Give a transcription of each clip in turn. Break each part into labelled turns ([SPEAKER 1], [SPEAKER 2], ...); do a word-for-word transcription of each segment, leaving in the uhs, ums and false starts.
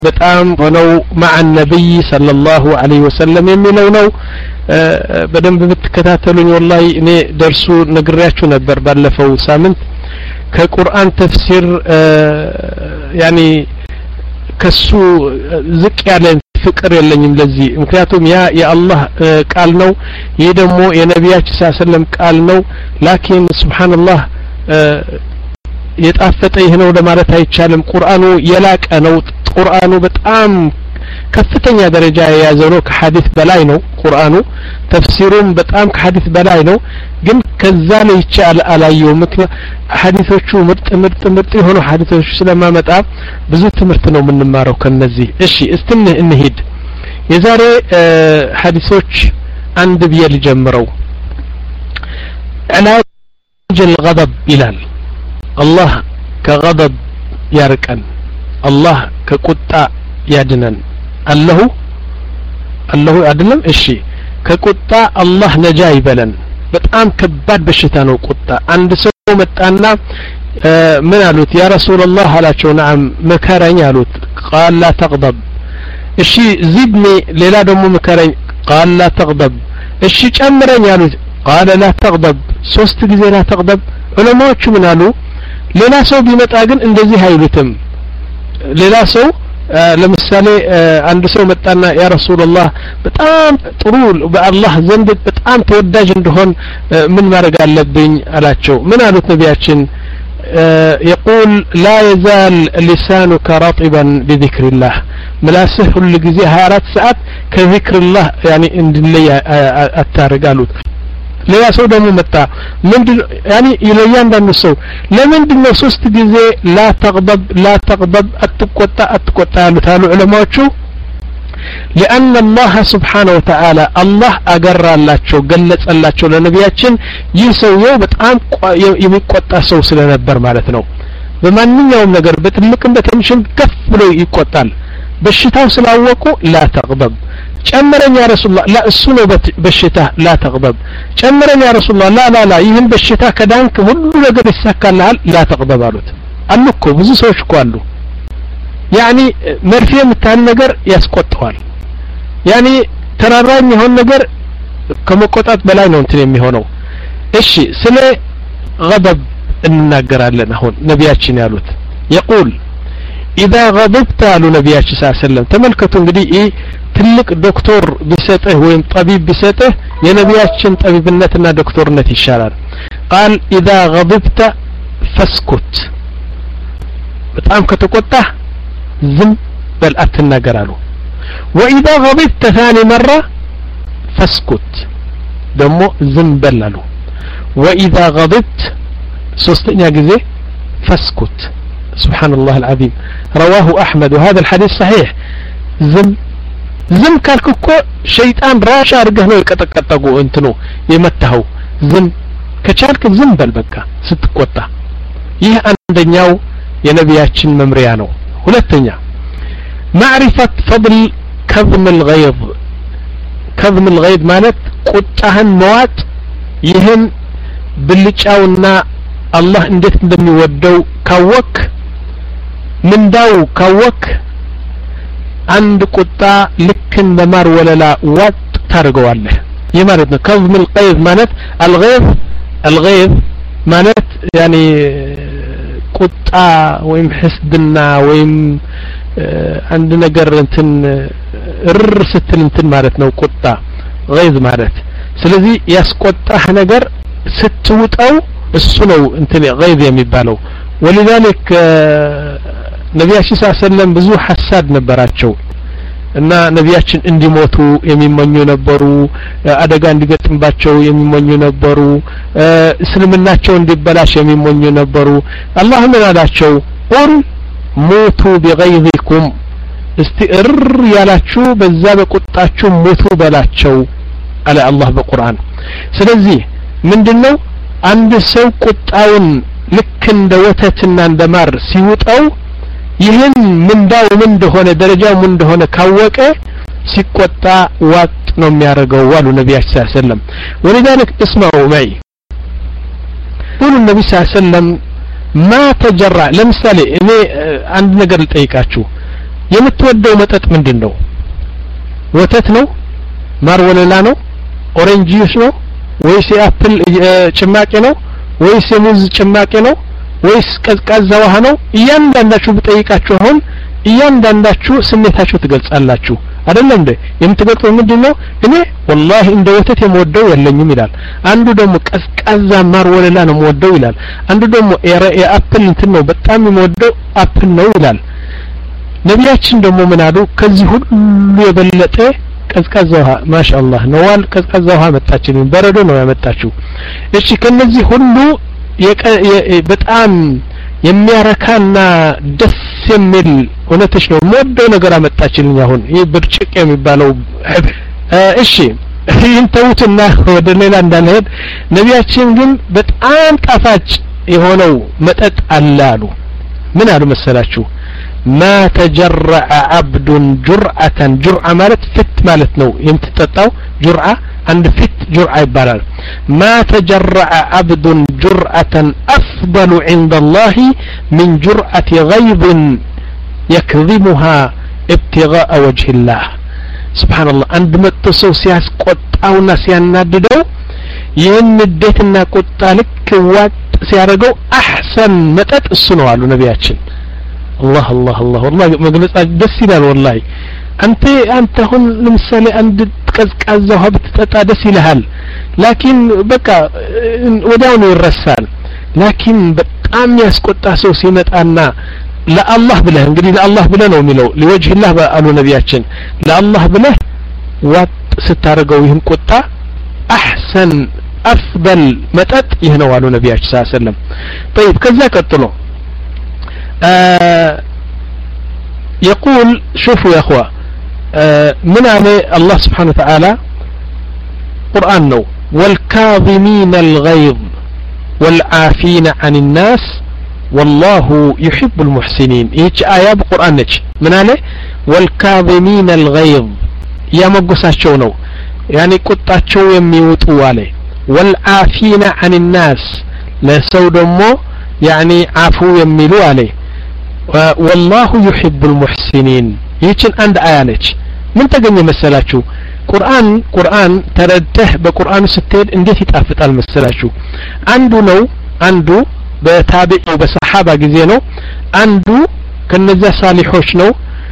[SPEAKER 1] በጣም ሆነው مع النبي صلى الله عليه وسلم የሚለው ነው በደንብ ብትከታተሉኝ والله እኔ ደርሱ ነግሬያችሁ ነበር ባለፈው ሳምንት ከቁርአን ተፍሲር يعني ከሱ ዝቅ ያለ ፍቅር የለኝም ለዚህ ምክንያቱም ያ የአላህ ቃል ነው ይሄ ደግሞ የነቢያችን ሰለላሁ ዐለይሂ ወሰለም ቃል ነው ላኪን ሱብሃንአላህ የጣፈጠ ይሄ ነው ለማለት አይቻልም ቁርአኑ የላቀ ነው ቁርአኑ በጣም ከፍተኛ ደረጃ የያዘ ነው ከሐዲስ በላይ ነው ቁርአኑ ተፍሲሩም በጣም ከሐዲስ በላይ ነው ግን ከዛ ላይ ይቻል አላየው ምክንያት ሐዲሶቹ ምርጥ ምርጥ ምርጥ የሆኑ ሐዲሶች ስለማመጣ ብዙ ትምህርት ነው የምንማረው ከነዚህ እሺ እስትን እንሂድ የዛሬ ሐዲሶች አንድ ቢል ጀምረው علاج الغضب ይላል الله كغضب يركن الله كقطع يدنن الله الله አይደለም እሺ ከቁጣ አላህ ነጃ ይበለን በጣም ከባድ በሽታ ነው ቁጣ አንድ ሰው መጣና ምን አሉት ያ ረሱላህ አላቸው نعم መከረኝ አሉት قال لا تغضب እሺ زدني ሌላ ደግሞ መከረኝ قال لا تغضب እሺ ጨምረኝ አሉት قال لا تغضب ሶስት ጊዜ لا تغضب ዑለማዎቹ ምን አሉ ሌላ ሰው ቢመጣ ግን እንደዚህ አይሉትም ሌላ ሰው ለምሳሌ አንድ ሰው መጣና ያ ረሱላህ በጣም ጥሩ በአላህ ዘንድ በጣም ተወዳጅ እንደሆን ምን ማድረግ አለብኝ አላቸው ምን አሉት ነቢያችን يقول لا يزال لسانك رطبا بذكر الله ملاسه كل ጊዜ ሀያ አራት ሰዓት ከذكر الله يعني እንድለይ አታርጋሉት ሌላ ሰው ደግሞ መጣ ምንድን ያኒ ይለያንዳንዱ ሰው ለምንድነው ሶስት ጊዜ لا تغضب لا تغضب አትቆጣ አትቆጣ ያሉት አሉ ዑለማዎቹ لأن الله سبحانه وتعالى الله አገራላቸው ገለጸላቸው ለነቢያችን ይህ ሰውየው በጣም የሚቆጣ ሰው ስለነበር ማለት ነው በማንኛውም ነገር በትልቅም በትንሽም ከፍ ብሎ ይቆጣል በሽታው ስላወቁ لا تغضب ጨምረኝ ያ ረሱላህ ላ እሱ ነው በሽታ لا تغضب ጨምረኝ ያ ረሱላህ ላ ላ ላ ይህን በሽታ ከዳንክ ሁሉ ነገር ይሳካልሃል لا تغضب አሉት አሉኮ ብዙ ሰዎች እኮ አሉ ያኒ መርፌ የምታል ነገር ያስቆጣዋል ያኒ ተራራኝ የሆነ ነገር ከመቆጣት በላይ ነው እንትን የሚሆነው እሺ ስለ غضب እንናገራለን አሁን ነቢያችን ያሉት يقول اذا غضبت على ነቢያችን ሰለላሁ ዐለይሂ ወሰለም ተመልከቱ እንግዲህ ትልቅ ዶክተር ቢሰጥህ ወይም ጠቢብ ቢሰጥህ የነቢያችን ጠቢብነትና ዶክተርነት ይሻላል قال اذا غضبت فاسكت በጣም ከተቆጣህ ዝም በል አትናገር አሉ واذا غضبت ثاني مره فاسكت ደሞ ዝም በል አሉ واذا غضبت ሶስተኛ ጊዜ فاسكت سبحان الله العظيم رواه أحمد وهذا الحديث صحيح زم زم كالكوكو شيطان راشا ارغه ነው የቀጠቀጠጉ እንትኑ የመታው ዝም ከቻልክ ዝም በል በቃ ስትቆጣ ይህ አንደኛው የነቢያችን መምሪያ ነው ሁለተኛ معرفة فضل كظم الغيظ كظم الغيظ ማለት ቁጣህን መዋጥ ይህን ብልጫውና አላህ እንዴት እንደሚወደው ካወክ ምንዳው ካወክ አንድ ቁጣ ልክ እንደማር ወለላ ዋጥ ታርገዋለህ ይህ ማለት ነው كظم الغيظ ማለት الغيظ الغيظ ማለት يعني ቁጣ ወይም ህስድና ወይም አንድ ነገር እንትን እር ስትል እንትን ማለት ነው ቁጣ غيظ ማለት ስለዚህ ያስቆጣህ ነገር ስትውጣው እሱ ነው እንትን غيظ የሚባለው ولذلك ነቢያችን ሰለላሁ ዐለይሂ ወሰለም ብዙ ሐሳድ ነበራቸው እና ነቢያችን እንዲሞቱ የሚመኙ ነበሩ አደጋ እንዲገጥምባቸው የሚመኙ ነበሩ እስልምናቸው እንዲበላሽ የሚመኙ ነበሩ አላህ ምን አላቸው ቁል ሞቱ بغيظكم استئر ያላችሁ በዛ በቁጣችሁ ሞቱ በላቸው አለ አላህ በቁርአን ስለዚህ ምንድነው አንድ ሰው ቁጣውን ልክ እንደ ወተትና እንደ ማር ሲውጣው ይህን ምንዳው ምን እንደሆነ ደረጃው ምን እንደሆነ ካወቀ ሲቆጣ ዋጥ ነው የሚያደርገው ዋሉ ነቢያችን ሰለላሁ ዐለይሂ ወሰለም ولذلك اسمعوا معي قول النبي صلى الله عليه وسلم ما تجرع ለምሳሌ እኔ አንድ ነገር ልጠይቃችሁ የምትወደው መጠጥ ምንድነው ወተት ነው ማር ወለላ ነው ኦሬንጅ ጁስ ነው ወይስ የአፕል ጭማቂ ነው ወይስ የሙዝ ጭማቂ ነው ወይስ ቀዝቃዛ ውሃ ነው እያንዳንዳችሁ ብጠይቃችሁ አሁን እያንዳንዳችሁ ስሜታችሁ ትገልጻላችሁ አይደለም እንዴ የምትገልጹት ምንድነው እኔ والله እንደ ወተት የምወደው የለኝም ይላል አንዱ ደግሞ ቀዝቃዛ ማር ወለላ ነው የምወደው ይላል አንዱ ደግሞ የአፕል እንትን ነው በጣም የምወደው አፕል ነው ይላል ነቢያችን ደግሞ ምን አሉ ከዚህ ሁሉ የበለጠ ቀዝቃዛ ውሃ ማሻአላህ ነዋል ቀዝቃዛ ውሃ መጣችልን በረዶ ነው ያመጣችው እሺ ከነዚህ ሁሉ በጣም የሚያረካና ደስ የሚል እውነትሽ ነው ሞደው ነገር አመጣችልኝ አሁን ይሄ ብርጭቅ የሚባለው እሺ ይንተውትና ወደ ሌላ እንዳንሄድ ነቢያችን ግን በጣም ጣፋጭ የሆነው መጠጥ አለ አሉ ምን አሉ መሰላችሁ ما تجرع عبد جرعة جرعة مالت فت مالت نو يمتططاو جرعة عند فت جرعة يبالال ما تجرع عبد جرعة أفضل عند الله من جرعة غيظ يكظمها ابتغاء وجه الله سبحان الله عند متصو سياس قطاونا سياناددو ين نديتنا قطا لك وات سيارغو احسن متت السنو قالوا نبياتشن الله الله الله والله مجلس دس يلال والله انت انت هون لمثال عند قزقازو ها بتطጣ ደስ ይልሃል لكن بقى ወዲያውኑ ይረሳል لكن በጣም ያስቆጣ ሰው ሲመጣና ለአላህ ብለህ እንግዲህ ለአላህ ብለህ ነው የሚለው لوجه الله ባሉ ነቢያችን ለአላህ ብለህ ዋጥ ስታረገው ይህን ቁጣ احسن افضل መጠጥ ይህ ነው አሉ ነቢያችን ሰለላሁ ዐለይሂ ወሰለም طيب ከዛ ቀጥሎ آه يقول شوفوا يا اخوة آه من عليه الله سبحانه وتعالى قرآن نو والكاظمين الغيظ والعافين عن الناس والله يحب المحسنين ايش آية بقرآن نج من عليه والكاظمين الغيظ يا مقصاتشو نو يعني قطاتشو يميوتوا عليه والعافين عن الناس لا سودمو يعني عفو يميلوا عليه والله يحب المحسنين يجن عند آيانك من تجني مسلاتشو قرآن قرآن ترده بقرآن ستين انديت يتعفت مسلاتشو عنده نو عنده بتابع وبصحابة جزينو عنده كنزا صالحوش نو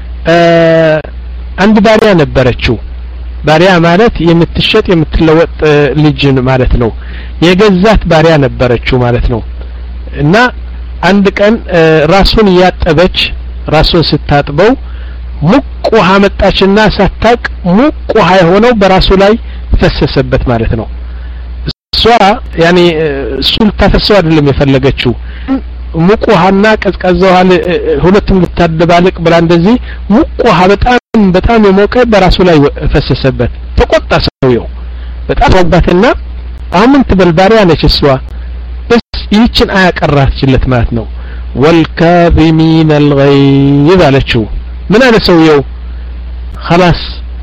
[SPEAKER 1] آه عند باريا نبرتشو باريا مالت يمتشت يمتلوت آه لجن مالت نو يجزات باريا نبرتشو مالت نو እና አንድ ቀን ራሱን ያጠበች ራሱን ስታጥበው ሙቅ ውሃ መጣችና ሳታቅ ሙቅ ውሃ የሆነው በራሱ ላይ ፈሰሰበት ማለት ነው እሷ ያኒ እሱን ተፈሰው አይደለም የፈለገችው ሙቅ ውሃና ቀዝቃዛ ውሃ ሁለቱም ልታደባልቅ ብላ እንደዚህ ሙቅ ውሃ በጣም በጣም የሞቀ በራሱ ላይ ፈሰሰበት ተቆጣ ሰውየው በጣም ወባትና አሁን ትበልባሪያ ነች እሷ بس يجن آية قراتشلت ማለት ነው والكاظمين الغيظ አለችው ምን አለ ሰውየው خلاص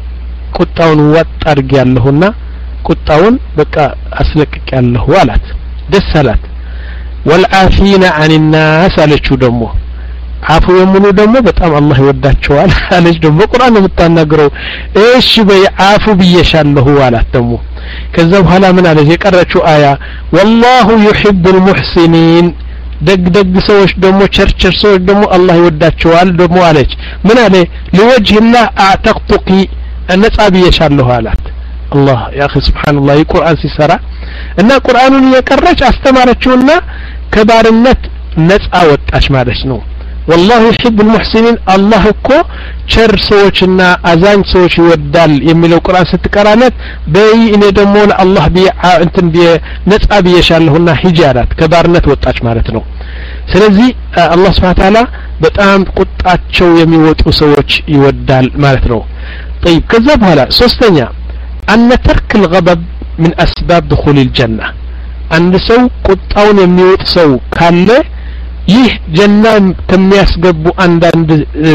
[SPEAKER 1] ቁጣውን ወጥ አድርጊያለሁና ቁጣውን በቃ አስለቅቄያለሁ አላት ደስ አላት والعافين عن الناس አለችው ደግሞ አፉ የምኑ ደግሞ በጣም አላህ ይወዳቸዋል አለች ደግሞ ቁርአን ነው የምታናግረው እሺ በአፉ ብየሻለሁ አላት ደግሞ ከዛ በኋላ ምን አለ የቀረችው አያ والله يحب المحسنين ደግ ደግ ሰዎች ደግሞ ቸርቸር ሰዎች ደግሞ አላህ ይወዳቸዋል ደግሞ አለች ምን አለ لوجه الله اعتقتك ነጻ ብየሻለሁ አላት الله يا اخي سبحان الله የቁርአን ሲሰራ እና ቁርአኑን የቀረች አስተማረችውና ከባርነት ነጻ ወጣች ማለት ነው والله يحب المحسنين الله እኮ ቸር ሰዎችና አዛኝ ሰዎች ይወዳል የሚለው ቁርአን ስትቀራለት በይ እኔ ደግሞ ለአላህ ቢያ እንትን ቢየ ነጻ ብየሻለሁና ሂጃራት ከባርነት ወጣች ማለት ነው ስለዚህ አላህ Subhanahu Ta'ala በጣም ቁጣቸው የሚወጡ ሰዎች ይወዳል ማለት ነው طيب ከዛ በኋላ ሶስተኛ أن ترك الغضب من أسباب دخول الجنة አንድ ሰው ቁጣውን የሚወጥ ሰው ካለ ይህ ጀና ከሚያስገቡ አንዳንድ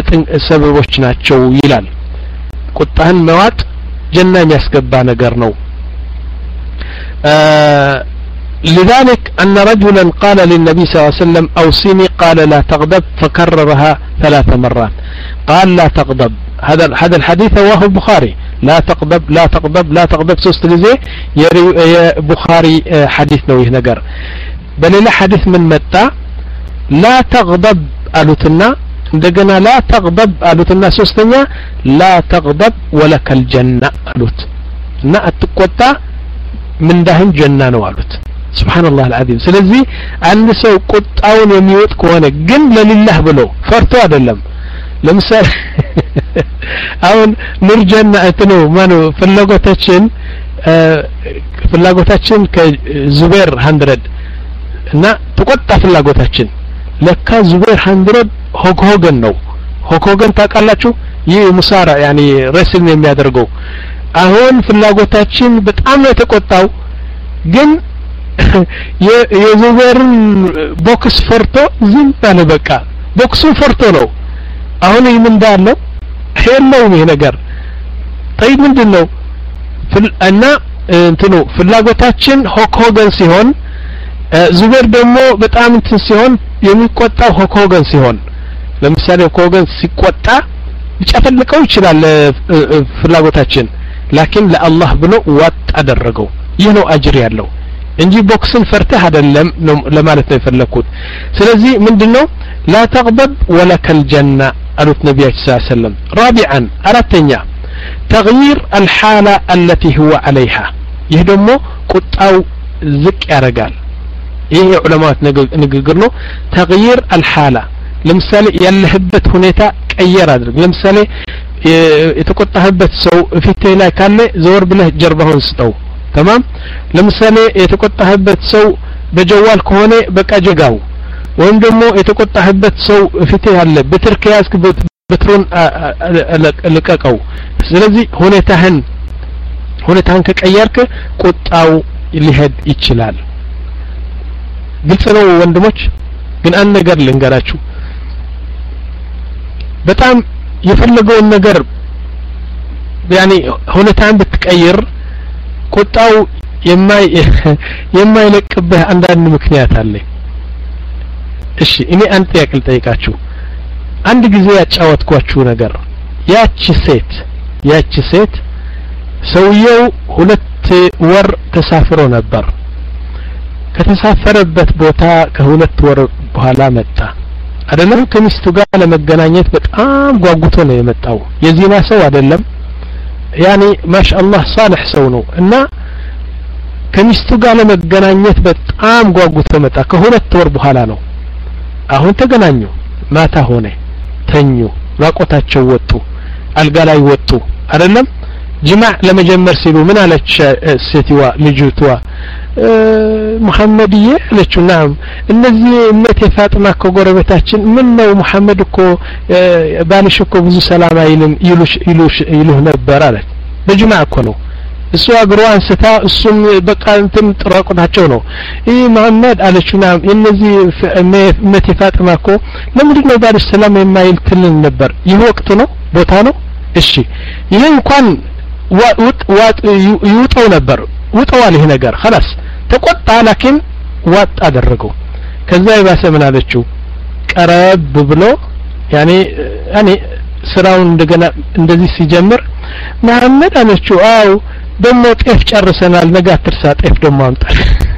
[SPEAKER 1] ሰበቦች ናቸው ይላል ቁጣህን መዋጥ ጀና የሚያስገባ ነገር ነው لذلك أن رجلا قال للنبي صلى الله عليه وسلم أوصني قال لا تغضب فكررها ثلاث مرات قال لا تغضب هذا هذا الحديث رواه البخاري لا تغضب لا تغضب لا تغضب ሶስት ጊዜ የቡኻሪ ሐዲስ ነው ይህ ነገር በሌላ ሐዲስ ምን መጣ لا تغضب አሉትና እንደገና لا تغضب አሉትና ሶስተኛ لا تغضب ولك الجنة አሉት እና አትቆጣ ምንዳህም ጀና ነው አሉት سبحان الله العظيم ስለዚህ አንድ ሰው ቁጣውን የሚወጥ ከሆነ ግን ለሊላህ ብሎ ፈርቶ አይደለም ለምሳሌ አሁን ኑር ጀና እትኑ ማኑ ፍላጎታችን ፍላጎታችን ከዙቤር መቶ እና ተቆጣ ፍላጎታችን ለካ ዙቤር መቶ ሆግሆገን ነው ሆግሆገን ታውቃላችሁ ይህ ሙሳራ يعني ረስል የሚያደርገው አሁን ፍላጎታችን በጣም ነው የተቆጣው ግን የዙቤርን ቦክስ ፈርቶ ዝም ባለ በቃ ቦክሱን ፈርቶ ነው አሁን ምን እንዳለው ሄለው ይሄ ነገር طيب ምንድነው እና እንትኑ ፍላጎታችን ሆግሆገን ሲሆን ዙቤር ደግሞ በጣም እንትን ሲሆን የሚቆጣው ሆግሆገን ሲሆን ለምሳሌ ሆግሆገን ሲቆጣ ይጨፈልቀው ይችላል ፍላጎታችን ላኪን ለአላህ ብሎ ዋጥ አደረገው ይህ ነው አጅር ያለው እንጂ ቦክስን ፈርተህ አይደለም ለማለት ነው የፈለኩት ስለዚህ ምንድነው لا تغضب ولك الجنة قالت النبي صلى الله عليه وسلم رابعا أرتنيا تغيير الحالة التي هو عليها يهدمو قطعو زك يرجال إيه علماء نقول له تغيير الحالة لمثال يلهبت هنيتا كأير أدرك لمثال يتقطع هبت سو في تيلا كان زور بله جربه ستو تمام لمثال يتقطع هبت سو بجوال كونه بقى جاو ወይም ደግሞ የተቆጣህበት ሰው ፍትህ ያለ በትርክያስክ በትሩን ለቀቀው ስለዚህ ሁኔታህን ሁኔታህን ከቀየርክ ቁጣው ሊሄድ ይችላል ግልጽ ነው ወንድሞች ግን አንድ ነገር ልንገራችሁ በጣም የፈለገውን ነገር يعني ሁኔታህን ብትቀይር ቁጣው የማይ የማይለቅብህ አንዳንድ ምክንያት አለ እሺ እኔ አንተ ያክል ጠይቃችሁ አንድ ጊዜ ያጫወትኳችሁ ነገር ያቺ ሴት ያቺ ሴት ሰውየው ሁለት ወር ተሳፍሮ ነበር ከተሳፈረበት ቦታ ከሁለት ወር በኋላ መጣ አይደለም ከሚስቱ ጋር ለመገናኘት በጣም ጓጉቶ ነው የመጣው የዚና ሰው አይደለም يعني ما شاء الله صالح ሰው ነው እና ከሚስቱ ጋር ለመገናኘት በጣም ጓጉቶ መጣ ከሁለት ወር በኋላ ነው አሁን ተገናኙ ማታ ሆነ ተኙ ራቆታቸው ወጡ አልጋ ላይ ወጡ አይደለም ጅማዕ ለመጀመር ሲሉ ምን አለች ሴትዋ ልጅቷ ሙሐመድዬ አለችው ናም እነዚህ እመት የፋጥማ ከጎረቤታችን ምን ነው ሙሐመድ እኮ ባልሽ እኮ ብዙ ሰላም አይልም ይሉሽ ይሉሽ ይሉህ ነበር አለች በጅማዕ እኮ ነው እሱ አግሮ አንስታ እሱም በቃ እንትን ጥራቁታቸው ነው ይህ መሐመድ አለችና እነዚህ እመት ፋጥማ እኮ ለምንድን ነው ባልሽ ሰላም የማይል ትልን ነበር ይህ ወቅት ነው ቦታ ነው እሺ ይሄ እንኳን ዋጥ ይውጣው ነበር ውጣዋል ይሄ ነገር خلاص ተቆጣ ላኪን ዋጥ አደረገው ከዛ ይባሰ ምን አለችው ቀረብ ብሎ يعني يعني ስራውን እንደገና እንደዚህ ሲጀምር መሐመድ አለችው አው ደሞ ጤፍ ጨርሰናል ነገ አትርሳ ጤፍ ደሞ አምጣል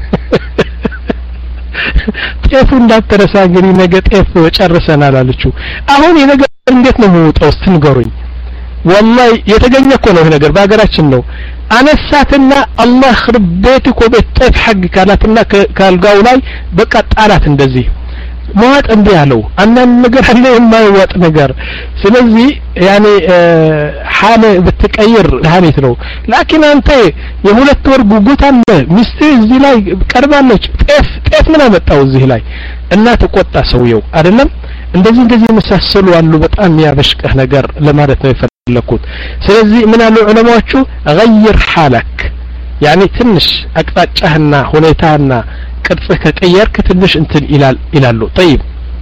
[SPEAKER 1] ጤፍ እንዳትረሳ እንግዲህ ነገ ጤፍ ጨርሰናል አለችው አሁን የነገ እንዴት ነው የምወጣው ስትንገሩኝ والله የተገኘ እኮ ነው ነገር በአገራችን ነው አነሳትና አላህ ረቤት እኮ በጤፍ ሐቅ ካላትና ካልጋው ላይ በቃ ጣላት እንደዚህ ማጥ እንዴ ያለው አንዳንድ ነገር አለ የማይወጥ ነገር ስለዚህ ያኔ حاله بتقير ሀኒት ነው ላኪን አንተ የሁለት ወር ጉጉት አለ ሚስት እዚህ ላይ ቀርባለች ጤፍ ጤፍ ምን አመጣው እዚህ ላይ እና ተቆጣ ሰውየው አይደለም እንደዚህ እንደዚህ መሳሰሉ አሉ በጣም ያበሽቀህ ነገር ለማለት ነው የፈለኩት ስለዚህ ምን አሉ ዑለማዎቹ غير حالك يعني ትንሽ አቅጣጫህና ሁኔታና ቅርጽህ ከቀየርክ ትንሽ እንትን ይላል ይላሉ طيب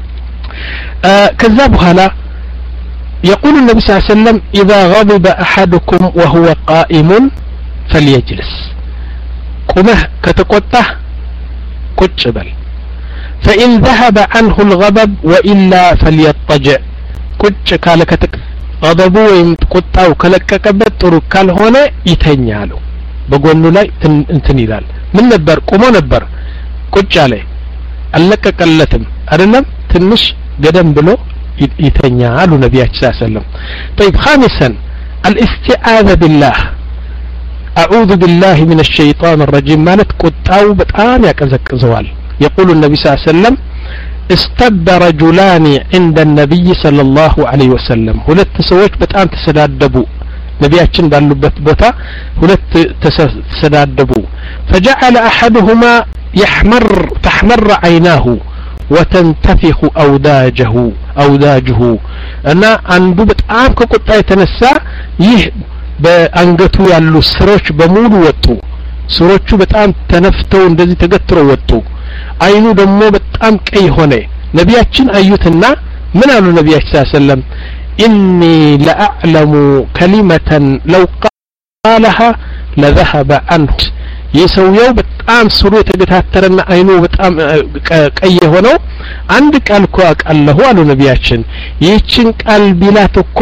[SPEAKER 1] ከዛ በኋላ يقول النبي صلى الله عليه وسلم إذا غضب أحدكم وهو قائم فليجلس قمه كتقطه ቁጭ በል فإن ذهب عنه الغضب وإلا فليضطجع ቁጭ ካለ ከተቀ غضቡ ወይም ቁጣው ከለቀቀበት ጥሩ ካልሆነ ይተኛሉ በጎኑ ላይ እንትን ይላል ምን ነበር ቆሞ ነበር ቁጭ አለ አለቀቀለትም አይደለም ትንሽ ገደም ብሎ ይተኛሉ ነብያችን ሰለላሁ ዐለይሂ ወሰለም طيب خامسا الاستعاذة بالله أعوذ بالله من الشيطان الرجيم ማለት ቁጣው በጣም ያቀዘቅዘዋል يقول النبي صلى الله عليه وسلم استب رجلان عند النبي صلى الله عليه وسلم ሁለት ሰዎች በጣም ተሰዳደቡ ነብያችን ባሉበት ቦታ ሁለት ተሰዳደቡ فجعل احدهما يحمر تحمر عيناه وتنتفخ اوداجه اوداجه እና አንዱ በጣም ከቁጣ የተነሳ ይህ በአንገቱ ያሉ ስሮች በሙሉ ወጡ ስሮቹ በጣም ተነፍተው እንደዚህ ተገትረው ወጡ አይኑ ደግሞ በጣም ቀይ ሆነ ነብያችን አዩትና ምን አሉ ነብያችን ሰለላሁ ዐለይሂ ወሰለም إني لأعلم كلمة لو قالها لذهب عنه يسويو በጣም ስሩ የተገታተረና አይኑ በጣም ቀይ ሆነው አንድ ቃል እኮ አቃለሁ አሉ ነብያችን ይህችን ቃል ቢላት እኮ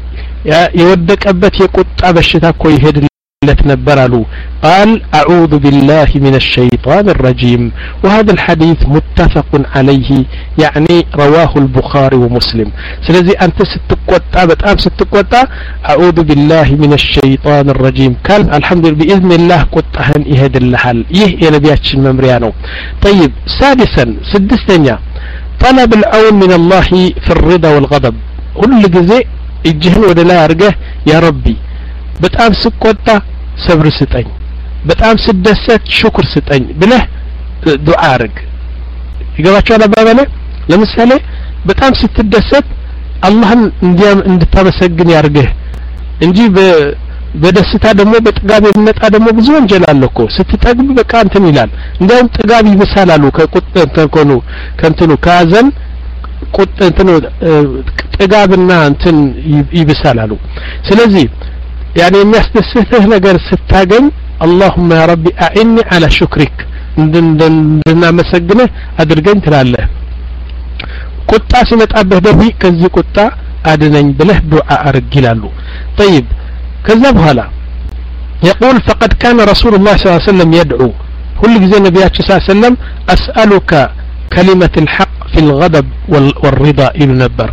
[SPEAKER 1] የወደቀበት የቁጣ በሽታ እኮ ይሄድለት ነበር አሉ قال أعوذ بالله من الشيطان الرجيم وهذا الحديث متفق عليه يعني رواه البخاري ومسلم ስለዚህ አንተ ስትቆጣ በጣም ስትቆጣ أعوذ بالله من الشيطان الرجيم قال الحمد لله بإذن الله ቁጣህን ይሄድልሃል ይህ የነብያችን መምሪያ ነው طيب سادسا سدستኛ طلب العون من الله في الرضا والغضب ሁሉ ጊዜ እጅህን ወደ ላይ አርገህ ያ ረቢ በጣም ስቆጣ ሰብር ስጠኝ በጣም ስደሰት ሽኩር ስጠኝ ብለህ ዱዓ አርግ ይገባችኋል አባባሌ ለምሳሌ በጣም ስትደሰት አላህን እንዲያም እንድታመሰግን ያርግህ እንጂ በደስታ ደግሞ በጥጋብ የሚመጣ ደግሞ ብዙ ወንጀል አለ እኮ ስትጠግብ በቃ እንትን ይላል እንደውም ጥጋብ ይብሳል አሉ ከቁጣ ተኮኑ ከንትኑ ካዘን ቁጣ እንትን ጥጋብና እንትን ይብሳል አሉ ስለዚህ يعني የሚያስደስትህ ነገር ስታገኝ اللهم يا ربي اعني على شكرك እንድናመሰግንህ አድርገኝ ትላለህ ቁጣ ሲመጣብህ ደግሞ ከዚህ ቁጣ አድነኝ ብለህ ዱዓ አርግ ይላሉ طيب ከዛ በኋላ يقول فقد كان رسول الله صلى الله عليه وسلم يدعو كل ጊዜ ነብያችን صلى الله عليه وسلم اسالك كلمة الحق في الغضب والرضا إلى نبر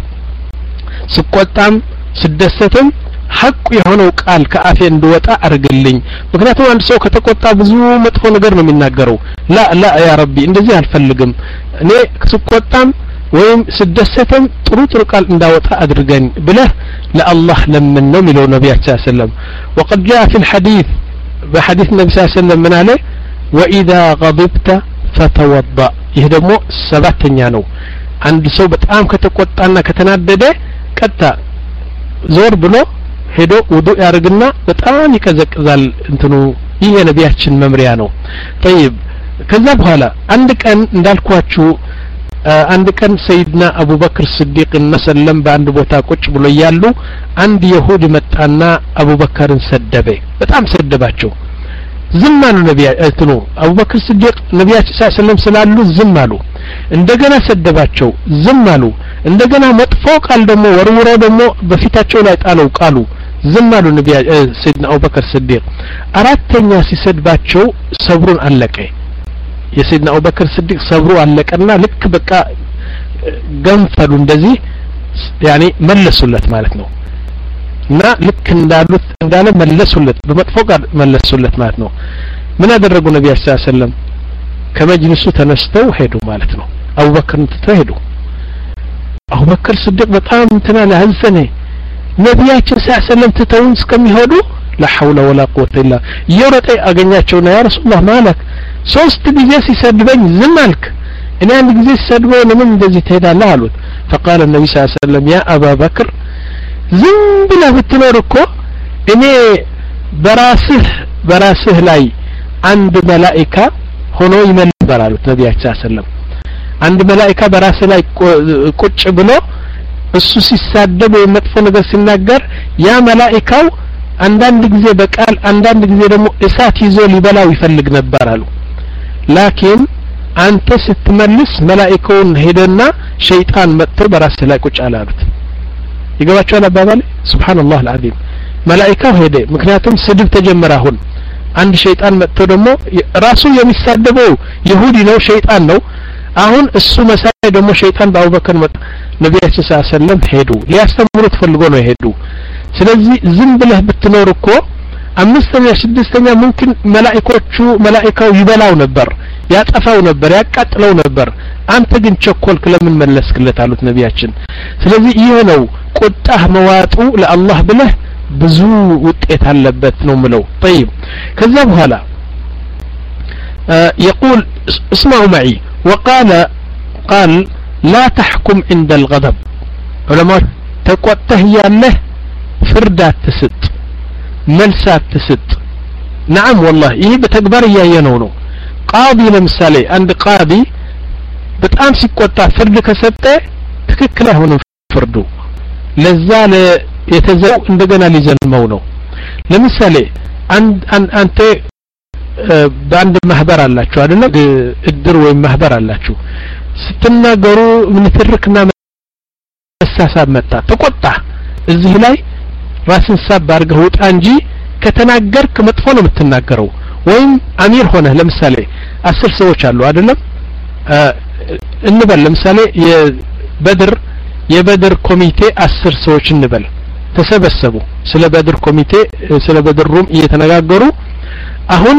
[SPEAKER 1] سقطام سدستم حق የሆነው ቃል ከአፌ እንደወጣ አርግልኝ ምክንያቱም አንድ ሰው ከተቆጣ ብዙ መጥፎ ነገር ነው የሚናገረው ላ ላ ያ ረቢ እንደዚህ አልፈልግም እኔ ስቆጣም ወይም ስደሰተም ጥሩ ጥሩ ቃል እንዳወጣ አድርገኝ ብለህ ለአላህ ለምን ነው የሚለው ነብያችን ሰለላሁ ዐለይሂ ወሰለም وقد جاء في الحديث بحديث النبي صلى الله عليه وسلم من عليه واذا غضبت فتوضا ይህ ደግሞ ሰባተኛ ነው አንድ ሰው በጣም ከተቆጣና ከተናደደ ቀጣ ዞር ብሎ ሄዶ ውዱእ ያርግና በጣም ይቀዘቅዛል እንትኑ ይሄ የነብያችን መምሪያ ነው طيب ከዛ በኋላ አንድ ቀን እንዳልኳችሁ አንድ ቀን ሰይድና አቡበክር ሲዲቅ መሰለም በአንድ ቦታ ቁጭ ብሎ ያሉ አንድ ይሁድ መጣና አቡበክርን ሰደበ በጣም ሰደባቸው ዝም አሉ ነብያ እንትኑ አቡበክር ሲዲቅ ነብያችን ሰለላሁ ዐለይሂ ወሰለም ስላሉ ዝም አሉ እንደገና ሰደባቸው ዝም አሉ እንደገና መጥፎ ቃል ደግሞ ወርውረው ደግሞ በፊታቸው ላይ ጣለው ቃሉ ዝም አሉ ነብያ ሰይድና አቡበክር ሲዲቅ አራተኛ ሲሰድባቸው ሰብሩን አለቀ የሰይድና አቡበክር ሲዲቅ ሰብሩ አለቀና ልክ በቃ ገንፈሉ እንደዚህ ያኒ መለሱለት ማለት ነው እና ልክ እንዳሉት እንዳለ መለሱለት በመጥፎ ቃል መለሱለት ማለት ነው ምን አደረጉ ነብያችን ሰለላሁ ዐለይሂ ወሰለም ከመጅልሱ ተነስተው ሄዱ ማለት ነው አቡበክርን ትተው ሄዱ አቡበክር ሲዲቅ በጣም እንትና ለሐዘነ ነብያችን ሰለላሁ ዐለይሂ ወሰለም ትተውን እስከሚሄዱ لا حول ولا قوة إلا يورط أغنياتنا يا رسول الله مالك ሶስት ጊዜ ሲሰድበኝ ዝም አልክ እኔ አንድ ጊዜ ሲሰድበው ለምን እንደዚህ ትሄዳለህ አሉት فقال النبي صلى الله عليه وسلم يا أبا بكر ዝም ብለህ ብትኖር እኮ እኔ በራስህ በራስህ ላይ አንድ መላእክት ሆኖ ይመልበር አሉት ነብያችን ሰለላሁ ዐለይሂ ወሰለም አንድ መላእክት በራስህ ላይ ቁጭ ብሎ እሱ ሲሳደብ ወይ መጥፎ ነገር ሲናገር ያ መላእክው አንዳንድ ጊዜ በቃል አንዳንድ ጊዜ ደግሞ እሳት ይዞ ሊበላው ይፈልግ ነበር አሉ ላኪን አንተ ስትመልስ መላእክቱን ሄደና ሸይጣን መጥቶ በራስ ላይ ቁጭ አላሉት ይገባቸዋል አባባሌ ሱብሃንአላህ አልዓዚም መላእክቱ ሄደ ምክንያቱም ስድብ ተጀመረ አሁን አንድ ሸይጣን መጥቶ ደግሞ ራሱ የሚሳደበው ይሁዲ ነው ሸይጣን ነው አሁን እሱ መሳይ ደግሞ ሸይጣን በአቡበከር መጣ ነብያችን ሰለላሁ ዐለይሂ ወሰለም ሄዱ ሊያስተምሩት ፈልጎ ነው ሄዱ ስለዚህ ዝም ብለህ ብትኖር እኮ አምስተኛ ስድስተኛ ممكن መላእክቶቹ መላእክው ይበላው ነበር ያጠፋው ነበር ያቃጥለው ነበር አንተ ግን ቸኮልክ ለምን መለስክለት አሉት ነብያችን ስለዚህ ይሄ ነው ቁጣህ መዋጡ ለአላህ ብለህ ብዙ ውጤት አለበት ነው ምለው طيب ከዛ በኋላ يقول اسمعوا معي وقال قال لا تحكم عند الغضب علماء تقوته ያለህ ፍርዳት ትስጥ መልሳት ትስጥ نعم والله ይሄ በተግባር ያየነው ነው ቃዲ ለምሳሌ አንድ ቃዲ በጣም ሲቆጣ ፍርድ ከሰጠ ትክክል አይሆንም ፍርዱ ለዛ የተዘው እንደገና ሊዘልመው ነው ለምሳሌ አንድ አንተ በአንድ ማህበር አላችሁ አይደል እድር ወይ ማህበር አላችሁ ስትናገሩ ምን ትርክና መሳሳብ መጣ ተቆጣ እዚህ ላይ ራስን ሳብ አድርገህ ወጣ እንጂ ከተናገርክ መጥፎ ነው የምትናገረው ወይም አሚር ሆነ ለምሳሌ አስር ሰዎች አሉ አይደለም እንበል ለምሳሌ የበድር የበድር ኮሚቴ አስር ሰዎች እንበል ተሰበሰቡ ስለ በድር ኮሚቴ ስለ በድር ሩም እየተነጋገሩ አሁን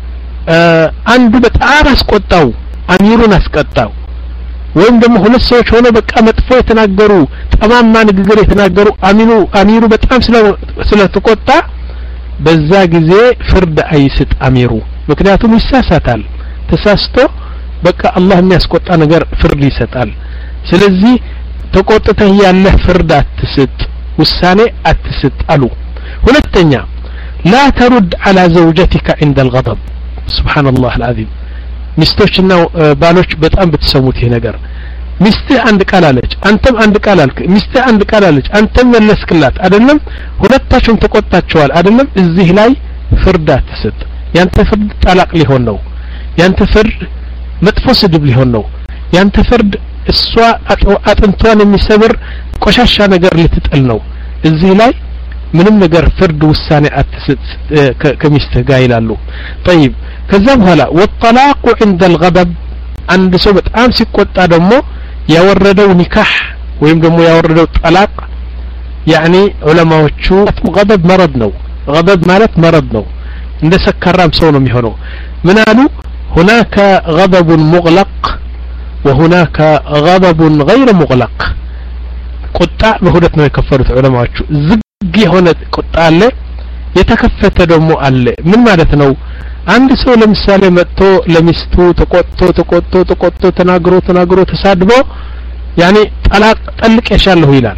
[SPEAKER 1] አንዱ በጣም አስቆጣው አሚሩን አስቀጣው ወይም ደግሞ ሁለት ሰዎች ሆነ በቃ መጥፎ የተናገሩ ጠማማ ንግግር የተናገሩ አሚኑ አሚሩ በጣም ስለ ስለተቆጣ በዛ ጊዜ ፍርድ አይስጥ አሚሩ ምክንያቱም ይሳሳታል ተሳስቶ በቃ አላህ የሚያስቆጣ ነገር ፍርድ ይሰጣል ስለዚህ ተቆጥተህ ያለህ ፍርድ አትስጥ ውሳኔ አትስጥ አሉ ሁለተኛ لا ترد على زوجتك عند الغضب سبحان الله العظيم ሚስቶችና ባሎች በጣም በተሰሙት ይሄ ነገር ሚስትህ አንድ ቃል አለች አንተም አንድ ቃል አልክ ሚስትህ አንድ ቃል አለች አንተም መለስክላት አይደለም ሁለታችሁም ተቆጣጣችኋል አይደለም እዚህ ላይ ፍርድ አትስጥ ያንተ ፍርድ ጣላቅ ሊሆን ነው ያንተ ፍርድ መጥፎ ስድብ ሊሆን ነው ያንተ ፍርድ እሷ አጥንቷን የሚሰብር ቆሻሻ ነገር ልትጥል ነው እዚህ ላይ ምንም ነገር ፍርድ ውሳኔ አትስጥ ከሚስትህ ጋር ይላሉ طيب ከዛ በኋላ والطلاق عند الغضب አንድ ሰው በጣም ሲቆጣ ደግሞ ያወረደው ኒካህ ወይም ደግሞ ያወረደው ጠላቅ يعني ዑለማዎቹ غضب مرض ነው غضب ማለት مرض ነው እንደ ሰከራም ሰው ነው የሚሆነው ምን አሉ هناك غضب مغلق وهناك غضب غير مغلق ቁጣ በሁለት ነው የከፈሉት ዑለማዎቹ ዝግ የሆነ ቁጣ አለ የተከፈተ ደግሞ አለ ምን ማለት ነው አንድ ሰው ለምሳሌ መጥቶ ለሚስቱ ተቆጥቶ ተቆጥቶ ተቆጥቶ ተናግሮ ተናግሮ ተሳድቦ ያኔ ጠላቅ ጠልቅ ያሻለሁ ይላል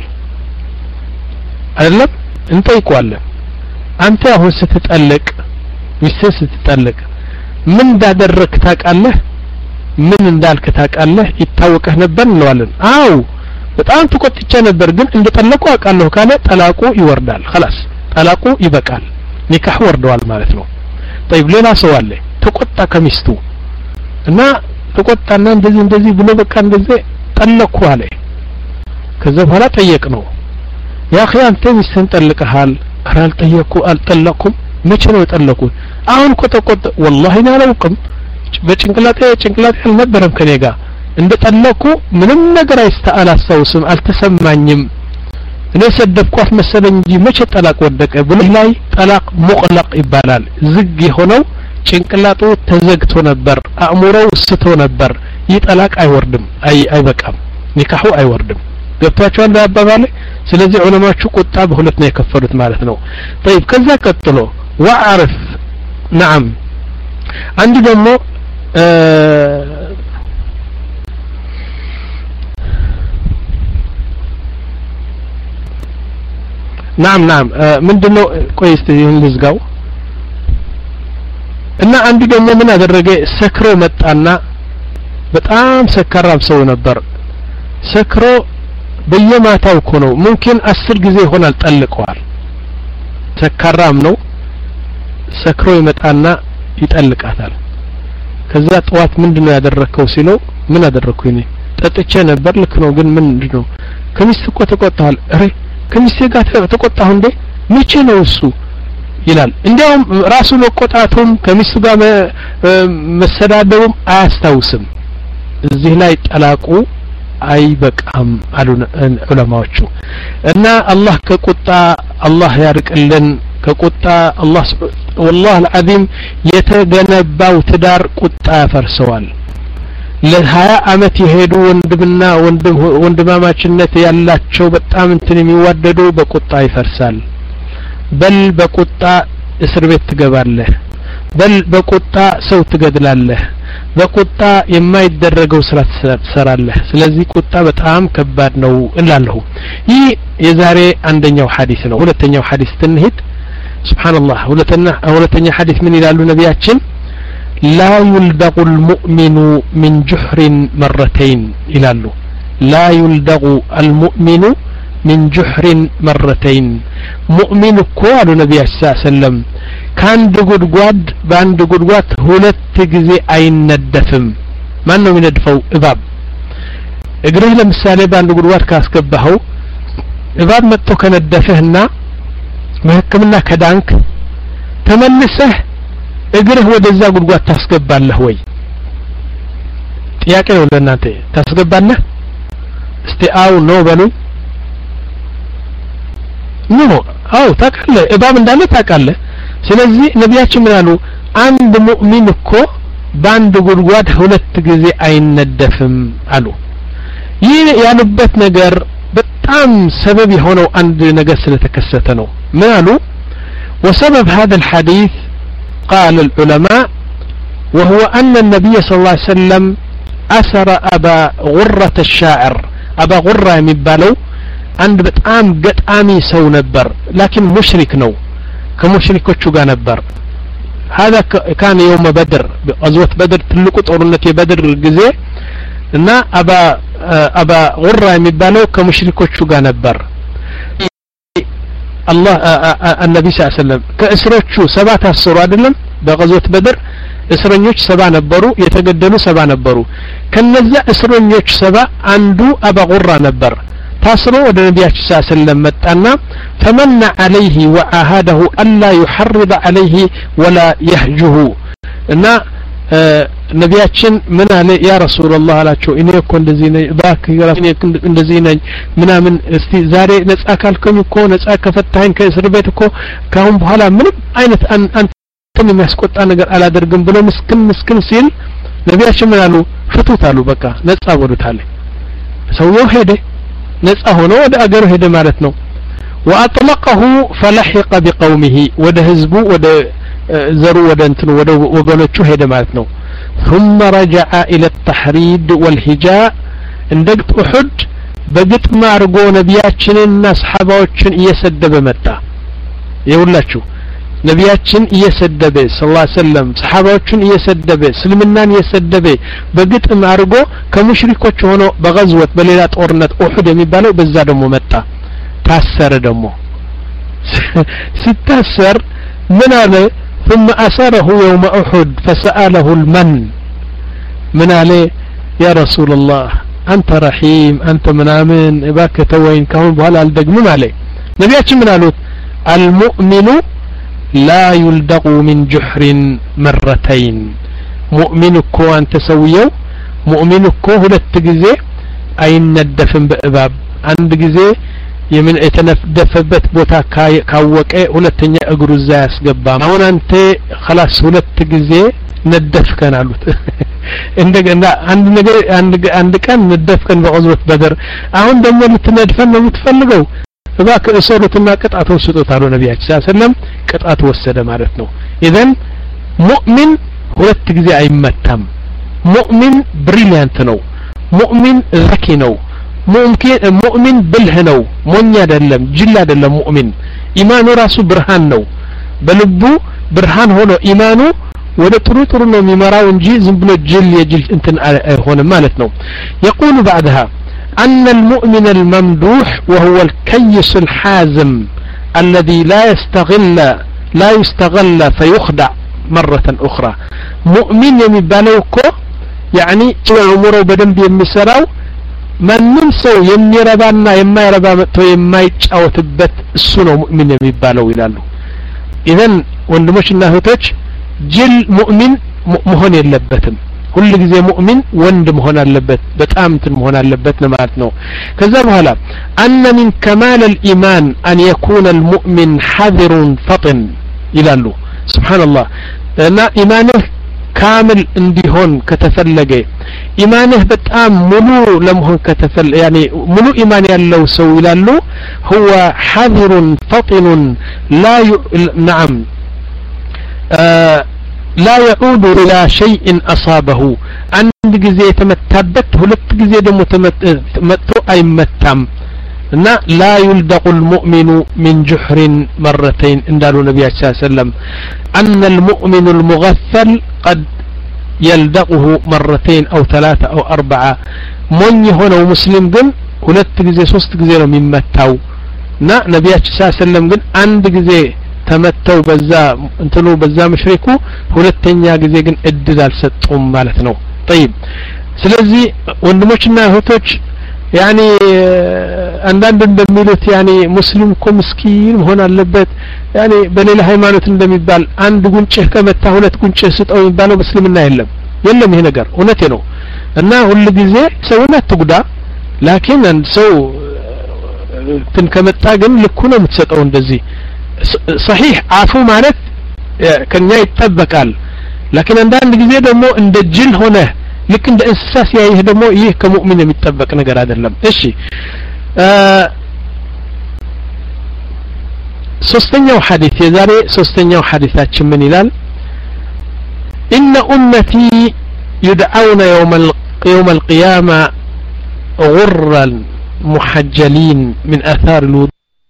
[SPEAKER 1] አይደለም እንጠይቀዋለን አንተ አሁን ስትጠልቅ ሚስትህ ስትጠልቅ ምን እንዳደረክ ታውቃለህ ምን እንዳልክ ታውቃለህ ይታወቀህ ነበር እንለዋለን አው በጣም ተቆጥቼ ነበር ግን እንደጠለቁ አውቃለሁ ካለ ጠላቁ ይወርዳል خلاص ጠላቁ ይበቃል ኒካህ ወርደዋል ማለት ነው طيب ሌላ ሰው አለ ተቆጣ ከሚስቱ እና ተቆጣና እንደዚህ እንደዚህ ብሎ በቃ እንደዚህ ጠለቁ አለ ከዛ በኋላ ጠየቅ ነው ያ اخي አንተ ሚስትህን ጠልቀሃል አራል ጠየቁ አልጠለቁም መቼ ነው የጠለቁት አሁን እኮ ተቆጣ والله انا አላውቅም በጭንቅላቴ ጭንቅላቴ አልነበረም ከኔ ጋር እንደጠለቁ ምንም ነገር አይስተአላሳውስም አልተሰማኝም እኔ ሰደብኳት መሰለኝ እንጂ መቼ ጠላቅ ወደቀ ብለህ ላይ ጠላቅ ሙቅለቅ ይባላል ዝግ የሆነው ጭንቅላቱ ተዘግቶ ነበር አእምሮው ስቶ ነበር ይህ ጠላቅ አይወርድም አይ አይበቃም ኒካሁ አይወርድም ገብታችኋል በአባባሌ ስለዚህ ዑለማዎቹ ቁጣ በሁለት ነው የከፈሉት ማለት ነው طيب ከዛ ቀጥሎ ወአርፍ نعم አንድ ደግሞ نعم نعم ምንድነው ቆይስት ይሁን ልዝጋው እና አንድ ደግሞ ምን አደረገ ሰክሮ መጣና በጣም ሰከራም ሰው ነበር ሰክሮ በየማታው እኮ ነው ممكن አስር ጊዜ ይሆናል ጠልቀዋል ሰከራም ነው ሰክሮ ይመጣና ይጠልቃታል ከዛ ጠዋት ምንድነው ያደረከው ሲለው ምን አደረኩኝ ጠጥቼ ነበር ልክ ነው ግን ምንድነው ከሚስት እኮ ተቆጣሃል አረ ከሚስት ጋር ተቆጣሁ እንዴ መቼ ነው እሱ ይላል እንዲያውም ራሱ መቆጣቱም ከሚስቱ ጋር መሰዳደቡም አያስታውስም እዚህ ላይ ጠላቁ አይበቃም አሉ ዑለማዎቹ እና አላህ ከቁጣ አላህ ያርቅልን ከቁጣ አላህ والله العظيم የተገነባው ትዳር ቁጣ ያፈርሰዋል ለሀያ አመት ይሄዱ ወንድምና ወንድም ወንድማማችነት ያላቸው በጣም እንትን የሚዋደዱ በቁጣ ይፈርሳል በል በቁጣ እስር ቤት ትገባለህ በል በቁጣ ሰው ትገድላለህ በቁጣ የማይደረገው ስራ ትሰራለህ ስለዚህ ቁጣ በጣም ከባድ ነው እንላለሁ ይህ የዛሬ አንደኛው ሐዲስ ነው ሁለተኛው ሐዲስ ትንሂድ ሱብሃንአላህ ሁለተኛ ሁለተኛ ሐዲስ ምን ይላሉ ነቢያችን لا يلدغ المؤمن من جحر مرتين ይላሉ لا يلدغ المؤمن من جحر مرتين مؤمن እኮ አሉ ነቢያችን ሰለላሁ ዐለይሂ ወሰለም ካንድ ጉድጓድ ባንድ ጉድጓድ ሁለት ጊዜ አይነደፍም ማን ነው የሚነድፈው እባብ እግርህ ለምሳሌ ባንድ ጉድጓድ ካስገባኸው እባብ መጥቶ ከነደፈህና በህክምና ከዳንክ ተመልሰህ እግርህ ወደዛ ጉድጓድ ታስገባለህ ወይ ጥያቄ ነው ለእናንተ ታስገባለህ እስቲ አው ነው በሉ ነው አው ታውቃለህ እባብ እንዳለ ታውቃለህ ስለዚህ ነቢያችን ምን አሉ አንድ ሙእሚን እኮ ባንድ ጉድጓድ ሁለት ጊዜ አይነደፍም አሉ ይህ ያሉበት ነገር በጣም ሰበብ የሆነው አንድ ነገር ስለተከሰተ ነው ምን አሉ وسبب هذا الحديث قال العلماء وهو أن النبي صلى الله عليه وسلم أسر أبا غرة الشاعر أبا غرة يمبالو عند بتقام قطامي سو نبر لكن مشرك نو كمشركوچو غا نبر هذا كان يوم بدر غزوة بدر تلقوا ጦርነት بدر ጊዜ እና አባ አባ غራ የሚባለው ከሙሽሪኮቹ ጋር ነበር الله النبي صلى الله عليه وسلم ከእስሮቹ ሰባት አስሩ አይደለም በغزوة بدر እስረኞች ሰባ ነበሩ የተገደሉ ሰባ ነበሩ ከነዛ እስረኞች ሰባ አንዱ አባ غራ ነበር ታስሮ ወደ ነቢያችን ሰለላሁ ዐለይሂ ወሰለም መጣና فمنع عليه وعاهده الا يحرض عليه ولا يهجه እና ነቢያችን ምን አለ ያ ረሱላህ አላቸው እኔ እኮ እንደዚህ ነኝ ባክህ እንደዚህ ነኝ ምናምን እስቲ ዛሬ ነፃ ካልከኝ እኮ ነፃ ከፈታኝ ከእስር ቤት እኮ ካሁን በኋላ ምንም አይነት አንተን የሚያስቆጣ ነገር አላደርግም ብሎ ምስኪን ምስኪን ሲል ነቢያችን ምን አሉ ፍቱት አሉ በቃ ነፃ ወዱታል ሰውየው ሄደ ነፃ ሆኖ ወደ አገሩ ሄደ ማለት ነው واطلقه فلحق بقومه ወደ ህዝቡ ወደ ዘሩ ወደ እንትን ወደ ወገኖቹ ሄደ ማለት ነው ثم رجع الى التحريد والهجاء እንደግጥ እሁድ በግጥም አርጎ ነቢያችንና ሰሃባዎችን እየሰደበ መጣ ይውላችሁ ነቢያችን እየሰደበ ሰለላሁ ዐለይሂ ወሰለም ሰሃባዎችን እየሰደበ እስልምናን እየሰደበ በግጥም አርጎ ከሙሽሪኮች ሆኖ በغزوة በሌላ ጦርነት እሁድ የሚባለው በዛ ደሞ መጣ ታሰረ ደሞ ሲታሰር ምን አለ ثم أسره يوم أحد فسأله المن من عليه يا رسول الله أنت رحيم أنت منامن باك توين كون بهلا الدقم عليه نبياتش من قالوا المؤمن لا يلدغ من جحر مرتين مؤمن كو أنت سويه مؤمن كو هلت جزي أين ندفن بأباب عند جزي የምን የተነደፈበት ቦታ ካወቀ ሁለተኛ እግሩ እዛ ያስገባ አሁን አንተ خلاص ሁለት ጊዜ ነደፍከን አሉት እንደገና አንድ ነገር አንድ አንድ ቀን ነደፍከን በغزوة بدر አሁን ደግሞ ልትነድፈን ነው የምትፈልገው እባክህ እሰሩትና ቅጣቱን ስጡት አሉ ነብያችን ሰለላሁ ዐለይሂ ወሰለም ቅጣት ወሰደ ማለት ነው ኢዘን ሙእሚን ሁለት ጊዜ አይመታም ሙእሚን ብሪሊያንት ነው ሙእሚን ዘኪ ነው ممكن مؤمن بله ነው ሞኝ አይደለም ጅል አይደለም ሙእሚን ኢማኑ ራሱ ብርሃን ነው በልቡ ብርሃን ሆኖ ኢማኑ ወደ ጥሩ ጥሩ ነው የሚመራው እንጂ ዝም ብሎ ጅል የጅል እንትን አይሆንም ማለት ነው يقول بعدها أن المؤمن الممدوح وهو الكيس الحازم الذي لا يستغل لا يستغل فيخدع مرة أخرى مؤمن የሚባለው እኮ يعني عمره በደንብ የሚሰራው ማንም ሰው የሚረባና የማይረባ መጥቶ የማይጫወትበት እሱ ነው ሙእሚን የሚባለው ይላሉ ኢዘን ወንድሞችና እህቶች ጅል ሙእሚን መሆን የለበትም ሁሉ ጊዜ ሙእሚን ወንድ መሆን አለበት በጣም እንትን መሆን አለበት ማለት ነው ከዛ በኋላ أن من كمال الإيمان أن يكون المؤمن حذر فطن ይላሉ سبحان الله እና ኢማንህ كامل እንዲሆን ከተፈለገ ኢማንህ በጣም ሙሉ ለመሆን ከተፈለ يعني ሙሉ ኢማን ያለው ሰው ይላሉ هو حذر فطن لا ي... نعم آه... لا يعود إلى شيء أصابه عند ጊዜ የተመታበት ሁለት ጊዜ ደግሞ ተመቶ አይመታም እና لا يلدغ المؤمن من جحر مرتين እንዳሉ ነብያችን ሰለላሁ ዐለይሂ ወሰለም أن المؤمن المغفل قد يلدغه مرتين أو ثلاثة أو أربعة من የሆነው ሙስሊም ግን ሁለት ጊዜ ሶስት ጊዜ ነው የሚመታው እና ነብያችን ሰለላሁ ዐለይሂ ወሰለም ግን አንድ ጊዜ ተመተው በዛ እንትኑ በዛ መሽሪኩ ሁለተኛ ጊዜ ግን እድል አልሰጡም ማለት ነው طيب ስለዚህ ወንድሞችና እህቶች ያኒ አንዳንድ እንደሚሉት ያኒ ሙስሊም እኮ ምስኪን መሆን አለበት ያኒ በሌላ ሃይማኖት እንደሚባል አንድ ጉንጭህ ከመታ ሁለት ጉንጭህ ስጠው የሚባለው ሙስሊምና የለም የለም ይሄ ነገር እውነቴ ነው እና ሁሉ ጊዜ ሰውና ተጉዳ ላኪን አንድ ሰው ትን ከመጣ ግን ልኩ ነው የምትሰጠው እንደዚህ صحيح عفو ማለት ከኛ ይተበቃል لكن አንዳንድ ጊዜ ደግሞ እንደ ጅል ሆነ ልክ እንደ እንስሳ ሲያይህ ደግሞ ይህ ከሙእሚን የሚጠበቅ ነገር አይደለም እሺ ሶስተኛው ሐዲስ የዛሬ ሶስተኛው ሐዲሳችን ምን ይላል إن أمتي يدعون يوم يوم القيامة غرا محجلين من آثار الوضوء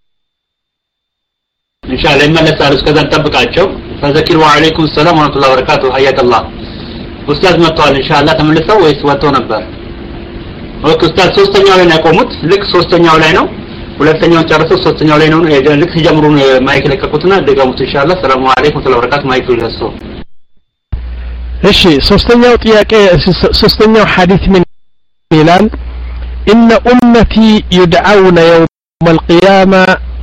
[SPEAKER 2] إن شاء الله إما نسأل كذا نتبقاቸው فذكر وعليكم السلام ورحمة الله وبركاته حياك الله أستاذ مطال إن شاء الله ተመልሰው ወይስ ወጥተው ነበር ኦኬ ኡስታዝ ሶስተኛው ላይ ነው ያቆሙት ልክ ሶስተኛው ላይ ነው ሁለተኛውን ጨርሰው ሶስተኛው ላይ ነው ልክ ሲጀምሩ ማይክ ለቀቁትና ደጋሙት إن شاء الله السلام عليكم ورحمة الله وبركاته ማይክ ይለሱ
[SPEAKER 1] እሺ ሶስተኛው ጥያቄ ሶስተኛው ሐዲስ ምን ይላል إن أمتي يدعون يوم القيامة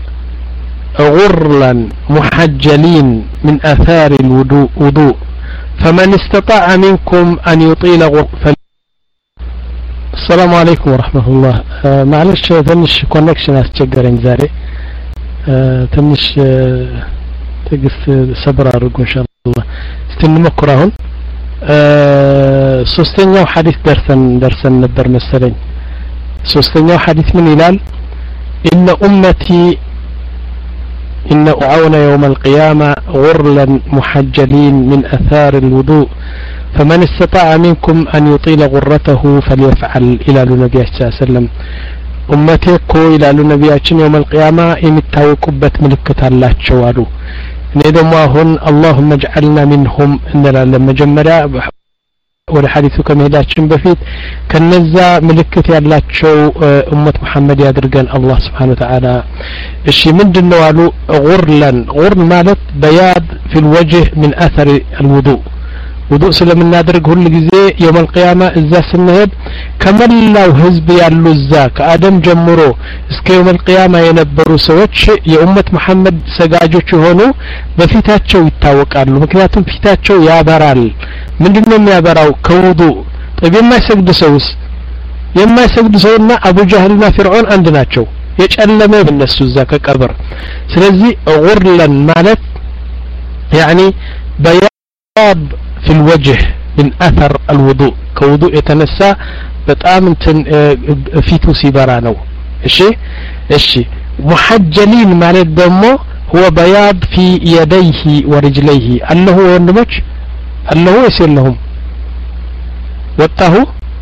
[SPEAKER 1] غرلا محجلين من آثار الوضوء وضوء فمن استطاع منكم أن يطيل غر فل... السلام عليكم ورحمة الله آه معلش تنش كونكشن أستجرين زاري آه تنش آه تقف صبر أرجو إن شاء الله استنى مكرهون آه سوستنيا حديث درسا درسا نبر مسلين سوستنيا حديث من هلال إن أمتي إن أعون يوم القيامة غرلا محجلين من أثار الوضوء فمن استطاع منكم أن يطيل غرته فليفعل إلى النبي صلى الله عليه وسلم أمتكو إلى النبي يوم القيامة إن التوكبت ملكة الله شوالو نيدو ما هن اللهم اجعلنا منهم إن لما جمرا ወደ ሐዲሱ ከመሄዳችን በፊት ከነዛ ምልክት ያላቸው ኡመት መሐመድ ያድርገን አላህ Subhanahu Wa Ta'ala እሺ ምንድነው አሉ ጉርለን ጉር ማለት በያድ في الوجه من اثر الوضوء ውዱእ ስለምናደርግ ሁሉ ጊዜ يوم القيامة እዛ ስንሄድ ከመላው ህዝብ ያሉ እዛ ከአደም ጀምሮ እስከ يوم القيامة የነበሩ ሰዎች የኡመት መሐመድ ሰጋጆች ሆኑ በፊታቸው ይታወቃሉ ምክንያቱም ፊታቸው ያበራል ምንድነው የሚያበራው ከውዱእ طيب የማይሰግድ ሰውስ የማይሰግድ ሰውና አቡ ጀህልና ፍርዖን አንድ ናቸው የጨለመ በእነሱ እዛ ከቀብር ስለዚህ ጉርለን ማለት يعني بياض في الوجه من أثر الوضوء كوضوء يتنسى بتقام انتن فيتو سيبرا نو اشي اشي محجلين معنى دمو هو بياض في يديه ورجليه الله هو النمج الله يسير لهم وطاه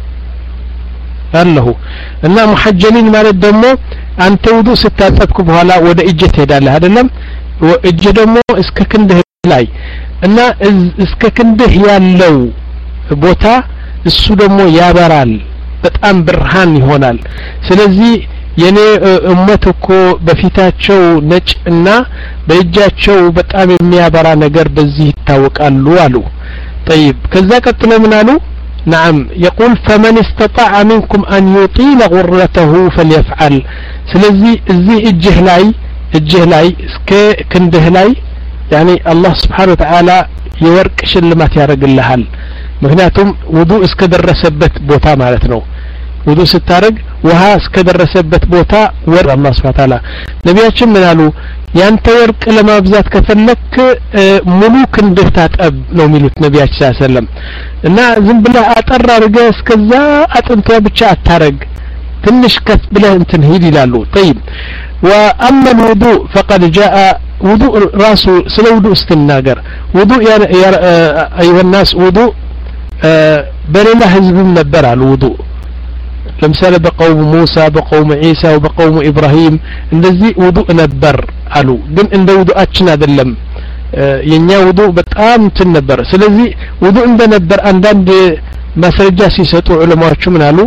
[SPEAKER 1] الله እና محجلين معنى دمو አንተ ውዱእ ስታጠብኩ በኋላ ወደ እጅ ትሄዳለህ አይደለም እጅ ደግሞ እስከ ክንድህ ላይ እና እስከ ክንድህ ያለው ቦታ እሱ ደግሞ ያበራል በጣም ብርሃን ይሆናል ስለዚህ የኔ ኡመት እኮ በፊታቸው ነጭ እና በእጃቸው በጣም የሚያበራ ነገር በዚህ ይታወቃሉ አሉ طيب ከዛ ቀጥሎ ምን አሉ نعم يقول فمن استطاع منكم أن يطيل غرته فليفعل ስለዚህ እዚህ እጅህ ላይ እጅህ ላይ እስከ ክንድህ ላይ يعني الله سبحانه وتعالى የወርቅ ሽልማት ያደርግልሃል ምክንያቱም ውዱ እስከ ደረሰበት ቦታ ማለት ነው ውዱ ስታረግ ውሃ እስከ ደረሰበት ቦታ ወር አላህ Subhanahu Ta'ala ነቢያችን ምን አሉ ያንተ ወርቅ ለማብዛት ከፈለክ ሙሉ ክንድህ ታጠብ ነው የሚሉት ነቢያችን ሰለላሁ ዐለይሂ ወሰለም እና ዝም ብለህ አጠር አድርገህ እስከዛ አጥንቷ ብቻ አታረግ ትንሽ ከፍ ብለህ እንትን ሂድ ይላሉ طيب واما الوضوء فقد جاء وضوء راسه سለ ውዱእ استناገር ውዱእ ያ ايها الناس ውዱእ በሌላ ህዝብም ነበር አሉ ውዱእ ለምሳሌ በقوم موسى بقوم عيسى وبقوم ابراهيم እንደዚህ ውዱእ ነበር አሉ ግን እንደ ውዱአችን አይደለም የኛ ውዱእ በጣም እንትን ነበር ስለዚህ ውዱእ እንደነበር አንዳንድ ማስረጃ ሲሰጡ ዑለማዎቹ ምን አሉ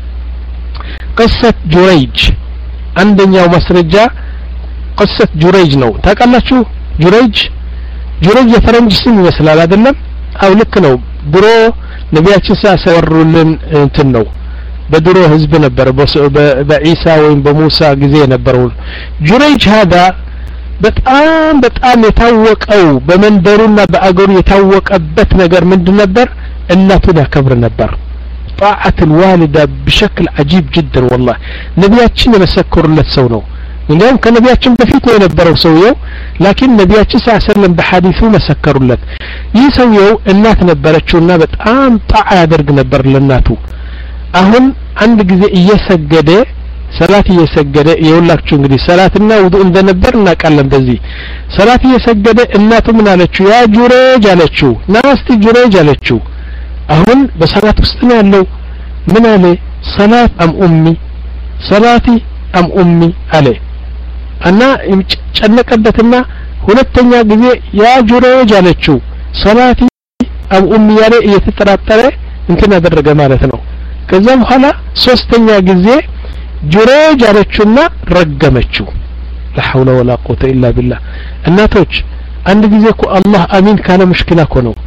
[SPEAKER 1] قصة جريج አንደኛው ማስረጃ قصة جريج ነው ታውቃላችሁ جريج جريج የፈረንጅ ስም ይመስላል አይደለም አው ልክ ነው ድሮ ነቢያችን ሳሰወሩልን እንትን ነው በድሮ ህዝብ ነበር በኢሳ ወይም በሙሳ ጊዜ ነበረው جريج هذا በጣም በጣም የታወቀው በመንደሩና በአገሩ የታወቀበት ነገር ምንድን ነበር እናቱን ያከብር ነበር طاعة الوالدة بشكل عجيب جدا والله ነቢያችን የመሰከሩለት ሰው ነው እንደውም ከነቢያችን በፊት ነው የነበረው ሰውየው ላኪን ነቢያችን ሰለላሁ ዐለይሂ ወሰለም በሐዲሱ መሰከሩለት ይህ ሰውየው እናት ነበረችውና በጣም ጣዓ ያደርግ ነበር ለናቱ አሁን አንድ ጊዜ እየሰገደ ሰላት እየሰገደ የውላችሁ እንግዲህ ሰላትና ውዱእ እንደነበር እናውቃለን በዚህ ሰላት እየሰገደ እናቱ ምን አለችው ያ ጁሬጅ አለችው ናስቲ ጁሬጅ አለችው አሁን በሰላት ውስጥ ነው ያለው ምን አለ ሰላት አም ኡሚ ሰላቲ አም ኡሚ አለ እና ጨነቀበትና ሁለተኛ ጊዜ ያ ጁሬጅ አለችው ሰላቲ አም ኡሚ ያለ እየተጠራጠረ እንትን አደረገ ማለት ነው ከዛ በኋላ ሶስተኛ ጊዜ ጁሬጅ አለችውና ረገመችው لا حول ولا قوة إلا بالله እናቶች አንድ ጊዜ እኮ አላህ አሚን ካለ ሙሽኪላ እኮ ነው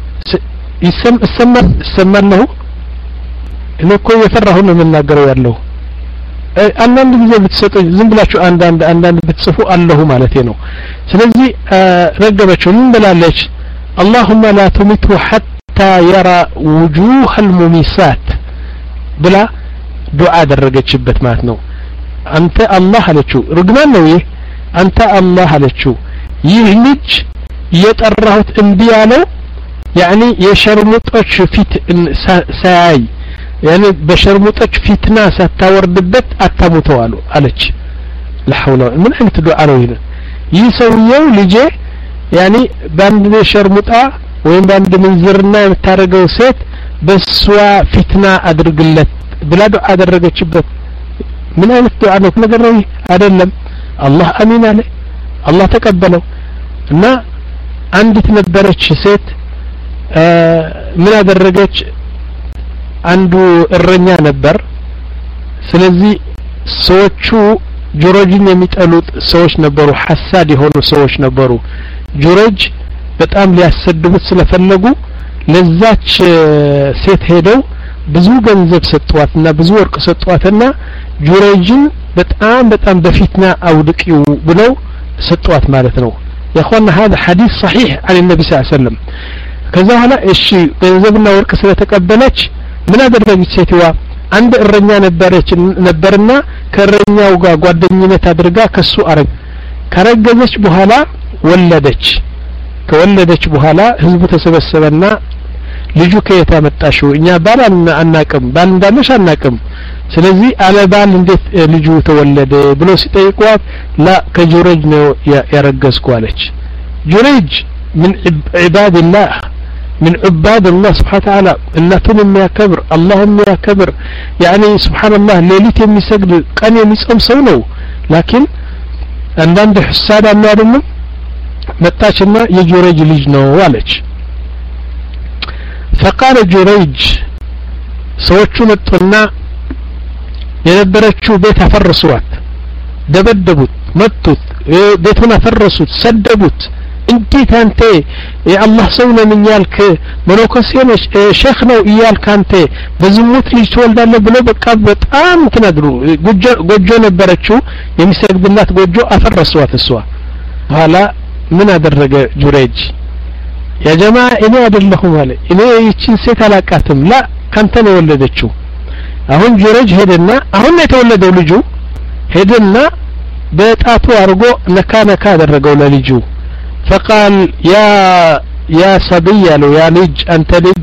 [SPEAKER 1] ይሰም ሰማን ሰማነው እኔ እኮ የፈራሁ ነው የምናገረው ያለው አንዳንድ ጊዜ ብትሰጡ ዝም ብላችሁ አንዳንድ አንዳንድ ብትጽፉ አለሁ ማለት ነው ስለዚህ ረገመችው ምን ብላለች اللهم لا تمته حتى يرى وجوه المميسات ብላ ዱዓ አደረገችበት ማለት ነው አንተ አላህ አለችው ርግማን ነው ይሄ አንተ አላህ አለችው ይህ ልጅ የጠራሁት እንቢ ያለው يعني የሸርሙጦች ፊት ሳይ يعني በሸርሙጦች ፊትና ሳታወርድበት አታሙተው አሉ አለች ለሐውላ ምን አይነት ዱዓ ነው ይሄ ይሰውየው ልጄ يعني ባንድ ሸርሙጣ ወይም ባንድ ምንዝርና የምታረገው ሴት በሷ ፊትና አድርግለት ብላ ዱዓ አደረገችበት ምን አይነት ዱዓ ነው ነገር ነው አይደለም አላህ አሚን አለ አላህ ተቀበለው እና አንዲት ነበረች ሴት ምን አደረገች አንዱ እረኛ ነበር ስለዚህ ሰዎቹ ጆሮጅን የሚጠሉት ሰዎች ነበሩ ሐሳድ የሆኑ ሰዎች ነበሩ ጆሮጅ በጣም ሊያሰድቡት ስለፈለጉ ለዛች ሴት ሄደው ብዙ ገንዘብ ሰጥቷትና ብዙ ወርቅ ሰጥቷትና ጆሮጅን በጣም በጣም በፊትና አውድቂው ብለው ሰጥቷት ማለት ነው يا اخوانا هذا حديث صحيح عن النبي صلى الله عليه وسلم ከዛ ኋላ እሺ ገንዘብና ወርቅ ስለተቀበለች ምን አደረገች ሴትዋ አንድ እረኛ ነበረች ነበርና ከእረኛው ጋር ጓደኝነት አድርጋ ከሱ አረግ ከረገዘች በኋላ ወለደች ከወለደች በኋላ ህዝቡ ተሰበሰበና ልጁ ከየት አመጣሽው እኛ ባል አናቅም ባል እንዳለሽ አናቅም ስለዚህ አለ ባል እንዴት ልጁ ተወለደ ብሎ ሲጠይቋት ላ ከጁረጅ ነው ያረገዝኩ አለች ጁረጅ من عباد الله من عباد الله سبحانه وتعالى እናቱን የሚያከብር አላህን የሚያከብር يعني سبحان الله ሌሊት የሚሰግድ ቀን የሚጾም ሰው ነው ላኪን አንዳንድ ሐሳዳ ነው አይደለም መጣችና የጁረጅ ልጅ ነው አለች فقال جريج ሰዎቹ መጡና የነበረችው ቤት አፈረሱት ደበደቡት መቱት ቤቱን አፈረሱት ሰደቡት እንዴት አንተ የአላህ ሰው ነኝ ያልክ መነኮሴ ነሽ ሼክ ነው እያልክ አንተ በዝሙት ልጅ ትወልዳለህ ብሎ በቃ በጣም ተናግሩ ጎጆ ጎጆ ነበረችው የሚሰግድላት ጎጆ አፈረሱት እሷ ኋላ ምን አደረገ ጁረይጅ ያ ጀማዓ እኔ አይደለሁም አለ እኔ ይቺን ሴት አላቃትም ላ ካንተ ነው የወለደችው አሁን ጁረይጅ ሄደና አሁን ነው የተወለደው ልጁ ሄደና በጣቱ አርጎ ነካ ነካ አደረገው ለልጁ فقال يا يا صبي አለው ያ ልጅ አንተ ልጅ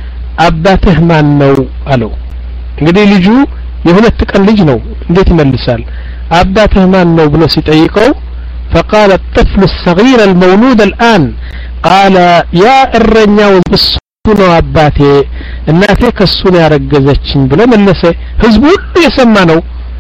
[SPEAKER 1] አባትህ ማን ነው አለው እንግዲህ ልጁ የሁለት ቀን ልጅ ነው እንዴት ይመልሳል አባትህ ማን ነው ብሎ ሲጠይቀው فقال الطفل الصغير المولود الآن قال يا እረኛው እሱ ነው አባቴ እናቴ ከሱ ነው ያረገዘችኝ ብሎ መለሰ ህዝቡ ሁሉ የሰማ ነው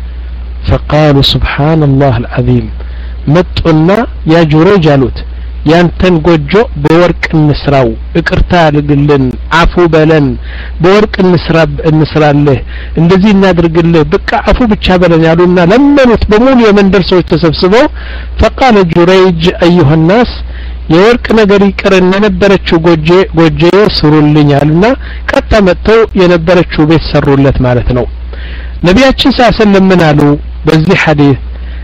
[SPEAKER 1] فقالوا سبحان الله العظيم መጡና ያ ጁረይጅ አሉት ያንተን ጎጆ በወርቅ እንስራው እቅርታ ልግልን አፉ በለን በወርቅ እንስራ እንስራለህ እንደዚህ እናድርግልህ በቃ አፉ ብቻ በለን ያሉና ለመኑት በሙሉ የመንደር ሰዎች ተሰብስበው فقال ጁረይጅ ايها الناس የወርቅ ነገር ይቀርና ነበረችው ጎጆ ጎጆ ስሩልኝ አሉና ቀጣ መጥተው የነበረችው ቤት ሰሩለት ማለት ነው ነቢያችን ሰለላሁ ዐለይሂ አሉ በዚህ ሐዲስ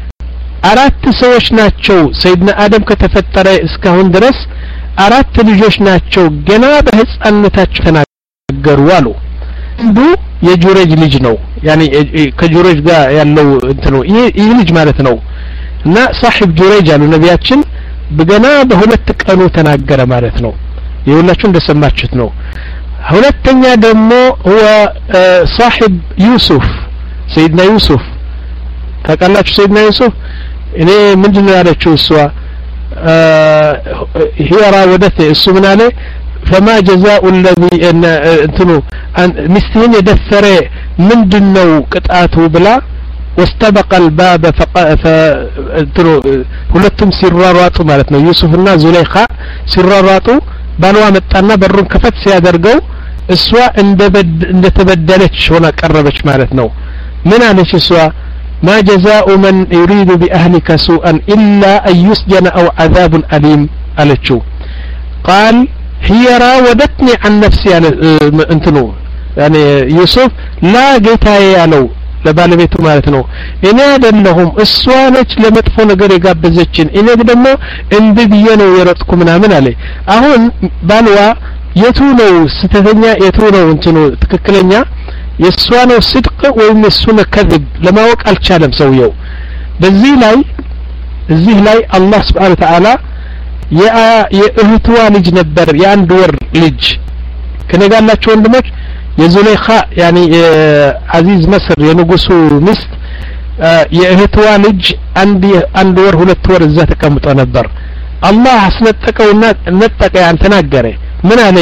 [SPEAKER 1] አራት ሰዎች ናቸው ሰይድና አደም ከተፈጠረ እስካሁን ድረስ አራት ልጆች ናቸው ገና በህፃንነታቸው ተናገሩ አሉ አንዱ የጁረይጅ ልጅ ነው ያኒ ከጁረይጅ ጋር ያለው እንትኑ ይሄ ልጅ ማለት ነው እና صاحب ጁረይጅ አሉ ነቢያችን በገና በሁለት ቀኑ ተናገረ ማለት ነው ይኸውላችሁ እንደሰማችሁት ነው ሁለተኛ ደግሞ هو صاحب يوسف سيدنا يوسف ታውቃላችሁ ሰይድና ዩሱፍ እኔ ምንድነው ያለችው እሷ ሂራ ወደተ እሱ ምን አለ فما جزاء الذي ان እንትኑ ሚስቲን የደፈረ ምንድነው ቅጣቱ ብላ واستبق الباب فانتو ሁለቱም ሲራራጡ ማለት ነው ዩሱፍና ዙለይኻ ሲራራጡ ባልዋ መጣና በሩን ከፈት ሲያደርገው እሷ እንደ ተበደለች ሆና ቀረበች ማለት ነው ምን አለች እሷ ما جزاء من يريد بأهلك سوءا إلا أن يسجن أو عذاب أليم ألتشو قال هي راودتني عن نفسي على انتنو يعني يوسف لا جيتها يالو ለባለቤቱ ማለት ነው እኔ አይደለሁም እሷ ነች ለመጥፎ ነገር የጋበዘችን እኔ ደግሞ እንደ ብዬ ነው የረጥኩ ምናምን አለ አሁን ባልዋ የቱ ነው ስተተኛ የቱ ነው እንትኑ ትክክለኛ የሷ ነው صدق ወይም እሱ ነው ከذب ለማወቅ አልቻለም ሰውየው በዚህ ላይ እዚህ ላይ አላህ Subhanahu Wa Ta'ala የእህቷ ልጅ ነበር የአንድ ወር ልጅ ከነጋላቸው ወንድሞች የዙለይኻ ያኒ አዚዝ መስር የንጉሱ ሚስት የእህቷ ልጅ አንድ አንድ ወር ሁለት ወር እዛ ተቀምጦ ነበር አላህ አስነጠቀውና ነጠቀ ያን ተናገረ ምን አለ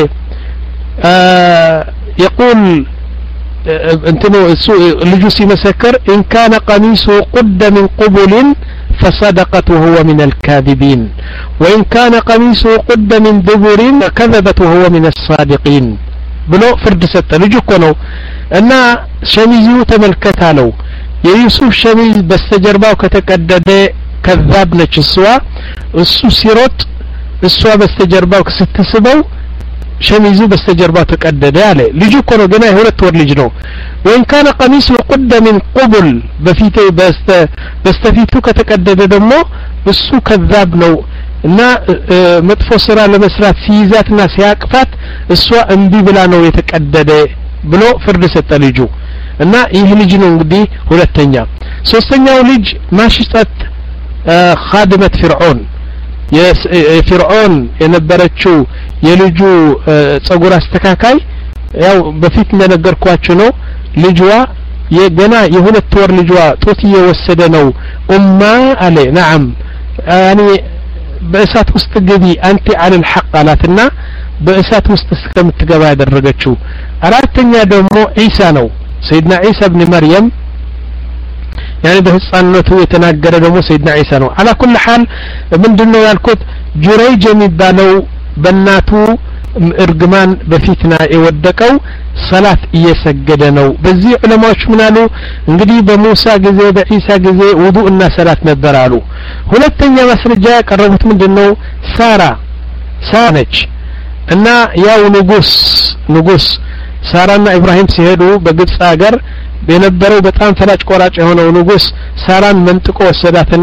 [SPEAKER 1] يقول انتو ልጁ ሲመሰከር ان كان قميصه قد من قبل فصدقت وهو من الكاذبين وان كان قميصه قد من دبر كذبت وهو من الصادقين ብሎ ፍርድ ሰጠ ልጅ እኮ ነው እና ሸሚዙ ተመልከታለው የዩሱፍ ሸሚዝ በስተጀርባው ከተቀደደ ከዛብ ነች እሷ እሱ ሲሮጥ እሷ በስተጀርባው ስትስበው ሸሚዙ በስተጀርባው ተቀደደ አለ ልጅ እኮ ነው ገና የሁለት ወር ልጅ ነው ወን ካነ ቀሚሱ قد من قبل በፊቴ በስተ በስተፊቱ ከተቀደደ ደግሞ እሱ ከዛብ ነው እና መጥፎ ስራ ለመስራት ሲይዛትና ሲያቅፋት እሷ እንቢ ብላ ነው የተቀደደ ብሎ ፍርድ ሰጠ ልጁ እና ይህ ልጅ ነው እንግዲህ ሁለተኛ ሶስተኛው ልጅ ማሽጣት ኻድመት ፍርዖን የፍርዖን የነበረችው የልጁ ጸጉር አስተካካይ ያው በፊት እንደነገርኳችሁ ነው ልጅዋ የገና የሁለት ወር ልጅዋ ጡት እየወሰደ ነው ኡማ አለ نعم يعني በእሳት ውስጥ ግቢ አንተ على الحق አላትና በእሳት ውስጥ እስከምትገባ ያደረገችው አራተኛ ደግሞ ኢሳ ነው ሰይድና ኢሳ ኢብኑ መርየም يعني በህፃንነቱ የተናገረ ደግሞ ሰይድና ኢሳ ነው على كل حال ምንድነው ያልኩት ጁረይጅ የሚባለው በእናቱ እርግማን በፊትና የወደቀው ሰላት እየሰገደ ነው በዚህ ዑለማዎች ምን አሉ እንግዲህ በሙሳ ጊዜ በኢሳ ጊዜ ውዱእ እና ሰላት ነበር አሉ ሁለተኛ ማስረጃ ያቀረቡት ምንድነው ሳራ ሳነች እና ያው ንጉስ ንጉስ ሳራና ኢብራሂም ሲሄዱ በግብጽ ሀገር በነበረው በጣም ፈላጭ ቆራጭ የሆነው ንጉስ ሳራን መንጥቆ ወሰዳትና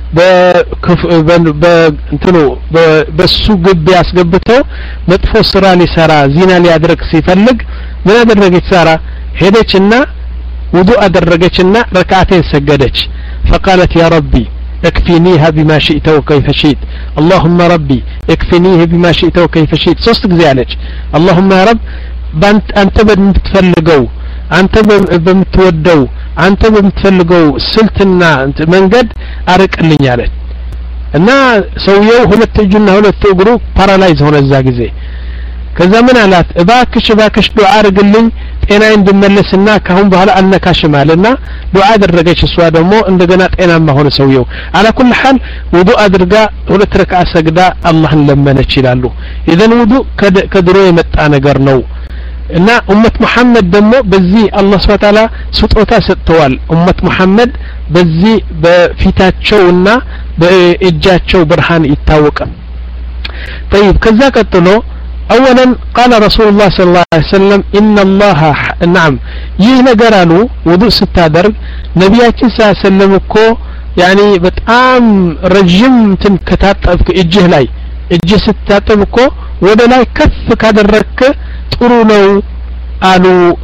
[SPEAKER 1] በእንትኑ በሱ ግብ ያስገብተው መጥፎ ስራ ሊሰራ ዚና ሊያደርግ ሲፈልግ ምን አደረገች ሳራ ሄደችና ውዱእ አደረገችና ረካዓተን ሰገደች فقالت يا ربي اكفنيها بما شئت وكيف شئت اللهم ربي اكفنيه بما شئت وكيف شئت ሶስት ጊዜ አለች اللهم يا رب አንተ በምትፈልገው አንተ በምትወደው አንተ በምትፈልገው ስልትና መንገድ አርቅልኝ አለች እና ሰውየው ሁለት እጁና ሁለት እግሩ ፓራላይዝ ሆነ እዛ ጊዜ ከዛ ምን አላት እባክሽ እባክሽ ዱዓ አርግልኝ ጤናዬ እንድመለስና ካሁን በኋላ አልነካሽም አለና ዱዓ አደረገች እሷ ደግሞ እንደገና ጤናማ ሆነ ሰውየው አላ ኩል ሐል ውዱእ አድርጋ ሁለት ረካዓ ሰግዳ አላህን ለመነች ይላሉ ኢዘን ውዱእ ከድሮ የመጣ ነገር ነው እና ኡመት መሐመድ ደግሞ በዚህ አላህ Subhanahu Ta'ala ስጦታ ሰጥተዋል ኡመት መሐመድ በዚህ በፊታቸውና በእጃቸው ብርሃን ይታወቃል طيب ከዛ ቀጥሎ اولا قال رسول الله صلى الله عليه وسلم ان الله نعم ይህ ነገር አሉ ውዱእ ስታደርግ ነብያችን ሰለላሁ ዐለይሂ ወሰለም እኮ ያኒ በጣም ረጅም እንትን ከታጠብክ እጅህ ላይ እጅ ስታጠብ እኮ ወደ ላይ ከፍ ካደረክ ጥሩ ነው አሉ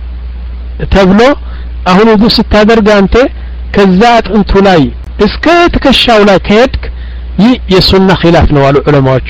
[SPEAKER 1] ተብሎ አሁን ውዱእ ስታደርግ አንተ ከዛ አጥንቱ ላይ እስከ ትከሻው ላይ ከሄድክ ይህ የሱና ኺላፍ ነው አሉ ዑለማዎቹ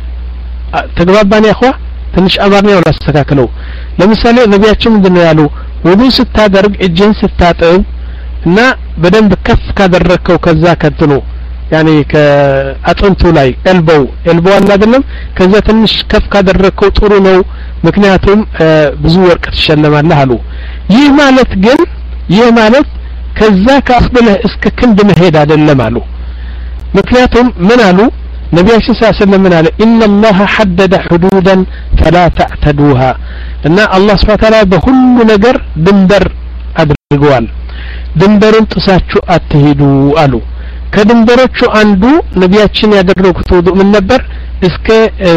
[SPEAKER 1] ተግባባን ያخوا ትንሽ አማርኛው ላስተካክለው ለምሳሌ ነብያችን ምንድነው ያሉ ውዱእ ስታደርግ እጅን ስታጠብ እና በደንብ ከፍ ካደረከው ከዛ ከትኑ ያኒ ከአጥንቱ ላይ ኤልቦው ኤልቦው አይደለም ከዛ ትንሽ ከፍ ካደረከው ጥሩ ነው ምክንያቱም ብዙ ወርቅ ተሸለማለህ አሉ ይህ ማለት ግን ይህ ማለት ከዛ ከአፍበለህ እስከ ክንድ መሄድ አይደለም አሉ ምክንያቱም ምን አሉ ነብያችን ሰለላሁ ዐለይሂ ወሰለም ምን አለ ኢነ الله حدد حدودا فلا تعتدوها እና አላህ Subhanahu Ta'ala በሁሉ ነገር ድንበር አድርገዋል ድንበርን ጥሳችሁ አትሄዱ አሉ ከድንበሮቹ አንዱ ነብያችን ያደረጉት ውዱእ ምን ነበር እስከ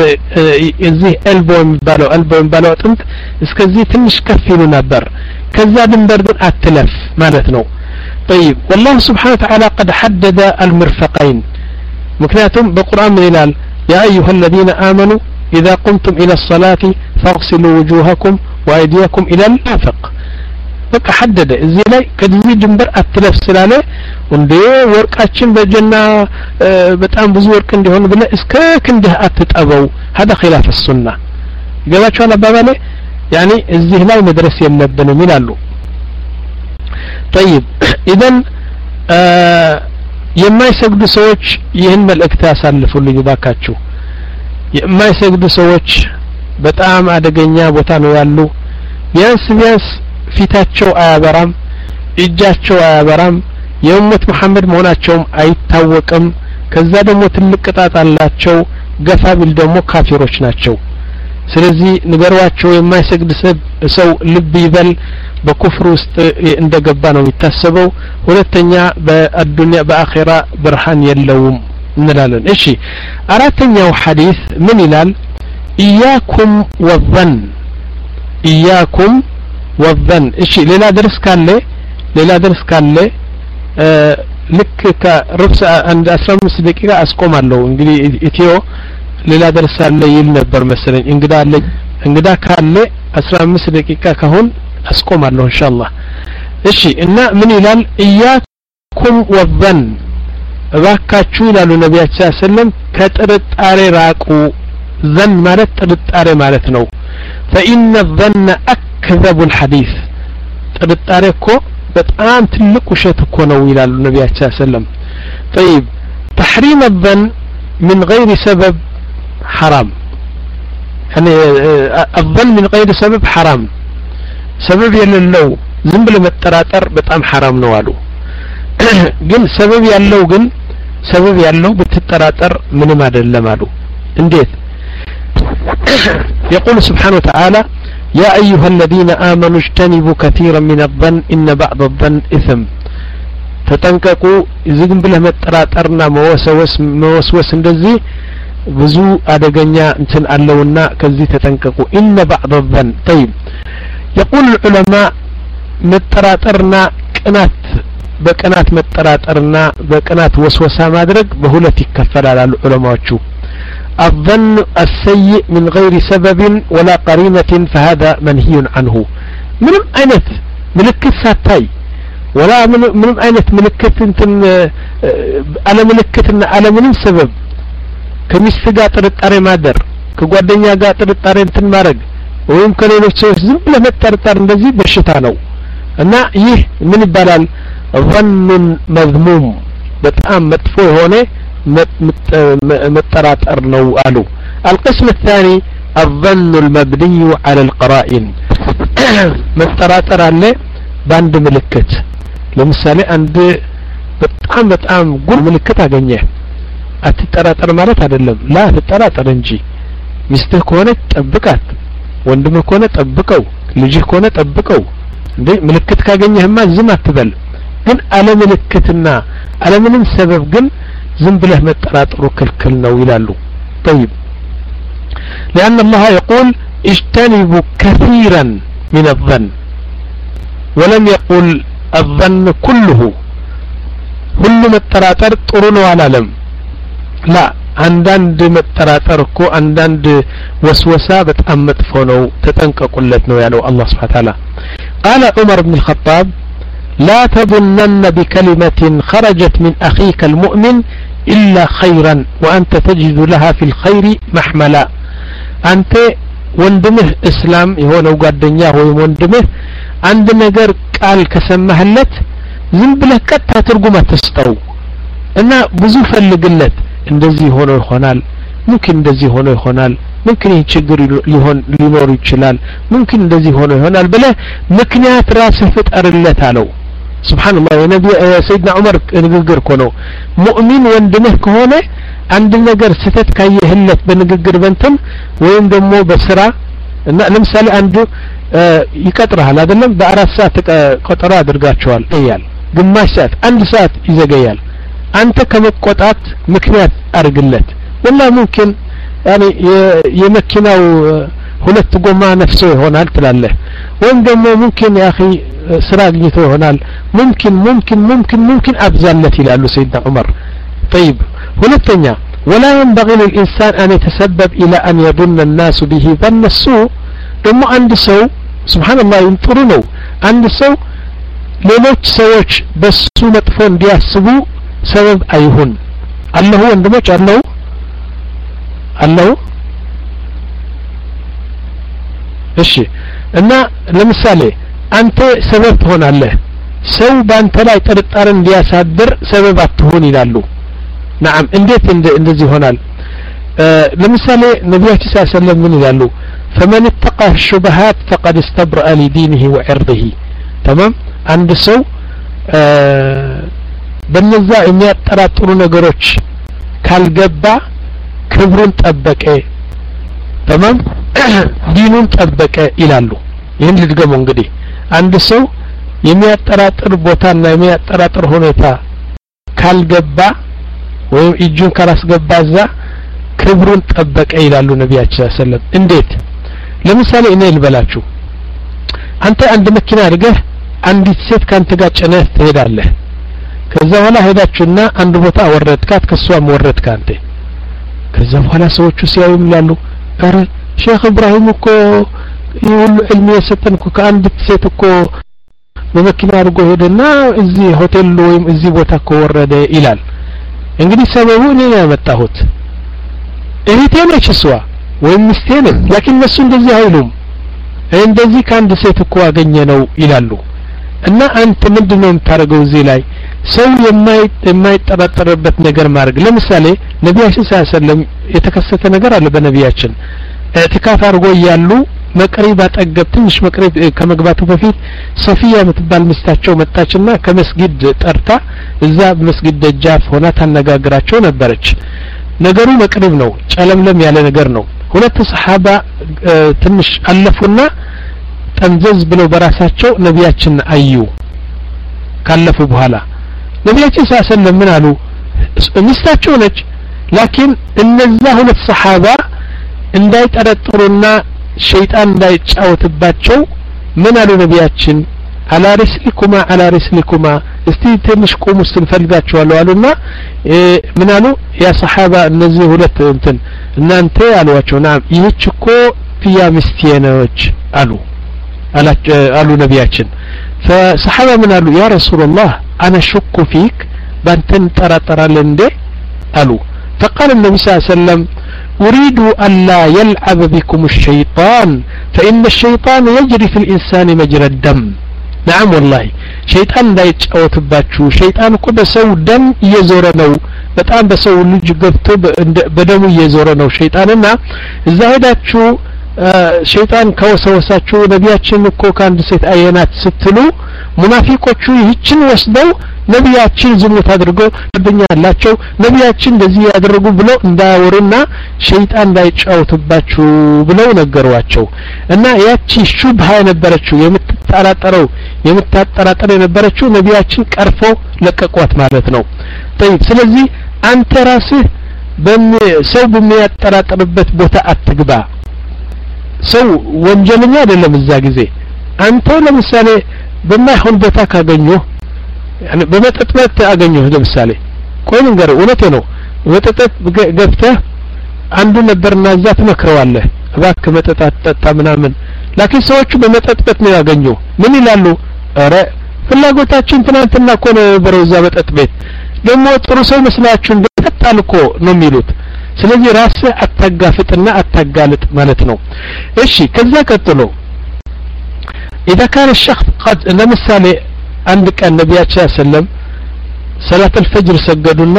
[SPEAKER 1] እዚህ ኤልቦ የሚባለው ኤልቦ የሚባለው አጥንት እስከዚህ ትንሽ ከፍ ይሉ ነበር ከዛ ድንበር ግን አትለፍ ማለት ነው طيب والله سبحانه وتعالى قد حدد المرفقين ምክንያቱም በቁርአን ምን ይላል يا ايها الذين امنوا اذا قمتم الى الصلاه فاغسلوا وجوهكم وايديكم الى المرفق በቃ حدد እዚህ ላይ ከዚህ ድንበር አትለፍ ስላለ እንዴ ወርቃችን በጀና በጣም ብዙ ወርቅ እንዲሆን ብለ እስከ ክንድህ አትጠበው هذا خلاف السنه ገባችኋል አባባሌ يعني እዚህ ላይ መድረስ የለብንም ይላሉ طيب اذا የማይሰግዱ ሰዎች ይህን መልእክት ያሳልፉልኝ ባካችሁ የማይሰግዱ ሰዎች በጣም አደገኛ ቦታ ነው ያሉ ቢያንስ ቢያንስ ፊታቸው አያበራም እጃቸው አያበራም የኡመት መሐመድ መሆናቸውም አይታወቅም ከዛ ደግሞ ትልቅ ቅጣት አላቸው ገፋ ቢል ደግሞ ካፊሮች ናቸው ስለዚህ ንገሯቸው የማይሰግድ ሰው ልብ ይበል በኩፍር ውስጥ እንደገባ ነው የሚታሰበው ሁለተኛ በአዱንያ በአኺራ ብርሃን የለውም እንላለን እሺ አራተኛው ሐዲስ ምን ይላል ኢያኩም ወዘን ኢያኩም ወዘን እሺ ሌላ ድርስ ካለ ሌላ ድርስ ካለ ልክ ከሩብስ አንድ አስራ አምስት ደቂቃ አስቆማለሁ እንግዲህ ኢትዮ ሌላ ድርስ አለ ይል ነበር መሰለኝ እንግዳ አለ እንግዳ ካለ አስራ አምስት ደቂቃ ካሁን አስቆማለሁ ኢንሻአላህ እሺ እና ምን ይላል ኢያኩም ወዘን እባካችሁ ይላሉ ነብያችን ሰለላሁ ዐለይሂ ወሰለም ከጥርጣሬ ራቁ ዘን ማለት ጥርጣሬ ማለት ነው فإن الظن أكذب الحديث ጥርጣሬ እኮ በጣም ትልቅ ውሸት እኮ ነው ይላሉ ነብያችን ሰለላሁ ዐለይሂ ወሰለም طيب تحريم الظن من غير سبب حرام يعني الظن من غير سبب حرام سبب የሌለው ዝም ብለ መጠራጠር በጣም حرام ነው አሉ ግን ሰበብ ያለው ግን ሰበብ ያለው ብትጠራጠር ምንም አይደለም አሉ እንዴት يقول سبحانه وتعالى يا أيها الذين آمنوا اجتنبوا كثيرا من الظن إن بعض الظن إثم تتنككوا إذن بله متراترنا موسوس موسوس እንደዚህ ብዙ አደገኛ እንትን አለውና ከዚህ ተጠንቀቁ إن بعض الظن طيب يقول العلماء መጠራጠርና ቅናት በቅናት መጠራጠርና በቅናት ወስወሳ ማድረግ በሁለት ይከፈላል አሉ ዑለማዎቹ الظن السيء من غير سبب ولا قرينة فهذا منهي عنه ምንም አይነት ምልክት ሳታይ ወላ ምንም አይነት ምልክት እንትን አለ ምልክትና አለ ምንም ሰበብ ከሚስት ጋር ጥርጣሬ ማደር ከጓደኛ ጋር ጥርጣሬ እንትን ማድረግ ወይም ከሌሎች ሰዎች ዝም ብለህ መጠርጠር እንደዚህ በሽታ ነው እና ይህ ምን ይባላል ظن مذموم በጣም መጥፎ የሆነ متراتر ነው አሉ القسم الثاني الظن المبني على القرائن متراتر አለ ባንድ ምልክት ለምሳሌ አንድ በጣም በጣም ጉር ምልክት አገኘ አትጠራጠር ማለት አይደለም ላ ተጠራጠር እንጂ ሚስትህ ከሆነ ጠብቃት ወንድምህ ከሆነ ጠብቀው ልጅህ ከሆነ ጠብቀው እንዴ ምልክት ካገኘህማ ዝም አትበል ግን አለ ምልክትና አለ ምንም ሰበብ ግን ዝም ብለህ መጠራጠሩ ክልክል ነው ይላሉ طيب لأن الله يقول اجتنبوا كثيرا من الظن ولم يقل الظن كله كل متراتر ጥሩ ነው አላለም لا አንዳንድ መጠራጠር እኮ አንዳንድ ወስወሳ በጣም መጥፎ ነው ተጠንቀቁለት ነው ያለው አላህ Subhanahu Wa Ta'ala قال عمر بن الخطاب لا تظنن بكلمة خرجت من أخيك المؤمن إلا خيرا وأنت تجد لها في الخير محملا أنت وندمه إسلام يهونه قادنيا هو وندمه عند نجر قال كسمهلت زنبله كتا ترجمة تستو أنا بزوف اللي እንደዚህ ሆኖ ይሆናል ممكن እንደዚህ ሆኖ ይሆናል ممكن ይችግር ሊሆን ሊኖር ይችላል ممكن እንደዚህ ሆኖ ይሆናል በለ ምክንያት ራስህ ፍጠርለት አለው ሱብሃንአላህ የነቢ ሰይድና ዑመር ንግግር እኮ ነው ሙእሚን ወንድምህ ከሆነ አንድ ነገር ስተት ካየህለት በንግግር በእንትን ወይም ደግሞ በስራ እና ለምሳሌ አንዱ ይቀጥራል አይደለም በአራት ሰዓት ቀጠሮ አድርጋቸዋል ይያል ግማሽ ሰዓት አንድ ሰዓት ይዘገያል አንተ ከመቆጣት ምክንያት አርግለት ወላ ممكن يعني የመኪናው ሁለት ጎማ ነፍሶ ይሆናል ትላለህ ወይም ደግሞ ممكن يا اخي ስራ አግኝቶ ይሆናል ممكن ممكن ممكن ممكن አብዛለት ይላሉ ሰይድና ዑመር طيب ሁለተኛ ولا ينبغي للإنسان أن يتسبب إلى أن يظن الناس به ظن السوء ደግሞ አንድ ሰው سبحان الله ጥሩ ነው አንድ ሰው ሌሎች ሰዎች በሱ መጥፎ እንዲያስቡ ሰበብ አይሁን አላህ ወንድሞች አላህ አላህ እሺ እና ለምሳሌ አንተ ሰበብ ትሆናለህ ሰው ባንተ ላይ ጥርጣሬ እንዲያሳድር ሰበብ አትሆን ይላሉ نعم እንዴት እንደዚህ ይሆናል ለምሳሌ ነብያችን ሰለላሁ ዐለይሂ ወሰለም ምን ይላሉ فمن اتقى الشبهات فقد استبرأ لدينه وعرضه تمام አንድ ሰው በነዛ የሚያጠራጥሩ ነገሮች ካልገባ ክብሩን ጠበቀ تمام ዲኑን ጠበቀ ይላሉ ይሄን ልድገሙ እንግዲህ አንድ ሰው የሚያጠራጥር ቦታና የሚያጠራጥር ሁኔታ ካልገባ ወይም እጁን ካላስገባዛ ክብሩን ጠበቀ ይላሉ ነብያችን ሰለላሁ ዐለይሂ ወሰለም እንዴት ለምሳሌ እኔ ልበላችሁ አንተ አንድ መኪና አድርገህ አንዲት ሴት ካንተ ጋር ጭነህ ትሄዳለህ ከዛ በኋላ ሄዳችሁና አንድ ቦታ ወረድካት ከሷም ወረድካ አንተ ከዛ በኋላ ሰዎቹ ሲያዩ ይላሉ አረ ሼክ ኢብራሂም እኮ ይሁሉ ዕልም የሰጠንኩ ከአንድ ሴት እኮ በመኪና አድርጎ ሄደና እዚህ ሆቴል ወይም እዚህ ቦታ እኮ ወረደ ይላል እንግዲህ ሰበቡ እኔ ያመጣሁት እህቴ ነች እሷ ወይም ሚስቴ ነች لكن እነሱ እንደዚህ አይሉም እንደዚህ ከአንድ ሴት እኮ አገኘ ነው ይላሉ እና አንተ ምንድነው የምታረገው እዚህ ላይ ሰው የማይጠራጠርበት ነገር ማድረግ ለምሳሌ ነብያችን ሰለላሁ ዐለይሂ ወሰለም የተከሰተ ነገር አለ በነብያችን ኢዕቲካፍ አድርጎ ያሉ መቅሪብ አጠገብ ትንሽ መቅሪብ ከመግባቱ በፊት ሶፊያ የምትባል ሚስታቸው መጣችና ከመስጊድ ጠርታ እዛ መስጊድ ደጃፍ ሆና ታነጋግራቸው ነበረች ነገሩ መቅሪብ ነው ጨለምለም ያለ ነገር ነው ሁለት ሰሃባ ትንሽ አለፉና ጠንዘዝ ብለው በራሳቸው ነቢያችን አዩ ካለፉ በኋላ ነቢያችን ሰለላሁ ምን አሉ ሚስታቸው ነች ላኪን እነዛ ሁለት ሰሃባ እንዳይጠረጥሩና ሸይጣን እንዳይጫወትባቸው ምን አሉ ነቢያችን አላ ሪስሊኩማ አላ ሪስሊኩማ እስቲ ትንሽ ቆሙ ስንፈልጋቸዋለሁ አሉና ምን አሉ ያ ሰሃባ እነዚህ ሁለት እንትን እናንተ አሏቸው ናም ይህች እኮ ፊያ ሚስቴ ነች አሉ አሉ ነቢያችን فصحابه من قالوا يا رسول الله انا شك فيك بانتن ترى እንዴ አሉ فقال النبي صلى الله عليه وسلم أريد أن لا يلعب بكم الشيطان فإن الشيطان يجري في الإنسان مجرى الدم نعم والله شيطان لا يتጫወትባችሁ شيطان እኮ በሰው ደም እየዞረ ነው በጣም በሰው ልጅ ገብቶ በደሙ እየዞረ ነው شيطانና እዛ ሄዳችሁ ሸይጣን ከወሰወሳችሁ ነቢያችን እኮ ካንድ ሴት አየናት ስትሉ ሙናፊቆቹ ይህችን ወስደው ነቢያችን ዝሙት አድርገው ተደኛላቸው ነቢያችን እንደዚህ ያደረጉ ብለው እንዳወሩና ሸይጣን እንዳይጫወትባችሁ ብለው ነገሯቸው እና ያቺ ሹብሃ የነበረችው የምትጠራጠረው የምታጠራጠር የነበረችው ነቢያችን ቀርፎ ለቀቋት ማለት ነው طيب ስለዚህ አንተ ራስህ በሰው በሚያጠራጥርበት ቦታ አትግባ ሰው ወንጀለኛ አይደለም እዛ ጊዜ አንተ ለምሳሌ በማይሆን ቦታ ካገኙ يعني በመጠጥበት አገኙ ለምሳሌ ቆይ ንገር እውነቴ ነው በመጠጥ ገብተህ አንዱ ነበርና እዛ ተመክረዋለህ እባክህ መጠጥ አትጠጣ ምናምን ላኪን ሰዎቹ በመጠጥበት ነው ያገኙ ምን ይላሉ አረ ፍላጎታችን ትናንትና እኮ ነው በረዛ መጠጥ ቤት ደግሞ ጥሩ ሰው መስላችሁ እንደተጣል እኮ ነው የሚሉት ስለዚህ ራስ አታጋፍጥና አታጋልጥ ማለት ነው እሺ ከዛ ቀጥሎ اذا كان الشخص قد ለምሳሌ አንድ ቀን ነብያችን ሰለም ሰላት الفجر ሰገዱና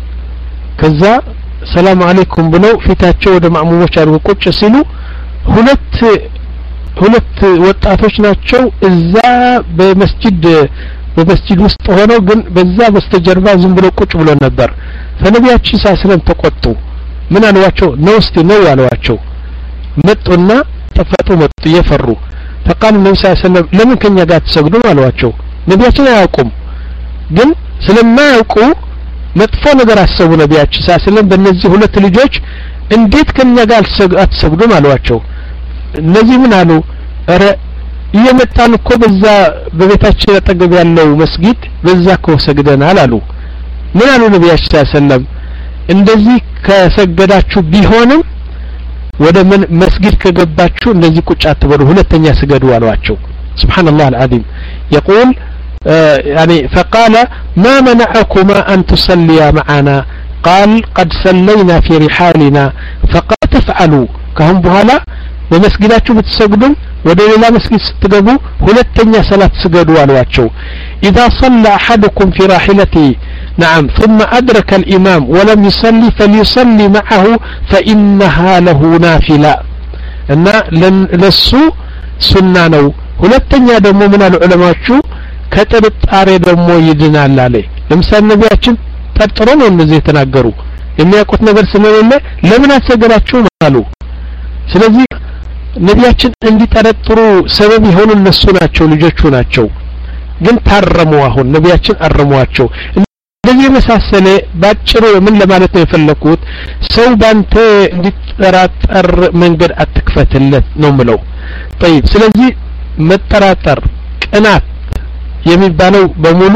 [SPEAKER 1] ከዛ ሰላም አለይኩም ብለው ፊታቸው ወደ ማእሙሞች አድርገው ቁጭ ሲሉ ሁለት ሁለት ወጣቶች ናቸው እዛ በመስጂድ በመስጂድ ውስጥ ሆነው ግን በዛ በስተጀርባ ዝም ብለው ቁጭ ብለው ነበር ፈነቢያችን ሰለም ተቆጡ ምን አሏቸው ነው እስቲ ነው አሏቸው መጡና ተፈጡ መጡ የፈሩ فقال النبي صلى الله عليه وسلم ለምን ከኛ ጋር ተሰግዱ አሏቸው ነቢያችን አያውቁም ግን ስለማያውቁ መጥፎ ነገር አሰቡ ነቢያችን ሰለላሁ ዐለይሂ ወሰለም በእነዚህ ሁለት ልጆች እንዴት ከኛ ጋር አትሰግዱም አሏቸው እነዚህ ምን አሉ አረ እየመጣን እኮ በዛ በቤታችን አጠገብ ያለው መስጊድ በዛ እኮ ሰግደናል አሉ ምን አሉ ነቢያችን ሰለላሁ ዐለይሂ ወሰለም እንደዚህ ከሰገዳችሁ ቢሆንም ወደ መስጊድ ከገባችሁ እንደዚህ ቁጭ አትበሉ ሁለተኛ ስገዱ አሏቸው سبحان الله العظيم يقول آه يعني فقال ما منعكما أن تصليا معنا قال قد صلينا في رحالنا فقال تفعلوا كهم بهلا بمسجداتكم بتسجدون ወደ ሌላ መስጊድ ስትገቡ ሁለተኛ ሰላት ስገዱ አሏቸው اذا صلى احدكم في راحلته نعم ثم ادرك الامام ولم يصلي فليصلي معه فانها له نافله እና ለሱ ሱና ነው ሁለተኛ ደግሞ ምን አሉ ዑለማዎቹ ከጥርጣሬ ደግሞ ይድናል አለ ለምሳሌ ነቢያችን ጠርጥሮ ነው እንደዚህ የተናገሩ የሚያውቁት ነገር ስለሌለ ለምን አትሰገዳችሁ አሉ ስለዚህ ነቢያችን እንዲጠረጥሩ ሰበብ ይሆኑ እነሱ ናቸው ልጆቹ ናቸው ግን ታረሙ አሁን ነቢያችን አረሟቸው እንደዚህ መሳሰለ ባጭሩ ምን ለማለት ነው የፈለኩት ሰው ባንተ እንዲጠራጠር መንገድ አትክፈትለት ነው ምለው طيب ስለዚህ መጠራጠር ቅናት የሚባለው በሙሉ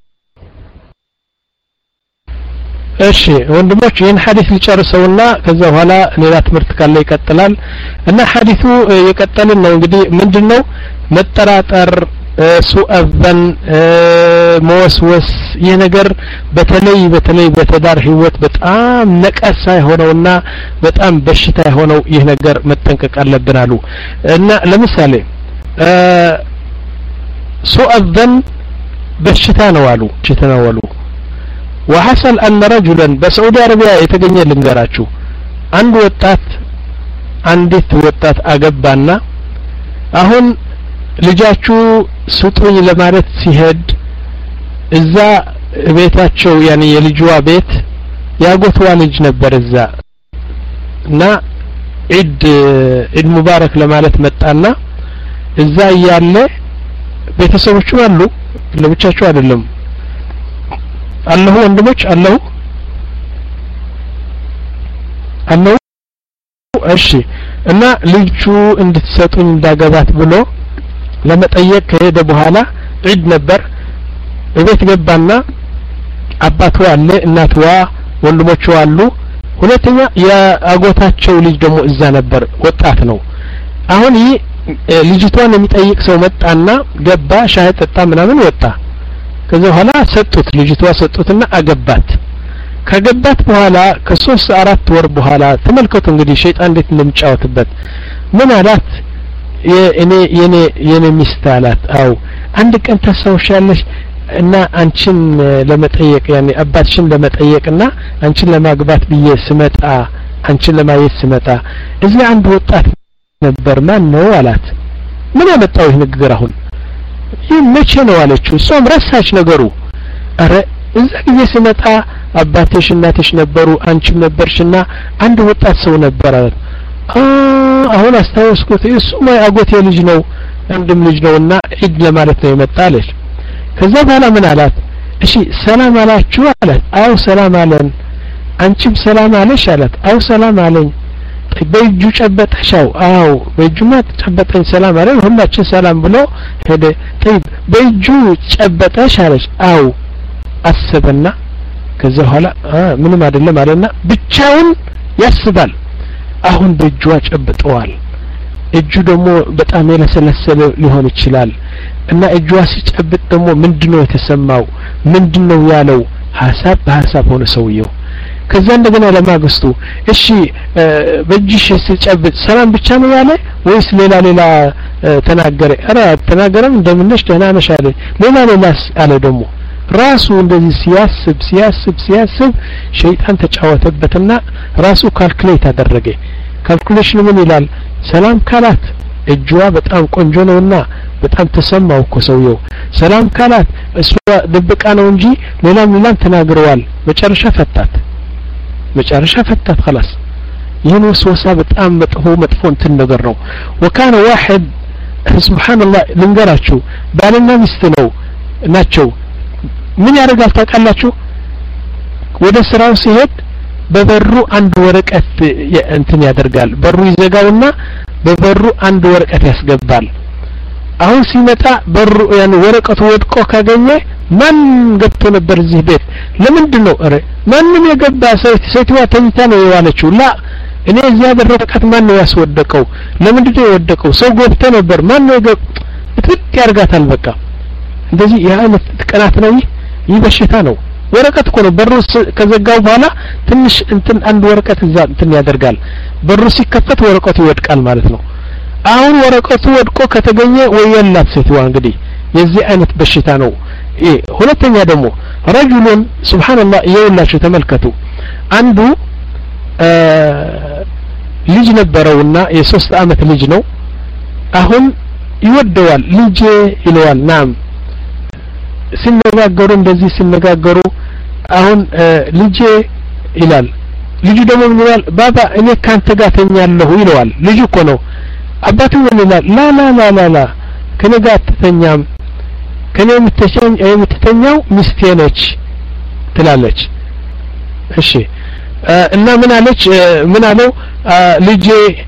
[SPEAKER 1] እሺ ወንድሞች ይሄን ሐዲስ ልጨርሰውና ከዛ በኋላ ሌላ ትምህርት ካለ ይቀጥላል እና ሐዲሱ የቀጠልን ነው እንግዲህ ምንድነው መጠራጠር ሱአዘን መወስወስ ይሄ ነገር በተለይ በተለይ በተዳር ህይወት በጣም ነቀሳ የሆነውና በጣም በሽታ የሆነው ይሄ ነገር መጠንቀቅ አለብን አሉ እና ለምሳሌ ሱአዘን በሽታ ነው አሉ በሽታ ነው አሉ وحصل أن رجلا بسعودية عربية يتجنى لنجاراتشو عند وطات عندت وطات أجبانا أهون لجاتشو سطوني لمارت سيهد إذا بيتاتشو يعني يلجوا بيت ياقوت والج نبر إذا نا ዒድ ዒድ ሙባረክ ለማለት መጣና እዛ ያለ ቤተሰቦቹ አሉ ለብቻቸው አይደለም አለሁ ወንድሞች አለሁ አለሁ እሺ እና ልጁ እንድትሰጡኝ እንዳገባት ብሎ ለመጠየቅ ከሄደ በኋላ ዒድ ነበር እቤት ገባና አባቱ አለ እናትዋ ወንድሞቹ አሉ ሁለተኛ የአጎታቸው ልጅ ደግሞ እዛ ነበር ወጣት ነው አሁን ይህ ልጅቷን የሚጠይቅ ሰው መጣና ገባ ሻይ ጠጣ ምናምን ወጣ ከዛ በኋላ ሰጡት ልጅቷ ሰጡትና አገባት ከገባት በኋላ ከሶስት አራት ወር በኋላ ተመልከቱ እንግዲህ ሸይጣን እንዴት እንደሚጫወትበት ምን አላት የኔ የኔ የኔ ሚስት አላት አው አንድ ቀን ተሰውሻለሽ እና አንቺን ለመጠየቅ ያኔ አባትሽን ለመጠየቅና አንቺን ለማግባት ብዬ ስመጣ አንቺን ለማየት ስመጣ እዚህ አንድ ወጣት ነበር ማን ነው አላት ምን ያመጣው ይህ ንግግር አሁን ይህ መቼ ነው አለችው እሷም ረሳች ነገሩ አረ እዛ ጊዜ ስመጣ አባትሽ እናትሽ ነበሩ አንቺም ነበርሽና አንድ ወጣት ሰው ነበር አላት አሁን አስታወስኩት እሱ ማይ አጎቴ ልጅ ነው አንድም ልጅ ነውና ዒድ ለማለት ነው የመጣለሽ ከዛ በኋላ ምን አላት እሺ ሰላም አላችሁ አላት አው ሰላም አለን አንቺም ሰላም አለሽ አላት አው ሰላም አለኝ በእጁ ጨበጠሻው አው በእጁማ ጨበጠኝ ሰላም አለን ሁላችን ሰላም ብሎ ሄደ طيب በእጁ ጨበጠሽ አለሽ አው አሰበና ከዛ በኋላ ምንም አይደለም አለና ብቻውን ያስባል አሁን በእጁ ጨብጠዋል እጁ ደግሞ በጣም የለሰለሰለ ሊሆን ይችላል እና እጁ ሲጨብጥ ደግሞ ምንድነው የተሰማው ምንድነው ያለው ሐሳብ በሐሳብ ሆነ ሰውየው ከዛ እንደገና ለማግስቱ እሺ በእጅሽ ሲጨብጥ ሰላም ብቻ ነው ያለ ወይስ ሌላ ሌላ ተናገረ አረ ተናገረም እንደምንሽ ደህና ነሽ አለ ሌላ ሌላስ አለ ደግሞ ራሱ እንደዚህ ሲያስብ ሲያስብ ሲያስብ ሸይጣን ተጫወተበትና ራሱ ካልኩሌት አደረገ ካልኩሌሽን ምን ይላል ሰላም ካላት እጇ በጣም ቆንጆ ነውና በጣም ተሰማው እኮ ሰውየው ሰላም ካላት እሷ ደብቃ ነው እንጂ ሌላም ሌላም ተናግረዋል መጨረሻ ፈታት መጨረሻ ፈታት خلاص ይሄን ወስወሳ በጣም መጥፎ መጥፎ እንትን ነገር ነው ወካነ واحد ሱብሃንአላህ ልንገራችሁ ባልና ሚስት ነው ናቸው ምን ያደርጋል ታውቃላችሁ ወደ ስራው ሲሄድ በበሩ አንድ ወረቀት እንትን ያደርጋል በሩ ይዘጋውና በበሩ አንድ ወረቀት ያስገባል አሁን ሲመጣ በሩ ያን ወረቀቱ ወድቆ ካገኘ ማን ገብቶ ነበር እዚህ ቤት ለምንድነው አረ ማንንም የገባ ሰው ሴትዋ ተኝታ ነው የዋለችው ላ እኔ እዚህ ያደረቀት ማን ነው ያስወደቀው ለምንድነው የወደቀው ሰው ገብቶ ነበር ማን ነው የገብ ትክ ያርጋታል በቃ እንደዚህ ያለት ተቀናት ነው ይህ በሽታ ነው ወረቀት እኮ ነው በሩ ከዘጋው በኋላ ትንሽ እንትን አንድ ወረቀት እዛ እንትን ያደርጋል በሩ ሲከፈት ወረቀቱ ይወድቃል ማለት ነው አሁን ወረቀቱ ወድቆ ከተገኘ ወየላት ሴትዋ እንግዲህ የዚህ አይነት በሽታ ነው እ ሁለተኛ ደግሞ ረጁሉን ሱብሃንአላህ ይውላችሁ ተመልከቱ አንዱ ልጅ ነበረውና የሶስት አመት ልጅ ነው አሁን ይወደዋል ልጅ ይለዋል ናም ሲነጋገሩ እንደዚህ ሲነጋገሩ አሁን ልጅ ይላል ልጁ ደግሞ ምን ይላል ባባ እኔ ካንተ ጋር ተኛለሁ ይለዋል ልጁ እኮ ነው አባቱ ምን ይላል ላ ላ ላ ላ ላ ከኔ ጋር አትተኛም ከኔ የምትተኛው የምትተኛው ሚስቴ ነች ትላለች እሺ እና ምን አለች ምን አለው ልጄ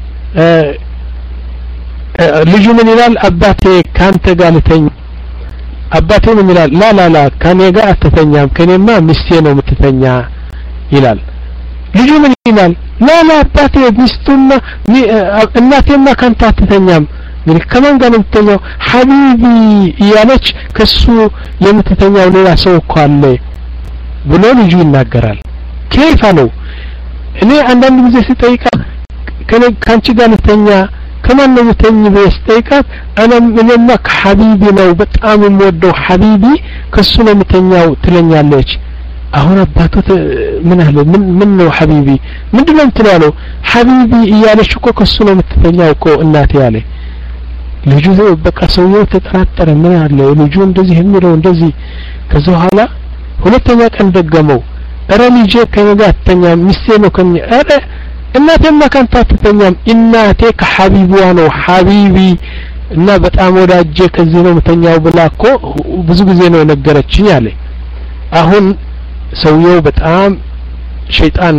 [SPEAKER 1] ልጁ ምን ይላል አባቴ ካንተ ጋር ልተኛ አባቴ ምን ይላል ላ ላ ላ ከኔ ጋር አትተኛም ከኔማ ሚስቴ ነው የምትተኛ ይላል ልጁ ምን ይላል ላ ላ አባቴ ሚስቱማ እናቴማ ካንተ አትተኛም ግን ከማን ጋር የምትተኛው ሐቢቢ እያለች ከሱ የምትተኛው ሌላ ሰው እኮ አለ ብሎ ልጁ ይናገራል كيف ነው እኔ አንዳንድ ጊዜ ሲጠይቃ ከኔ ካንቺ ጋር ልተኛ ከማን ነው የምትተኝ በስጠይቃት انا ምንማ ከሐቢቢ ነው በጣም የምወደው ሐቢቢ ከሱ ነው የምተኛው ትለኛለች አሁን አባቱ ምን አለ ምን ምን ነው ሐቢቢ ምንድነው የምትለው ሐቢቢ እያለች እኮ ከሱ ነው የምትተኛው እኮ እናቴ ያለ ልጁ በቃ ሰውየው ተጠራጠረ ምን አለ ልጁ እንደዚህ የሚለው እንደዚህ ከዛ በኋላ ሁለተኛ ቀን ደገመው አረ ልጄ ከኔ ጋር ተኛ ሚስቴ ነው ከኔ አረ እናቴማ ካንተ አትተኛም እናቴ ከሐቢብዋ ነው ሐቢቢ እና በጣም ወዳጄ ከዚህ ነው መተኛው ብላኮ ብዙ ጊዜ ነው ነገረችኝ አለ አሁን ሰውየው በጣም ሸይጣን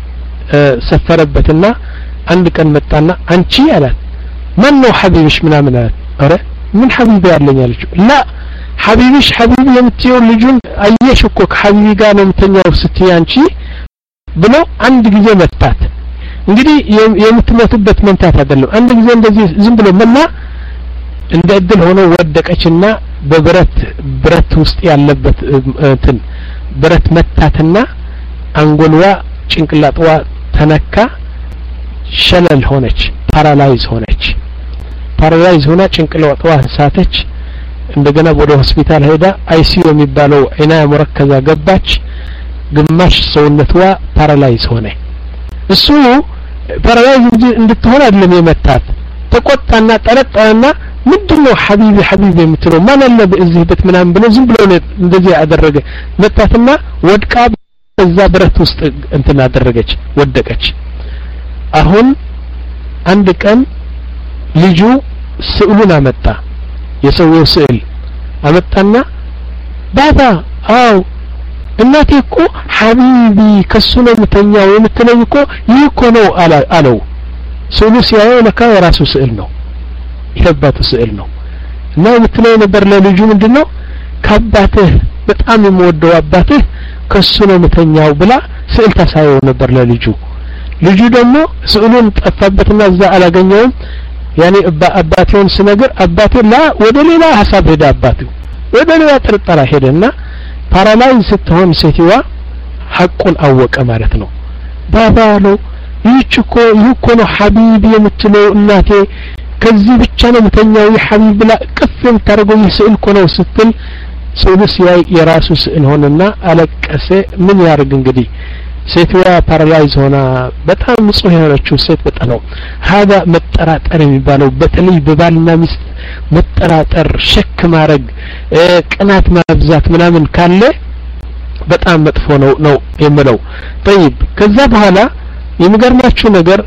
[SPEAKER 1] ሰፈረበትና አንድ ቀን መጣና አንቺ አላት ማን ነው ሐቢብሽ ምናምን አላት አረ ምን ሐቢብ ያለኝ አለችው ላ ሐቢብሽ ሐቢብ የምትየው ልጁን አየሽ እኮ ከሐቢቢ ጋር ነው መተኛው ስትይ አንቺ ብሎ አንድ ጊዜ መታት እንግዲህ የምትመቱበት መንታት አይደለም አንድ ጊዜ እንደዚህ ዝም ብሎ መና እንደ እድል ሆኖ ወደቀችና በብረት ብረት ውስጥ ያለበት እንትን ብረት መታትና አንጎልዋ ጭንቅላጥዋ ተነካ ሸለል ሆነች ፓራላይዝ ሆነች ፓራላይዝ ሆና ጭንቅላጥዋ ሳተች እንደገና ወደ ሆስፒታል ሄዳ አይሲዩ የሚባለው ዒናያ ሙረከዛ ገባች ግማሽ ሰውነቷ ፓራላይዝ ሆነ እሱ ፓራላይዝ እንድትሆን አይደለም የመታት ተቆጣና ጠረጠረና ምንድነው ሐቢቢ ሐቢቢ የምትለው ማን አለ በዚህ ቤት ምናምን ብሎ ዝም ብሎ እንደዚህ ያደረገ መታትና ወድቃ በዛ ብረት ውስጥ እንትን አደረገች ወደቀች አሁን አንድ ቀን ልጁ ስዕሉን አመጣ የሰውየው ስዕል አመጣና ባባ አው እናቴ እኮ ሐቢቢ ከሱ ነው የምተኛው የምትለኝ እኮ ይህ እኮ ነው አለው ስዕሉ ሲያየው ለካ የራሱ ስዕል ነው የአባቱ ስዕል ነው እና የምትለው ነበር ለልጁ ምንድነው ከአባትህ በጣም የምወደው አባትህ ከሱ ነው የምተኛው ብላ ስዕል ታሳየው ነበር ለልጁ ልጁ ደግሞ ስዕሉን ጠፋበትና እዛ አላገኘውም ያኔ አባቴውን ስነግር አባቴ ላ ወደ ሌላ ሐሳብ ሄደ አባቴው ወደ ሌላ ጥርጣራ ሄደና ፓራላይዝ ስትሆን ሴትዋ ሐቁን አወቀ ማለት ነው ባባ ነው ይህችኮ ይህኮ ነው ሐቢብ የምትለው እናቴ ከዚህ ብቻ ነው የምተኛው የሐቢብ ብላ ቅፍም ታርጎኝ ስዕል እኮ ነው ስትል ስዕሉስ የራሱ ስዕል ሆነና አለቀሰ ምን ያርግ እንግዲህ ሴትዋ ፓራላይዝ ሆና በጣም ንጹህ የሆነችው ሴት በጣም ነው هذا መጠራጠር የሚባለው በተለይ በባልና ሚስት መጠራጠር ሸክ ማድረግ ቅናት ማብዛት ምናምን ካለ በጣም መጥፎ ነው ነው የምለው طيب ከዛ በኋላ የሚገርማችሁ ነገር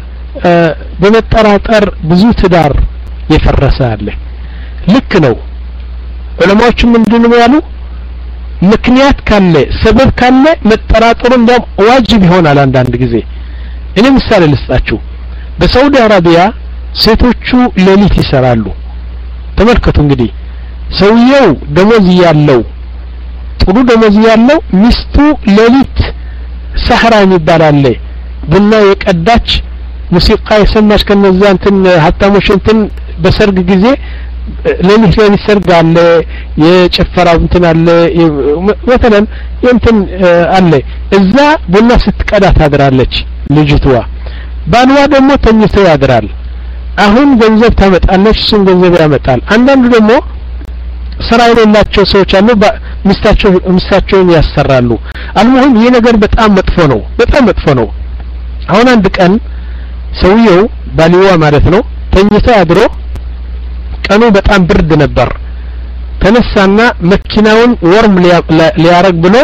[SPEAKER 1] በመጠራጠር ብዙ ትዳር የፈረሰ አለ ልክ ነው ዑለማዎቹ ምንድነው ያሉ ምክንያት ካለ ሰበብ ካለ መጠራጠሩ እንደም ዋጅብ ይሆናል አንዳንድ ጊዜ እኔ ምሳሌ ልስጣችሁ በሳውዲ አረቢያ ሴቶቹ ሌሊት ይሰራሉ ተመልከቱ እንግዲህ ሰውየው ደሞዝ ያለው ጥሩ ደሞዝ ያለው ሚስቱ ሌሊት ሰህራ ይባላል ቡና የቀዳች ሙዚቃ የሰማች ከነዛ እንትን ሀብታሞች እንትን በሰርግ ጊዜ ሌሊት ሌሊት ሰርግ አለ የጨፈራው እንትን አለ مثلا እንትን አለ እዛ ቡና ስትቀዳ ታድራለች ልጅቷ ባልዋ ደግሞ ተኝቶ ያድራል አሁን ገንዘብ ታመጣለች እሱም ገንዘብ ያመጣል አንዳንዱ ደግሞ ስራ የሌላቸው ሰዎች አሉ ሚስታቸው ሚስታቸውን ያሰራሉ አልሙሂም ይሄ ነገር በጣም መጥፎ ነው በጣም መጥፎ ነው አሁን አንድ ቀን ሰውየው ባልዋ ማለት ነው ተኝቶ ያድሮ ቀኑ በጣም ብርድ ነበር ተነሳና መኪናውን ወርም ሊያረግ ብሎ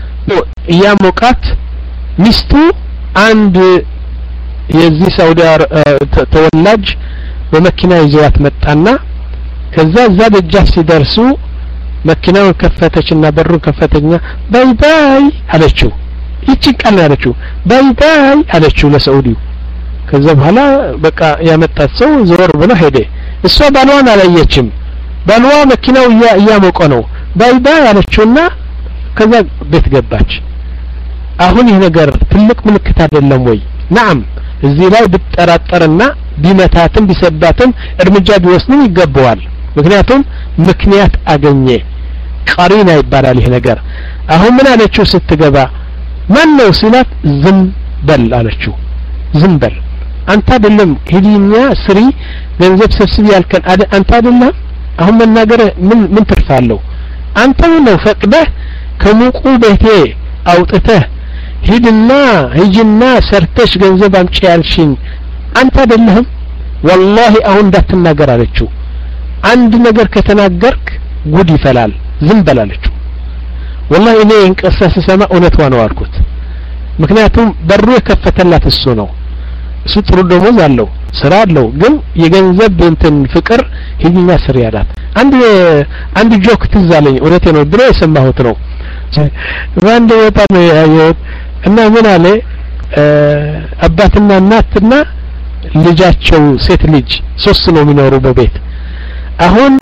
[SPEAKER 1] ያሞቃት ሚስቱ አንድ የዚህ ሳውዲ ተወላጅ በመኪና ይዘዋት መጣና ከዛ እዛ ደጃፍ ሲደርሱ መኪናውን ከፈተችና በሩን ከፈተኛ ባይ ባይ አለችው ይቺን ቃል አለችው ባይ ባይ አለችው ለሳውዲው ከዛ በኋላ በቃ ያመጣት ሰው ዞር ብሎ ሄደ እሷ ባልዋን አላየችም ባልዋ መኪናው ያሞቀ ነው ባይ ባይ አለችውና ከዛ ቤት ገባች አሁን ይሄ ነገር ትልቅ ምልክት አይደለም ወይ نعم እዚህ ላይ ብትጠራጠርና ቢመታትም ቢሰባትም እርምጃ ቢወስንም ይገባዋል ምክንያቱም ምክንያት አገኘ ቀሪና ይባላል ይሄ ነገር አሁን ምን አለችው ስትገባ ማን ነው ሲላት ዝም በል አለችው ዝም በል አንተ አይደለም ሄዲኛ ስሪ ገንዘብ ሰብስቢ ያልከን አንተ አይደለም አሁን መናገር ምን ምን ትርፋለው አንተ ነው ፈቅደህ ከሙቁ ቤቴ አውጥተህ ሂድና ሂጅና ሰርተሽ ገንዘብ አምጪ ያልሽኝ አንተ አይደለም والله አሁን እንዳትናገር አለችው አንድ ነገር ከተናገርክ ጉድ ይፈላል ዝም በል አለችው والله እኔ እንቀሳስ ሰማ እውነቷ ነው አልኩት ምክንያቱም በሩ የከፈተላት እሱ ነው እሱ ጥሩ ደሞዝ አለው ስራ አለው ግን የገንዘብ እንትን ፍቅር ሂድና ስሪ ያላት አንድ አንድ ጆክ ትዝ አለኝ እውነቴ ነው ድሮ የሰማሁት ነው ባንድ ወጣ ነው ያየሁት እና ምን አለ አባትና እናትና ልጃቸው ሴት ልጅ ሶስት ነው የሚኖሩ በቤት አሁን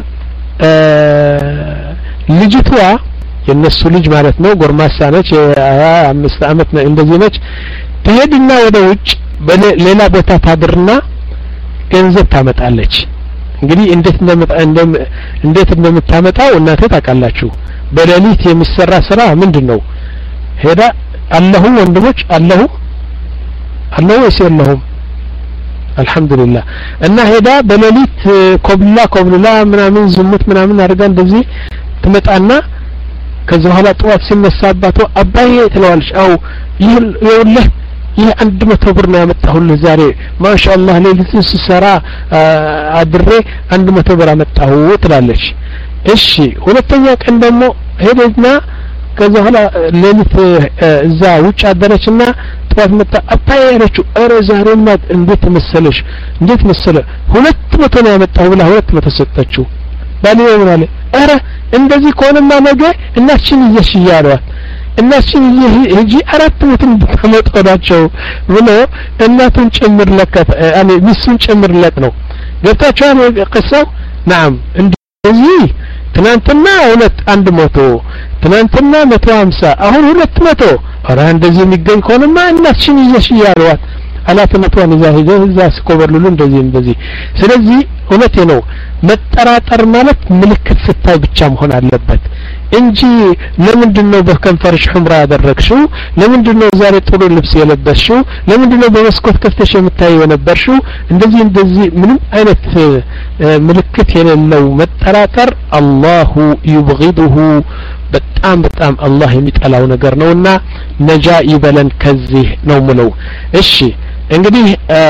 [SPEAKER 1] ልጅቷ የነሱ ልጅ ማለት ነው ጎርማሳ ነች የአምስት አመት እንደዚህ ነች ትሄድና ወደ ውጭ በሌላ ቦታ ታድርና ገንዘብ ታመጣለች እንግዲህ እንዴት እንደምታ እንዴት እንደምታመጣው እናንተ ታውቃላችሁ በሌሊት የሚሰራ ስራ ምንድነው ሄዳ አለሁ ወንድሞች አለሁ አለሁ ወይስ አልহামዱሊላህ እና ሄዳ በሌሊት ኮብላ ኮብላ ምናምን ዝሙት ምናምን አድርጋ እንደዚህ ትመጣና ከዛ በኋላ ጧት ሲነሳባቱ አባዬ ትለዋለች አው ይኸውልህ ይሄ አንድ መቶ ብር ነው ያመጣሁልህ ዛሬ ማሻአላህ ሌሊቱን ሲሰራ አድሬ አንድ መቶ ብር አመጣሁ ትላለች እሺ ሁለተኛ ቀን ደግሞ ሄደና ከዛ በኋላ ሌሊት እዛ ውጭ አደረችና ጧት መጣ አባዬ አለችው አረ ዛሬማ እንዴት መሰለሽ እንዴት መሰለ ሁለት መቶ ነው ያመጣሁ ብላ ሁለት መቶ ሰጠችው ባሊው ምን አለ አረ እንደዚህ ከሆነማ ነገ እናችን እየሽያሏት እናችን እየጂ አራት መቶ እንድታመጣላቸው ብሎ እናቱን ጭምር ለከት አኔ ሚስቱን ጭምርለት ነው ገብታችኋል ቅሳው ናም እንደዚህ ትናንትና ሁለት አንድ መቶ ትናንትና መቶ ሃምሳ አሁን ሁለት መቶ አረ እንደዚህ የሚገኝ ከሆነማ እናችን እየሽያሏት አላተመቷን እዛ ሄደ እዛ ስኮበርሉሉ እንደዚህ እንደዚህ ስለዚህ እውነቴ ነው መጠራጠር ማለት ምልክት ስታይ ብቻ መሆን አለበት እንጂ ለምንድነው በከንፈርሽ ሑምራ ያደረግሽው ለምንድነው ዛሬ ጥሩ ልብስ የለበስሽው ለምንድነው በመስኮት ከፍተሽ የምታየው ነበርሽው እንደዚህ እንደዚህ ምንም አይነት ምልክት የሌለው መጠራጠር አላሁ ይብغضه በጣም በጣም አላህ የሚጠላው ነገር ነውና ነጃ ይበለን ከዚህ ነው ሙለው እሺ እንግዲህ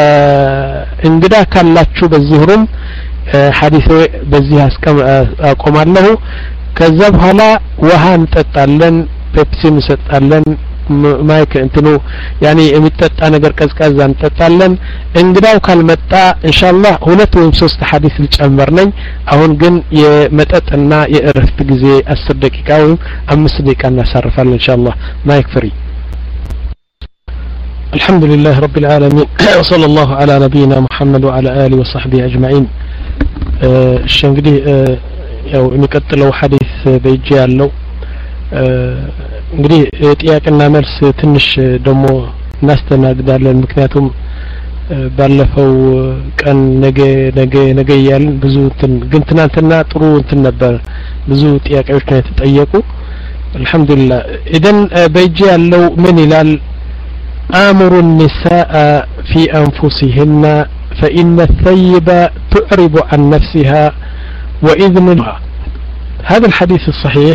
[SPEAKER 1] እንግዳ ካላችሁ በዚህ ሩም ሐዲስ በዚህ አቆማለሁ ከዛ በኋላ ውሃ እንጠጣለን ፔፕሲ እንሰጣለን ማይክ እንትኑ ያኒ የሚጠጣ ነገር ቀዝቃዛ እንጠጣለን እንግዳው ካልመጣ ኢንሻአላህ ሁለት ወይም ሶስት ሐዲስ ልጨምር ነኝ አሁን ግን የመጠጥና የእረፍት ጊዜ አስር ደቂቃ ወይም አምስት ደቂቃ እናሳርፋለን ኢንሻአላህ ማይክ ፍሪ الحمد لله رب العالمين وصلى الله على نبينا محمد وعلى آله وصحبه أجمعين الشنقدي ያው የሚቀጥለው ሐዲስ በእጅ ያለው እንግዲህ ጥያቄና መልስ ትንሽ ደሞ እናስተናግዳለን ምክንያቱም ባለፈው ቀን ነገ ነገ ነገ ያልን ብዙ እንትን ግን ትናንትና ጥሩ እንትን ነበር ብዙ ጥያቄዎች ነው የተጠየቁ አልহামዱሊላህ ኢደን በእጅ ያለው ምን ይላል አምሩ النساء في انفسهن فإن الثيب تعرب عن نفسها وإذنها هذا الحديث الصحيح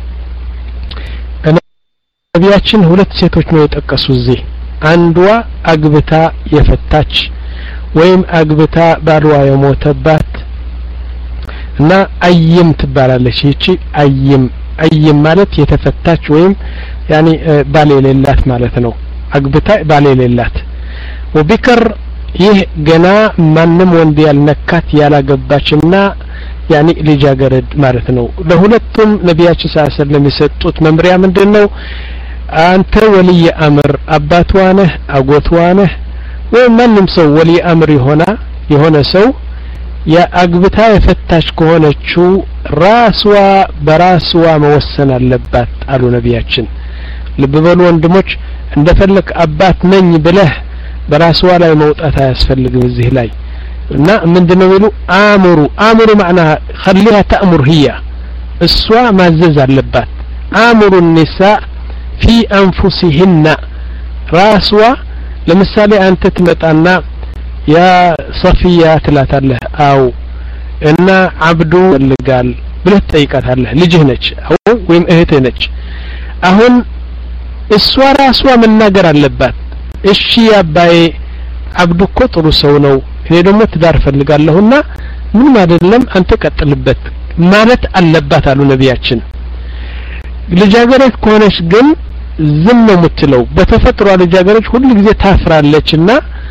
[SPEAKER 1] ነቢያችን ሁለት ሴቶች ነው የተጠቀሱት እዚህ አንዷ አግብታ የፈታች ወይም አግብታ ባልዋ የሞተባት እና አይም ትባላለች ይቺ አይም አይም ማለት የተፈታች ወይም ያኒ ባል የሌላት ማለት ነው አግብታ ባል የሌላት ወቢከር ይህ ገና ማንም ወንድ ያልነካት ያላገባችና ያኒ ልጃገረድ ማለት ነው ለሁለቱም ነቢያችን ሰለላሁ ዐለይሂ ወሰለም የሰጡት መምሪያ ምንድነው አንተ ወልይ አምር አባቷ ነህ አጎቷ ነህ ወይ ማንም ሰው ወልይ አምር ይሆና የሆነ ሰው ያአግብታ የፈታች ከሆነችው ራስዋ በራስዋ መወሰን አለባት አሉ ነቢያችን ልብ በሉ ወንድሞች እንደፈለክ አባት ነኝ ብለህ በራስዋ ላይ መውጣት አያስፈልግም እዚህ ላይ እና ምንድነው ይሉ አምሩ አምሩ معناها خليها تأمر هي እሷ ማዘዝ አለባት አምሩ النساء في انفسهن ራስዋ ለምሳሌ አንተ ትመጣና ያ ሶፊያ ትላታለህ አው እና አብዱ ልጋል ብለህ ትጠይቃታለህ ልጅህ ነች ወይም እህትህ ነች አሁን እሷ ራስዋ መናገር አለባት እሺ አባዬ አብዱ እኮ ጥሩ ሰው ነው እኔ ደግሞ ትዳር ፈልጋለሁና ምን አይደለም አንተ ቀጥልበት ማለት አለባት አሉ ነቢያችን ልጃገረድ ከሆነች ግን ዝም ነው የምትለው በተፈጥሯ ልጃገረድ ሁሉ ጊዜ ታፍራለችና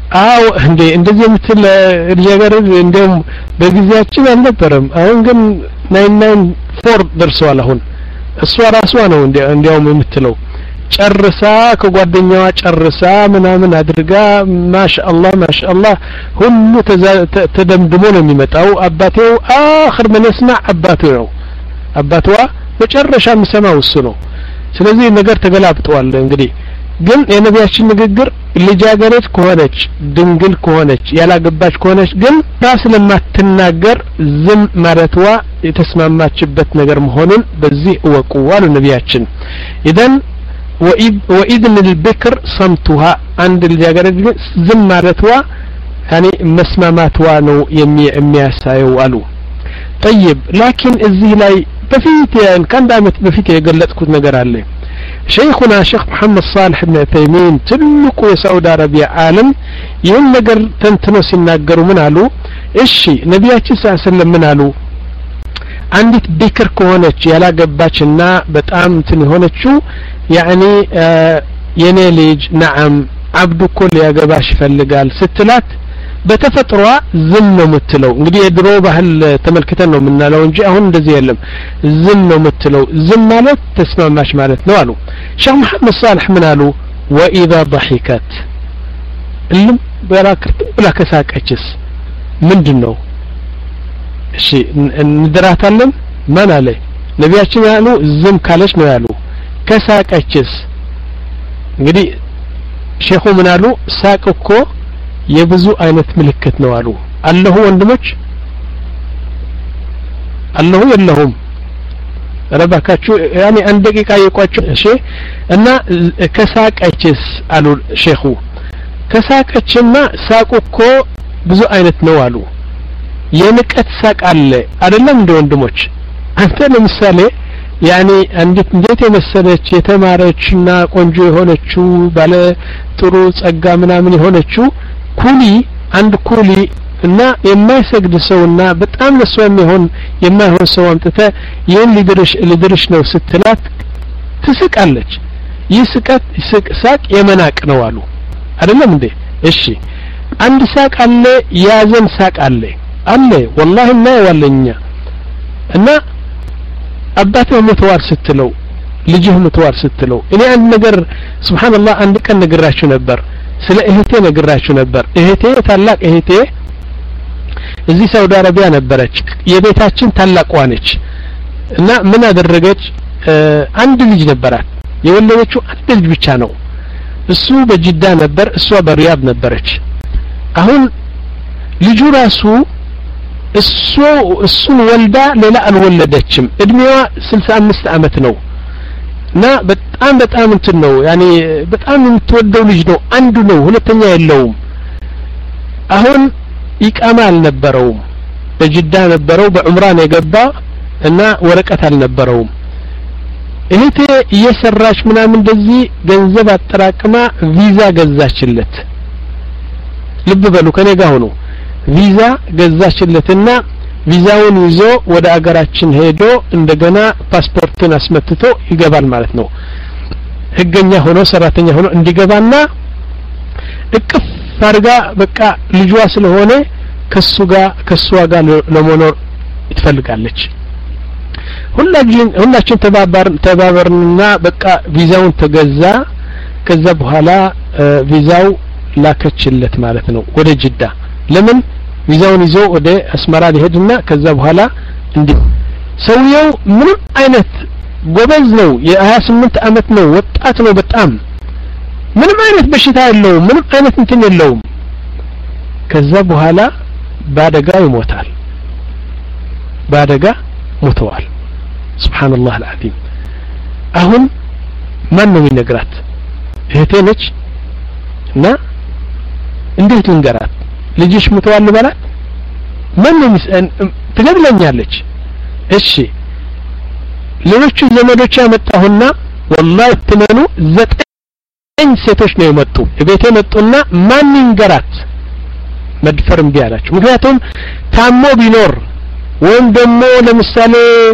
[SPEAKER 1] አው እንዴ እንደዚህ የምትል ልጃገረድ እንደም በጊዜያችን አልነበረም አሁን ግን ናይን ናይን ፎር ደርሷል አሁን እሷ ራሷ ነው እንዲያውም የምትለው ጨርሳ ከጓደኛዋ ጨርሳ ምናምን አድርጋ ማሻአላህ ማሻአላህ ሁሉ ተደምድሞ ነው የሚመጣው አባቴው አخر ምን يسمع አባቴው ነው አባቷ መጨረሻ የሚሰማው እሱ ነው ስለዚህ ነገር ተገላብጧል እንግዲህ ግን የነቢያችን ንግግር ልጃገረድ ከሆነች ድንግል ከሆነች ያላገባች ከሆነች ግን ራስ ለማትናገር ዝም ማለትዋ የተስማማችበት ነገር መሆኑን በዚህ ወቁ አሉ ነቢያችን ኢደን وإذن البكر صمتها عند الجاغرد زم مالتوا يعني مسماماتوا نو يمي يمياسايو قالوا طيب لكن الزي لاي بفيت يعني كان دامت بفيت يقلتكم ነገር አለ شيخنا شيخ محمد صالح بن عثيمين ትልቁ የሳውዲ አረቢያ ዓለም ይህን ነገር ተንትኖ ሲናገሩ ምን አሉ እሺ ነቢያችን ሰለላሁ ዐለይሂ ወሰለም ምን አሉ አንዲት ቢክር ከሆነች ያላገባችና በጣም እንትን ሆነችው يعني የኔ ልጅ نعم عبد كل ያገባሽ ይፈልጋል ስትላት በተፈጥሯ ዝም ነው የምትለው እንግዲህ የድሮ ባህል ተመልክተን ነው የምናለው እንጂ አሁን እንደዚህ የለም ዝም ነው የምትለው ዝም ማለት ተስማማሽ ማለት ነው አሉ ሼህ መሐመድ صالح ምን አሉ واذا ضحكت እልም በራክርት ብላ ከሳቀችስ ምንድነው እሺ እንድራታለን ማን አለ ነቢያችን ያሉ ዝም ካለች ነው ያሉ ከሳቀችስ እንግዲህ ሼኹ ምን አሉ ሳቅ እኮ የብዙ አይነት ምልክት ነው አሉ አለሁ ወንድሞች አለሁ የለሁም ረባካችሁ ያኔ አንድ ደቂቃ ይቋጩ እሺ እና ከሳቀችስ አሉ ሼኹ ከሳቀችማ ሳቅ እኮ ብዙ አይነት ነው አሉ የንቀት ሳቅ አለ አይደለም እንደ ወንድሞች አንተ ለምሳሌ ያኒ አንዲት እንዴት የመሰለች የተማረችና ቆንጆ የሆነችው ባለ ጥሩ ጸጋ ምናምን የሆነችው ኩሊ አንድ ኩሊ እና የማይሰግድ ሰውና በጣም ለሷ የሚሆን የማይሆን ሰው አምጥተ ይህን ሊድርሽ ሊድርሽ ነው ስትላት ትስቃለች ይስቀት ሳቅ የመናቅ ነው አሉ አይደለም እንዴ እሺ አንድ ሳቅ አለ ያዘን ሳቅ አለ አለ والله እና ያዋለኛ እና አባትህ ሞተዋል ስትለው ልጅህ ሞተዋል ስትለው እኔ አንድ ነገር ሱብሃንአላህ አንድ ቀን ነግራችሁ ነበር ስለ እህቴ ነግራችሁ ነበር እህቴ ታላቅ እህቴ እዚህ ሳውዲ አረቢያ ነበረች የቤታችን ታላቋ ነች እና ምን አደረገች አንድ ልጅ ነበራት የወለደችው አንድ ልጅ ብቻ ነው እሱ በጅዳ ነበር እሷ በሪያድ ነበረች አሁን ልጁ ራሱ እሱ እሱን ወልዳ ሌላ አልወለደችም እድሜዋ ስልሳ አምስት አመት ነው እና በጣም በጣም እንትን ነው ያኒ በጣም የምትወደው ልጅ ነው አንዱ ነው ሁለተኛ የለውም አሁን ኢቃማ አልነበረውም በጅዳ ነበረው በዑምራን የገባ እና ወረቀት አልነበረውም እህቴ እየሰራች ምናምን እንደዚህ ገንዘብ አጠራቅማ ቪዛ ገዛችለት ልብ በሉ ከኔ ጋር ሆኖ ቪዛ ገዛችለትና ቪዛውን ይዞ ወደ አገራችን ሄዶ እንደገና ፓስፖርቱን አስመትቶ ይገባል ማለት ነው ህገኛ ሆኖ ሰራተኛ ሆኖ እንዲገባና እቅፍ አርጋ በቃ ልጇ ስለሆነ ከሱ ጋር ከሱ ጋር ለመኖር ትፈልጋለች ሁላችን ሁላችን ተባባር ተባበርና በቃ ቪዛውን ተገዛ ከዛ በኋላ ቪዛው ላከችለት ማለት ነው ወደ ጅዳ ለምን ቪዛውን ይዞ ወደ አስመራ ሊሄድና ከዛ በኋላ እንዲ ሰውየው ምንም አይነት ጎበዝ ነው የ28 አመት ነው ወጣት ነው በጣም ምንም አይነት በሽታ የለውም ምንም አይነት እንትን የለውም ከዛ በኋላ ባደጋ ይሞታል ባደጋ ሞተዋል ሱብሃንአላህ አልዓዚም አሁን ማን ነው የሚነግራት እህቴ ነች እና እንዴት ልንገራት ልጅሽ ሞተዋል በላት ማን ነው ትነግረኛለች እሺ ሌሎች ዘመዶች ያመጣሁና والله ተመኑ ዘጠኝ ሴቶች ነው የመጡ ቤቴ መጡና ማን ይንገራት መድፈርም ቢያላችሁ ምክንያቱም ታሞ ቢኖር ወይም ደግሞ ለምሳሌ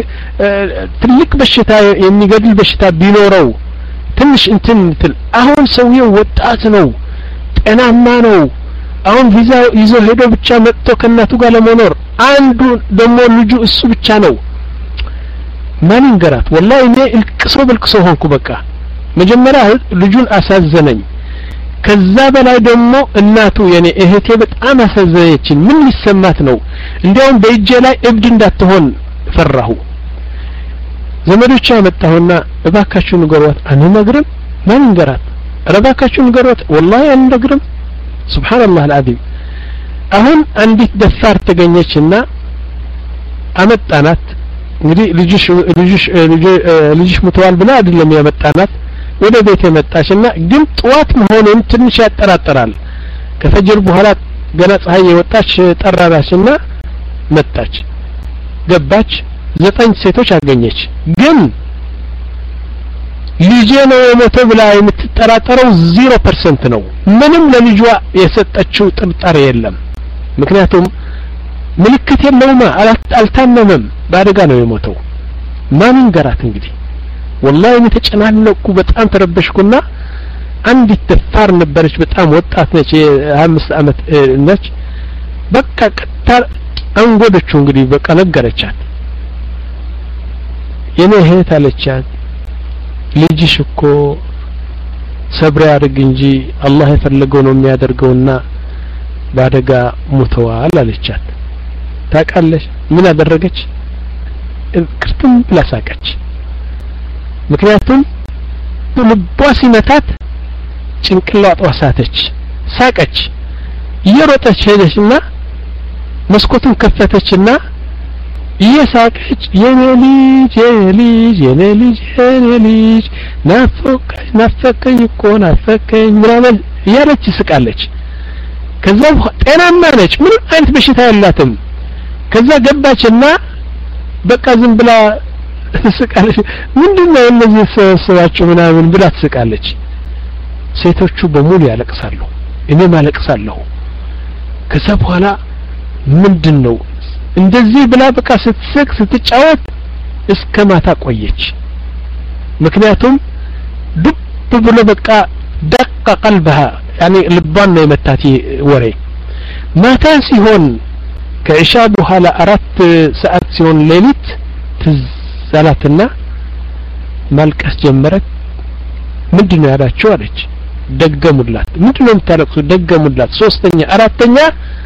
[SPEAKER 1] ትልቅ በሽታ የሚገድል በሽታ ቢኖረው ትንሽ እንትን አሁን ሰውየው ወጣት ነው ጤናማ ነው አሁን ቪዛ ይዞ ሄዶ ብቻ መጥቶ ከናቱ ጋር ለመኖር አንዱ ደሞ ልጁ እሱ ብቻ ነው ማን እንገራት والله እኔ እልቅሶ በልቅሶ ሆንኩ በቃ መጀመሪያ ልጁን አሳዘነኝ ከዛ በላይ ደግሞ እናቱ የኔ እህቴ በጣም አሳዘነችኝ ምን ይሰማት ነው እንዲያውም በእጄ ላይ እብድ እንዳትሆን ፈራሁ ዘመዶቿ መጣሁና እባካችሁ ንገሯት አንነግርም ማን እንገራት እባካችሁ ንገሯት والله አንነግርም ሱብሃንአላህ العظيم አሁን አንዲት ደፋር ተገኘችና አመጣናት እንግዲህ ልጅሽ ልጅሽ ልጅሽ ሙተዋል ብላ አይደለም ያመጣናት ወደ ቤት የመጣችና ግን ጧት መሆኑን ትንሽ ያጠራጥራል ከፈጅር በኋላ ገና ፀሐይ የወጣች ጠራራችና መጣች ገባች ዘጠኝ ሴቶች አገኘች ግን ልጄ ነው የሞተው ብላ የምትጠራጠረው ዜሮ ፐርሰንት ነው ምንም ለልጇ የሰጠችው ጥርጣሬ የለም ምክንያቱም ምልክት የለውም አልታመመም ባደጋ ነው የሞተው ማን እንገራት እንግዲህ والله ተጨናነኩ በጣም ተረበሽኩና አንዲት ደፋር ነበረች በጣም ወጣት ነች አምስት አመት ነች በቃ ቀጣር አንጎደቹ እንግዲህ በቃ ነገረቻት የኔ እህት አለቻት ልጅሽ እኮ ሰብር ያድርግ እንጂ አላህ የፈለገው ነው የሚያደርገውና ባደጋ ሞተዋል አለቻት ታቃለች ምን አደረገች ክርስቲያን ብላሳቀች ምክንያቱም ልቧ ሲመታት ጭንቅላቷ ሳተች ሳቀች እየሮጠች ሄደችና መስኮቱን ከፈተችና እየሳቀች የኔ ልጅ የኔ ልጅ የኔ ልጅ የኔ ልጅ ናፈቀኝ ናፈቀኝ እኮ ናፈቀኝ ምናምን እያለች ስቃለች ከዛ ጤናማ ነች ምንም አይነት በሽታ የላትም ከዛ ገባችና በቃ ዝም ብላ ስቃለች ምንድነው እነዚህ ሰዋቸው ምናምን ብላ ትስቃለች ሴቶቹ በሙሉ ያለቅሳሉ እኔም አለቅሳለሁ ከዛ በኋላ ምንድነው እንደዚህ ብላ በቃ ስትስቅ ስትጫወት እስከ ማታ ቆየች ምክንያቱም ድብ ብሎ በቃ ደቀ قلبها يعني ልቧን ነው የመታት ወሬ ማታ ሲሆን ከኢሻ በኋላ አራት ሰዓት ሲሆን ሌሊት ትዛላትና ማልቀስ ጀመረች ምንድነው ያላችሁ አለች ደገሙላት ምንድነው የምታለቅሱ ደገሙላት ሶስተኛ አራተኛ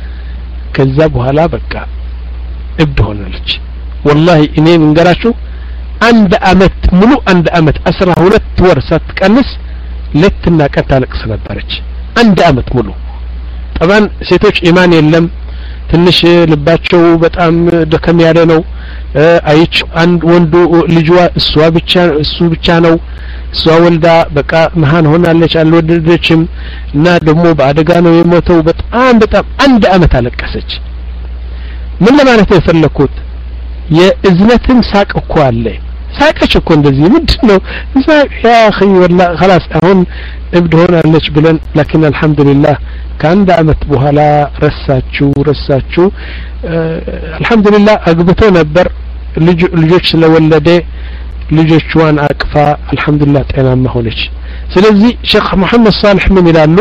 [SPEAKER 1] ከዛ በኋላ በቃ እብድ ሆነች والله እኔ እንገራችሁ አንድ አመት ሙሉ አንድ አመት አስራ ሁለት ወር ሳትቀንስ ለትና ቀን ታለቅስ ነበረች አንድ አመት ሙሉ طبعا ሴቶች ኢማን የለም ትንሽ ልባቸው በጣም ደከም ያለ ነው አይች አንድ ወንዱ ልጅዋ እሷ ብቻ እሱ ብቻ ነው እሷ ወልዳ በቃ መሃን ሆናለች አልወደደችም እና ደግሞ በአደጋ ነው የሞተው በጣም በጣም አንድ አመት አለቀሰች ምን ለማለት ነው የፈለኩት የእዝነትን ሳቅ እኮ አለ ሳቀች እኮ እንደዚህ ምንድነው ሳቅ ያ اخي والله خلاص አሁን እብድ ሆናለች ብለን لكن الحمد لله ከአንድ አመት በኋላ ረሳችሁ ረሳችሁ الحمد لله አግብቶ ነበር ልጆች ስለወለደ ልጆቿን አቅፋ الحمد لله ጤናማ ሆነች ስለዚህ ሼክ መሐመድ ሳልህ ምን ይላሉ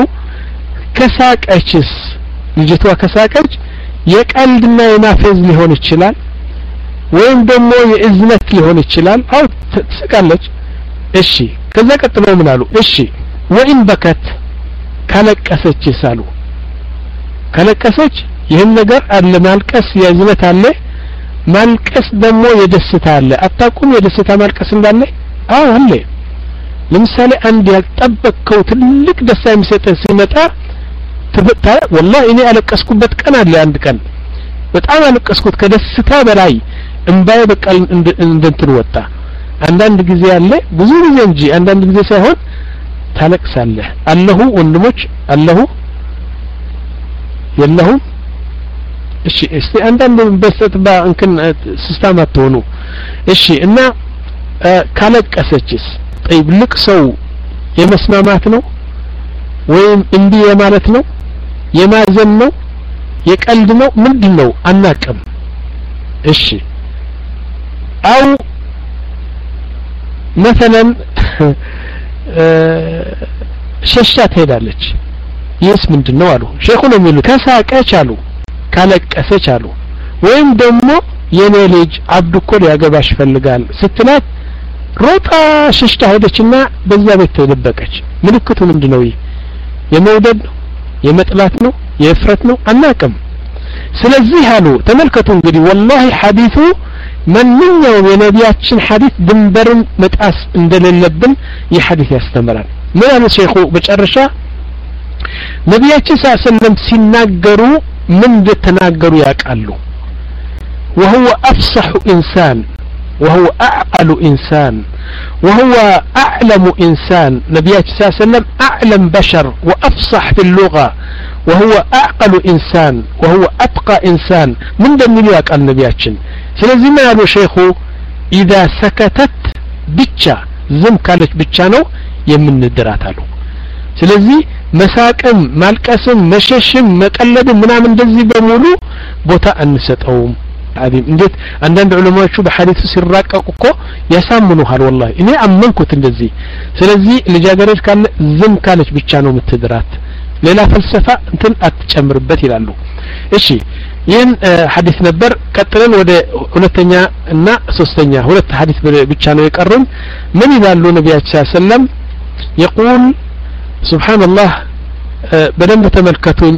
[SPEAKER 1] ከሳቀችስ ልጅቷ ከሳቀች የቀልድና የማፈዝ ሊሆን ይችላል ወይም ደግሞ የእዝነት ሊሆን ይችላል አው ትስቃለች እሺ ከዛ ቀጥሎ ምን አሉ እሺ ወይን በከት ካለቀሰች ሳሉ ካለቀሰች ይሄን ነገር አለ ማልቀስ የእዝነት አለ ማልቀስ ደግሞ የደስታ አለ አጣቁም የደስታ ማልቀስ እንዳለ አው አለ ለምሳሌ አንድ ያልጠበቀው ትልቅ ደስታ የሚሰጥ ሲመጣ ተፈታ والله እኔ አለቀስኩበት ቀን አለ አንድ ቀን በጣም አለቀስኩት ከደስታ በላይ እንባዬ በቃል እንደንትን ወጣ አንዳንድ ጊዜ አለ ብዙ ጊዜ እንጂ አንዳንድ ጊዜ ሳይሆን ታለቅሳለህ አለሁ ወንድሞች አለሁ የለሁ እሺ እስቲ አንዳንድ በስተባ እንከን ሲስተም አትሆኑ እሺ እና ካለቀሰችስ طيب ልቅሰው የመስማማት ነው ወይም እንዲ የማለት ነው የማዘን ነው የቀልድ ነው ምንድነው አናቀም እሺ አው مثلا ሸሻ ትሄዳለች ይስ ምንድነው አሉ ሼኹ ነው የሚሉት ከሳቀች አሉ ካለቀሰች አሉ ወይም ደግሞ የኔ ልጅ አብዱ እኮ ሊያገባሽ ፈልጋል ስትላት ሮጣ ሽሽታ ሄደችና በዛ ቤት ተደበቀች ምልክቱ ምንድነው የመውደድ ነው የመጥላት ነው የፍረት ነው አናቀም ስለዚህ አሉ ተመልከቱ እንግዲህ والله ሐዲሱ ማንኛውም የነቢያችን ሐዲስ ድንበርን መጣስ እንደሌለብን ይህ ሐዲስ ያስተምራል ምን አለ ሼኹ በጨረሻ ነቢያችን ሰለላሁ ሲናገሩ ምን እንደተናገሩ ያውቃሉ وهو أفصح إنسان وهو أعقل إنسان وهو أعلم إنسان نبينا صلى الله عليه وسلم أعلم بشر وأفصح في اللغة وهو أعقل إنسان وهو أتقى إنسان من دميل يقال نبينا ስለዚህ ምን ያለው ሼኹ إذا سكتت ብቻ ዝም ካለች ብቻ ነው የምንድራት አሉ ስለዚህ መሳቅም ማልቀስም መሸሽም መቀለድም ምናምን እንደዚህ በሙሉ ቦታ አንሰጠውም አዲም እንዴት አንዳንድ ዑለማዎቹ በሐዲስ ሲራቀቁ እኮ ያሳምኑሃል والله እኔ አመንኩት እንደዚህ ስለዚህ ልጃገረድ ካለ ዝም ካለች ብቻ ነው የምትድራት ሌላ ፈልሰፋ እንትን አትጨምርበት ይላሉ እሺ ይህን ሐዲስ ነበር ቀጥለን ወደ ሁለተኛ እና ሶስተኛ ሁለት ሐዲስ ብቻ ነው የቀሩን ምን ይላሉ ነብያችን ሰለላሁ ዐለይሂ ወሰለም يقول سبحان الله በደንብ ተመልከቱኝ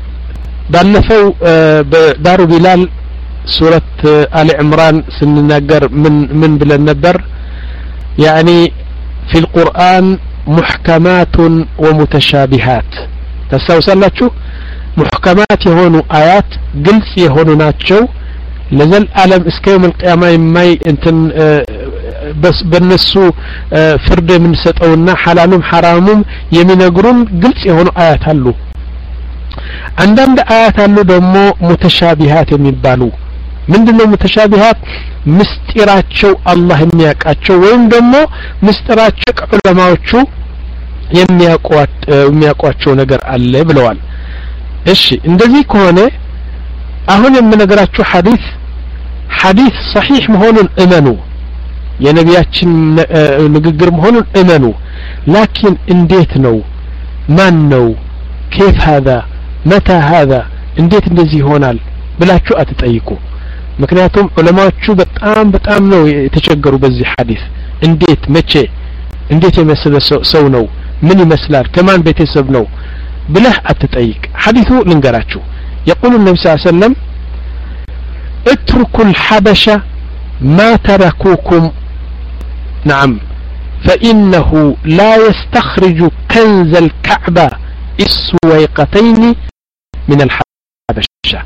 [SPEAKER 1] ባለፈው በዳሩ ቢላል سورة آل عمران سنناقر من من بلا النبر يعني في القرآن محكمات ومتشابهات تساوسلاتشو محكمات يهونو آيات قلت يهونو ناتشو لذل عالم اسك يوم القيامة يماي انتن بس بالنسو فرد من ستأونا حلالهم حرامهم يمينقرون قلت يهونو آيات هلو عندما آيات هلو دمو متشابهات يميبالو ምንድነው متشابهات ምስጢራቸው አላህ የሚያውቃቸው ወይም ደግሞ ምስጢራቸው ዑለማዎቹ የሚያውቋት የሚያውቋቸው ነገር አለ ብለዋል እሺ እንደዚህ ከሆነ አሁን የምነግራችሁ ሐዲስ ሐዲስ صحيح መሆኑን እመኑ የነቢያችን ንግግር መሆኑን እመኑ ላኪን እንዴት ነው ማን ነው كيف هذا متى هذا እንዴት እንደዚህ ይሆናል ብላችሁ አትጠይቁ ምክንያቱም ዑለማዎቹ በጣም በጣም ነው የተቸገሩ በዚህ ሐዲስ እንዴት መቼ እንዴት የመሰለ ሰው ነው ምን ይመስላል ከማን ቤተሰብ ነው ብለህ አትጠይቅ ሐዲሱ ልንገራችሁ يقول النبي صلى الله عليه وسلم اتركوا الحبشة ما تركوكم نعم فإنه لا يستخرج كنز الكعبة السويقتين من الحبشة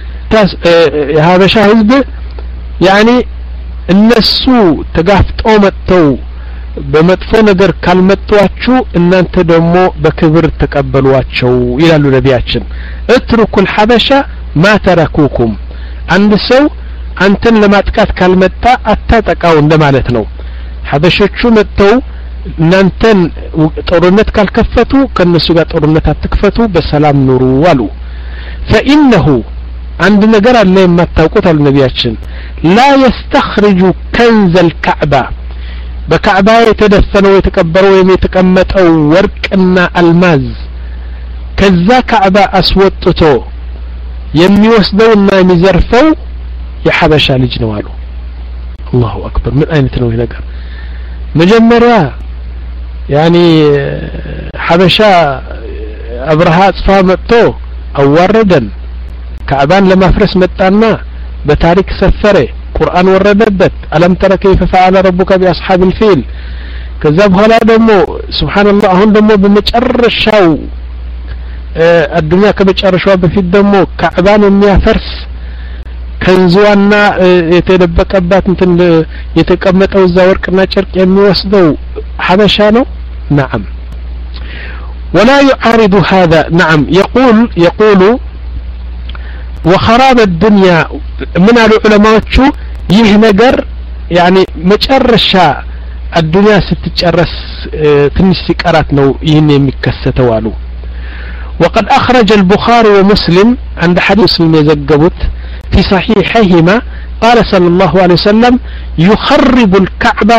[SPEAKER 1] هذا شاهد يعني النسو تقافت اومتو بمطفو ነገር ካልመጣችሁ እናንተ ደግሞ በክብር ተቀበሏቸው ይላሉ ነቢያችን اتركوا الحبشة ما تركوكم አንድ ሰው አንተን ለማጥቃት ካልመጣ አታጠቃው እንደማለት ነው ሐበሾቹ መጥተው እናንተን ጦርነት ካልከፈቱ ከነሱ ጋር ጦርነት አትክፈቱ በሰላም ኑሩ አሉ فإنه عند نجار الله ما تاوقت على النبياتشن لا يستخرج كنز الكعبة بكعبة يتدفنوا ويتكبروا ويتكمت أو ورقنا الماز كذا كعبة أسوطتو يمي وسدونا مزرفو يحبشا لجنوالو الله أكبر من أين تنوي نجار مجمرة يعني حبشا أبرهات فامتو أو وردا كعبان لما فرس متانا بتاريخ سفره قرآن وردبت ألم ترى كيف فعل ربك بأصحاب الفيل كذاب هلا دمو سبحان الله هون دمو بمجر الشاو اه الدنيا كمجر الشاو بفيد دمو كعبان المياه فرس كنزوانا اه يتدبك أبات انتن يتكمت أو الزاورك ناشرك يمي وسدو حبشانو نعم ولا يعارض هذا نعم يقول يقول وخراب الدنيا من العلماء شو يهنجر يعني مجرشا الدنيا ستتجرس تنسي كراتنا يهني مكستوالو وقد أخرج البخاري ومسلم عند حديث مسلم يزقبت في صحيحهما قال صلى الله عليه وسلم يخرب الكعبة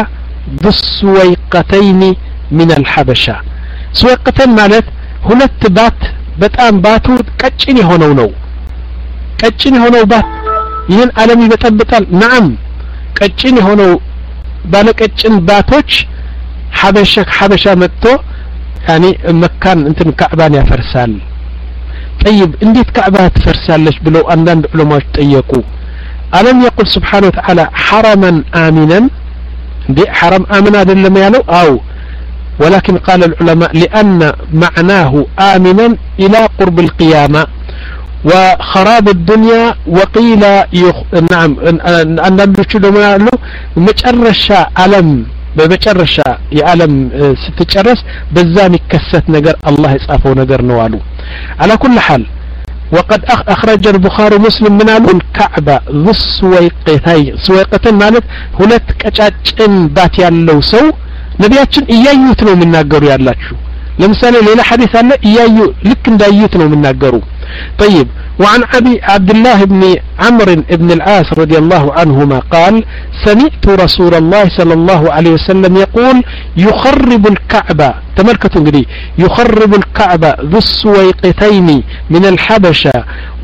[SPEAKER 1] بالسويقتين من الحبشة سويقتين مالت هنا التبات በጣም ባቱ ቀጭን የሆነው ነው ቀጭን የሆነው ባት ይህን ዓለም ይበጠብጣል نعم ቀጭን የሆነው ባለ ቀጭን ባቶች ሐበሻ ሐበሻ መጥቶ يعني መካን እንትን ካዕባን ያፈርሳል طيب እንዴት ካዕባ ትፈርሳለች ብለው አንዳንድ ዑለማዎች ጠየቁ ألم يقل سبحانه وتعالى حرما آمنا دي حرم آمن አይደለም ያለው أو ولكن قال العلماء لأن معناه آمنا إلى قرب القيامة وخراب الدنيا وقيل يخ... نعم أن نشدوا ما له متشرشا ألم بمتشرشا يعلم ستتشرس بزام كسات نجر الله يصافو نجر نوالو على كل حال وقد أخرج البخاري مسلم من الكعبة ذو السويقتين سويقتين مالت هناك كتشن بات يالو سو نبياتشن إيايوت ነው የሚናገሩ ያላችሁ ለምሳሌ ሌላ ሐዲስ አለ ኢያዩ ልክ እንዳዩት ነው የሚናገሩ طيب وعن أبي عبد الله بن عمرو بن العاص رضي الله عنهما قال سمعت رسول الله صلى الله عليه وسلم يقول يخرب الكعبة تملكتوا انجدي يخرب الكعبة ذو السويقتين من الحبشة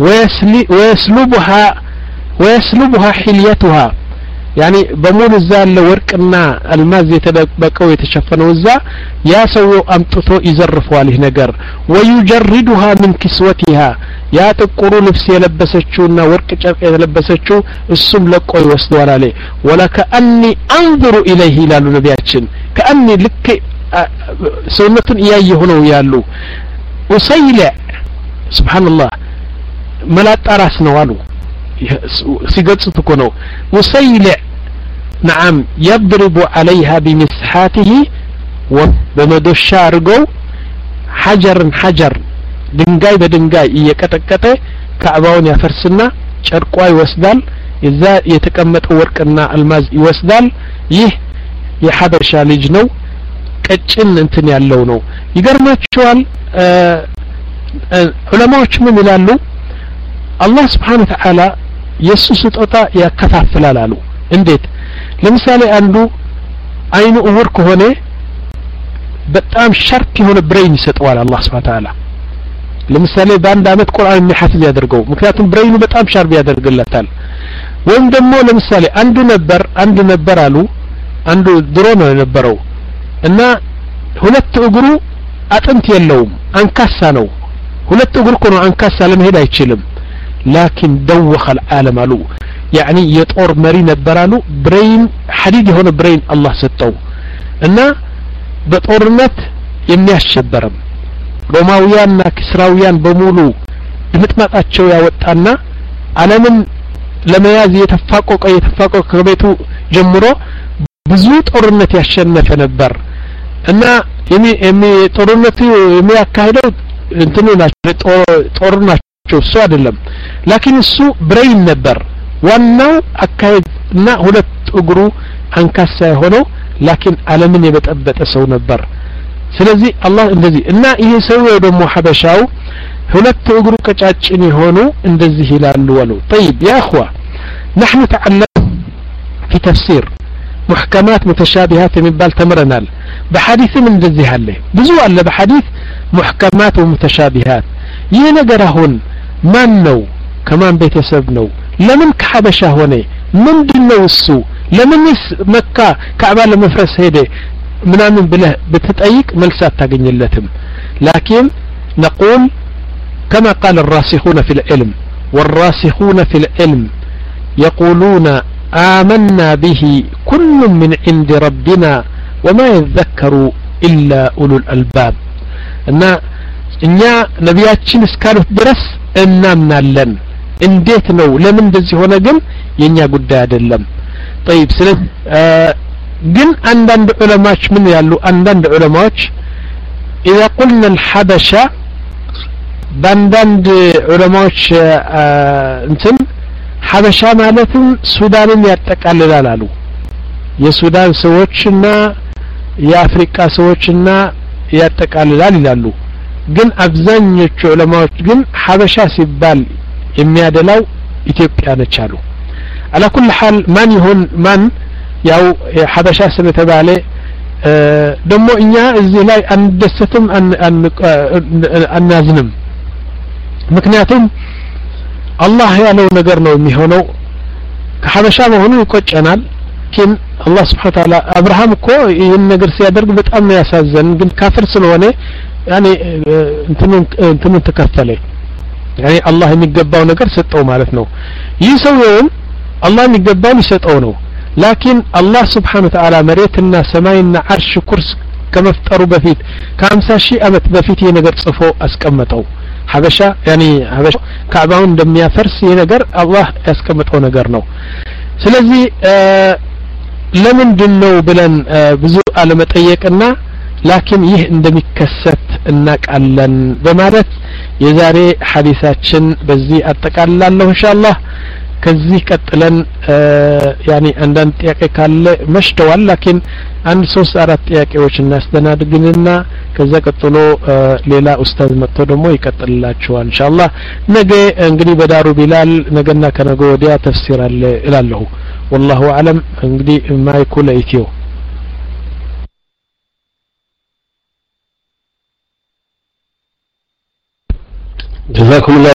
[SPEAKER 1] ويسلبها ويسلبها حليتها يعني بمول الزال لورقنا الماز يتدبقوا يتشفنوا الزا يا سووا امطتو يزرفوا عليه نجر ويجردها من كسوتها يا تقروا نفس يلبسچونا ورق ጨርቅ يلبسچو እሱም ለቆ ይወስደዋል عليه ولكأني انظر اليه ይላሉ ነቢያችን كأني ልክ ሰውነቱን እያየሁ ነው ያሉ وسيلع سبحان الله መላጣ ራስ ነው አሉ ሲገጽቱ እኮ ነው وسيلع نعم يضرب عليها بمسحاته وبمدوشا አርገው حجر حجر ድንጋይ በድንጋይ እየቀጠቀጠ ካዕባውን ያፈርስና ጨርቋ ይወስዳል እዛ የተቀመጠው ወርቅና አልማዝ ይወስዳል ይህ የሐበሻ ልጅ ነው ቀጭን እንትን ያለው ነው ይገርማቸዋል ዑለማዎች ምን ይላሉ አላህ Subhanahu Wa Ta'ala የሱስ ስጦታ ያከፋፍላል አሉ እንዴት ለምሳሌ አንዱ አይኑ እውር ከሆነ በጣም ሻርፕ የሆነ ብሬን ይሰጠዋል አላህ Subhanahu Wa Ta'ala ለምሳሌ በአንድ አመት ቁርአን የሚሐፍዝ ያደርገው ምክንያቱም ብሬኑ በጣም ሻርፕ ያደርግለታል ወይም ደግሞ ለምሳሌ አንዱ ነበር አንዱ ነበር አሉ አንዱ ድሮ ነው የነበረው እና ሁለት እግሩ አጥንት የለውም አንካሳ ነው ሁለት እግሩ ነው አንካሳ ለመሄድ አይችልም لكن دوخ العالم አሉ يعني የጦር መሪ ነበራሉ ብሬን ሐዲድ የሆነ ብሬን አላህ ሰጠው እና በጦርነት የሚያሸበረም ሮማውያንና ክስራውያን በሙሉ ድምጥማጣቸው ያወጣና ዓለምን ለመያዝ የተፋቆቀ የተፋቆቀ ከቤቱ ጀምሮ ብዙ ጦርነት ያሸነፈ ነበር እና የሚ ጦርነቱ የሚያካሂደው እንትኑ ናቸው ጦርናቸው እሱ አይደለም لكن እሱ ብሬን ነበር ዋናው አካሄድና ሁለት እግሩ አንካሳ ሆኖ لكن ዓለምን የበጠበጠ ሰው ነበር ስለዚህ አላህ እንደዚህ እና ይሄ ሰው ደግሞ ሐበሻው ሁለት እግሩ ቀጫጭን ሆኖ እንደዚህ ይላሉ ወሉ طيب يا اخوه نحن تعلم في تفسير محكمات متشابهات የሚባል ተምረናል በሐዲስም እንደዚህ አለ ብዙ አለ በሐዲስ محكمات ومتشابهات ይሄ ነገር አሁን ማን ነው ከማን ቤተሰብ ነው ለምን ከሐበሻ ሆነ ምንድነው እሱ ለምንስ መካ ካዕባ ለመፍረስ ሄደ ምናምን ብለህ ብትጠይቅ መልስ አታገኝለትም لكن نقول كما قال الراسخون في العلم والراسخون في العلم يقولون آمنا به كل من عند ربنا وما يذكر إلا أولو الألباب أن እኛ ነቢያችን እስካሉት ድረስ እናምናለን እንዴት ነው ለምን እንደዚህ ሆነ ግን የኛ ጉዳይ አይደለም طيب ስለዚህ ግን አንዳንድ ዑለማዎች ምን ያሉ አንዳንድ ዑለማዎች اذا قلنا الحبشه ባንዳንድ ዑለማዎች እንትን ሐበሻ ማለትም ሱዳንን ያጠቃልላል አሉ የሱዳን ሰዎችና የአፍሪካ ሰዎችና ያጠቃልላል ይላሉ ግን አብዛኞቹ ዑለማዎች ግን ሐበሻ ሲባል የሚያደላው ኢትዮጵያ ነች አሉ على كل حال ማን ይሁን ማን ያው ሐበሻ ስለተባለ ደሞ እኛ እዚህ ላይ አንደሰትም አናዝንም ምክንያቱም አላህ ያለው ነገር ነው የሚሆነው ከሐበሻ መሆኑ ይቆጨናል ግን አላህ Subhanahu Wa Ta'ala አብርሃም እኮ ይህን ነገር ሲያደርግ በጣም ነው ያሳዘን ግን ካፍር ስለሆነ ያኔ እንትኑ እንትኑ ተከፈለ ያኔ አላህ የሚገባው ነገር ሰጠው ማለት ነው ይህ ሰውየውም አላህ የሚገባው ይሰጠው ነው ላኪን አላህ Subhanahu Wa Ta'ala መሬትና ሰማይና አርሽ ኩርስ ከመፍጠሩ በፊት ከ50 ሺህ አመት በፊት ይሄ ነገር ጽፎ አስቀመጠው ሐበሻ ያኒ ሐበሻ ካዕባውን እንደሚያፈርስ ይሄ ነገር አላህ ያስቀመጠው ነገር ነው ስለዚህ ለምንድነው ብለን ብዙ አለመጠየቅና ላኪን ይህ እንደሚከሰት እናቃለን በማለት የዛሬ ሐዲሳችን በዚህ አጠቃልላለሁ ኢንሻአላህ ከዚህ ቀጥለን ያኒ አንዳንድ ጥያቄ ካለ መሽተዋል ላኪን አንድ ሶስት አራት ጥያቄዎች እናስተናግድና ከዛ ቀጥሎ ሌላ ኡስታዝ መጥቶ ደግሞ ይቀጥልላችኋል ኢንሻአላህ ነገ እንግዲህ በዳሩ ቢላል ነገና ከነገ ወዲያ ተፍሲር አለ እላለሁ والله اعلم እንግዲህ ማይኩ ለኢትዮ
[SPEAKER 3] جزاكم الله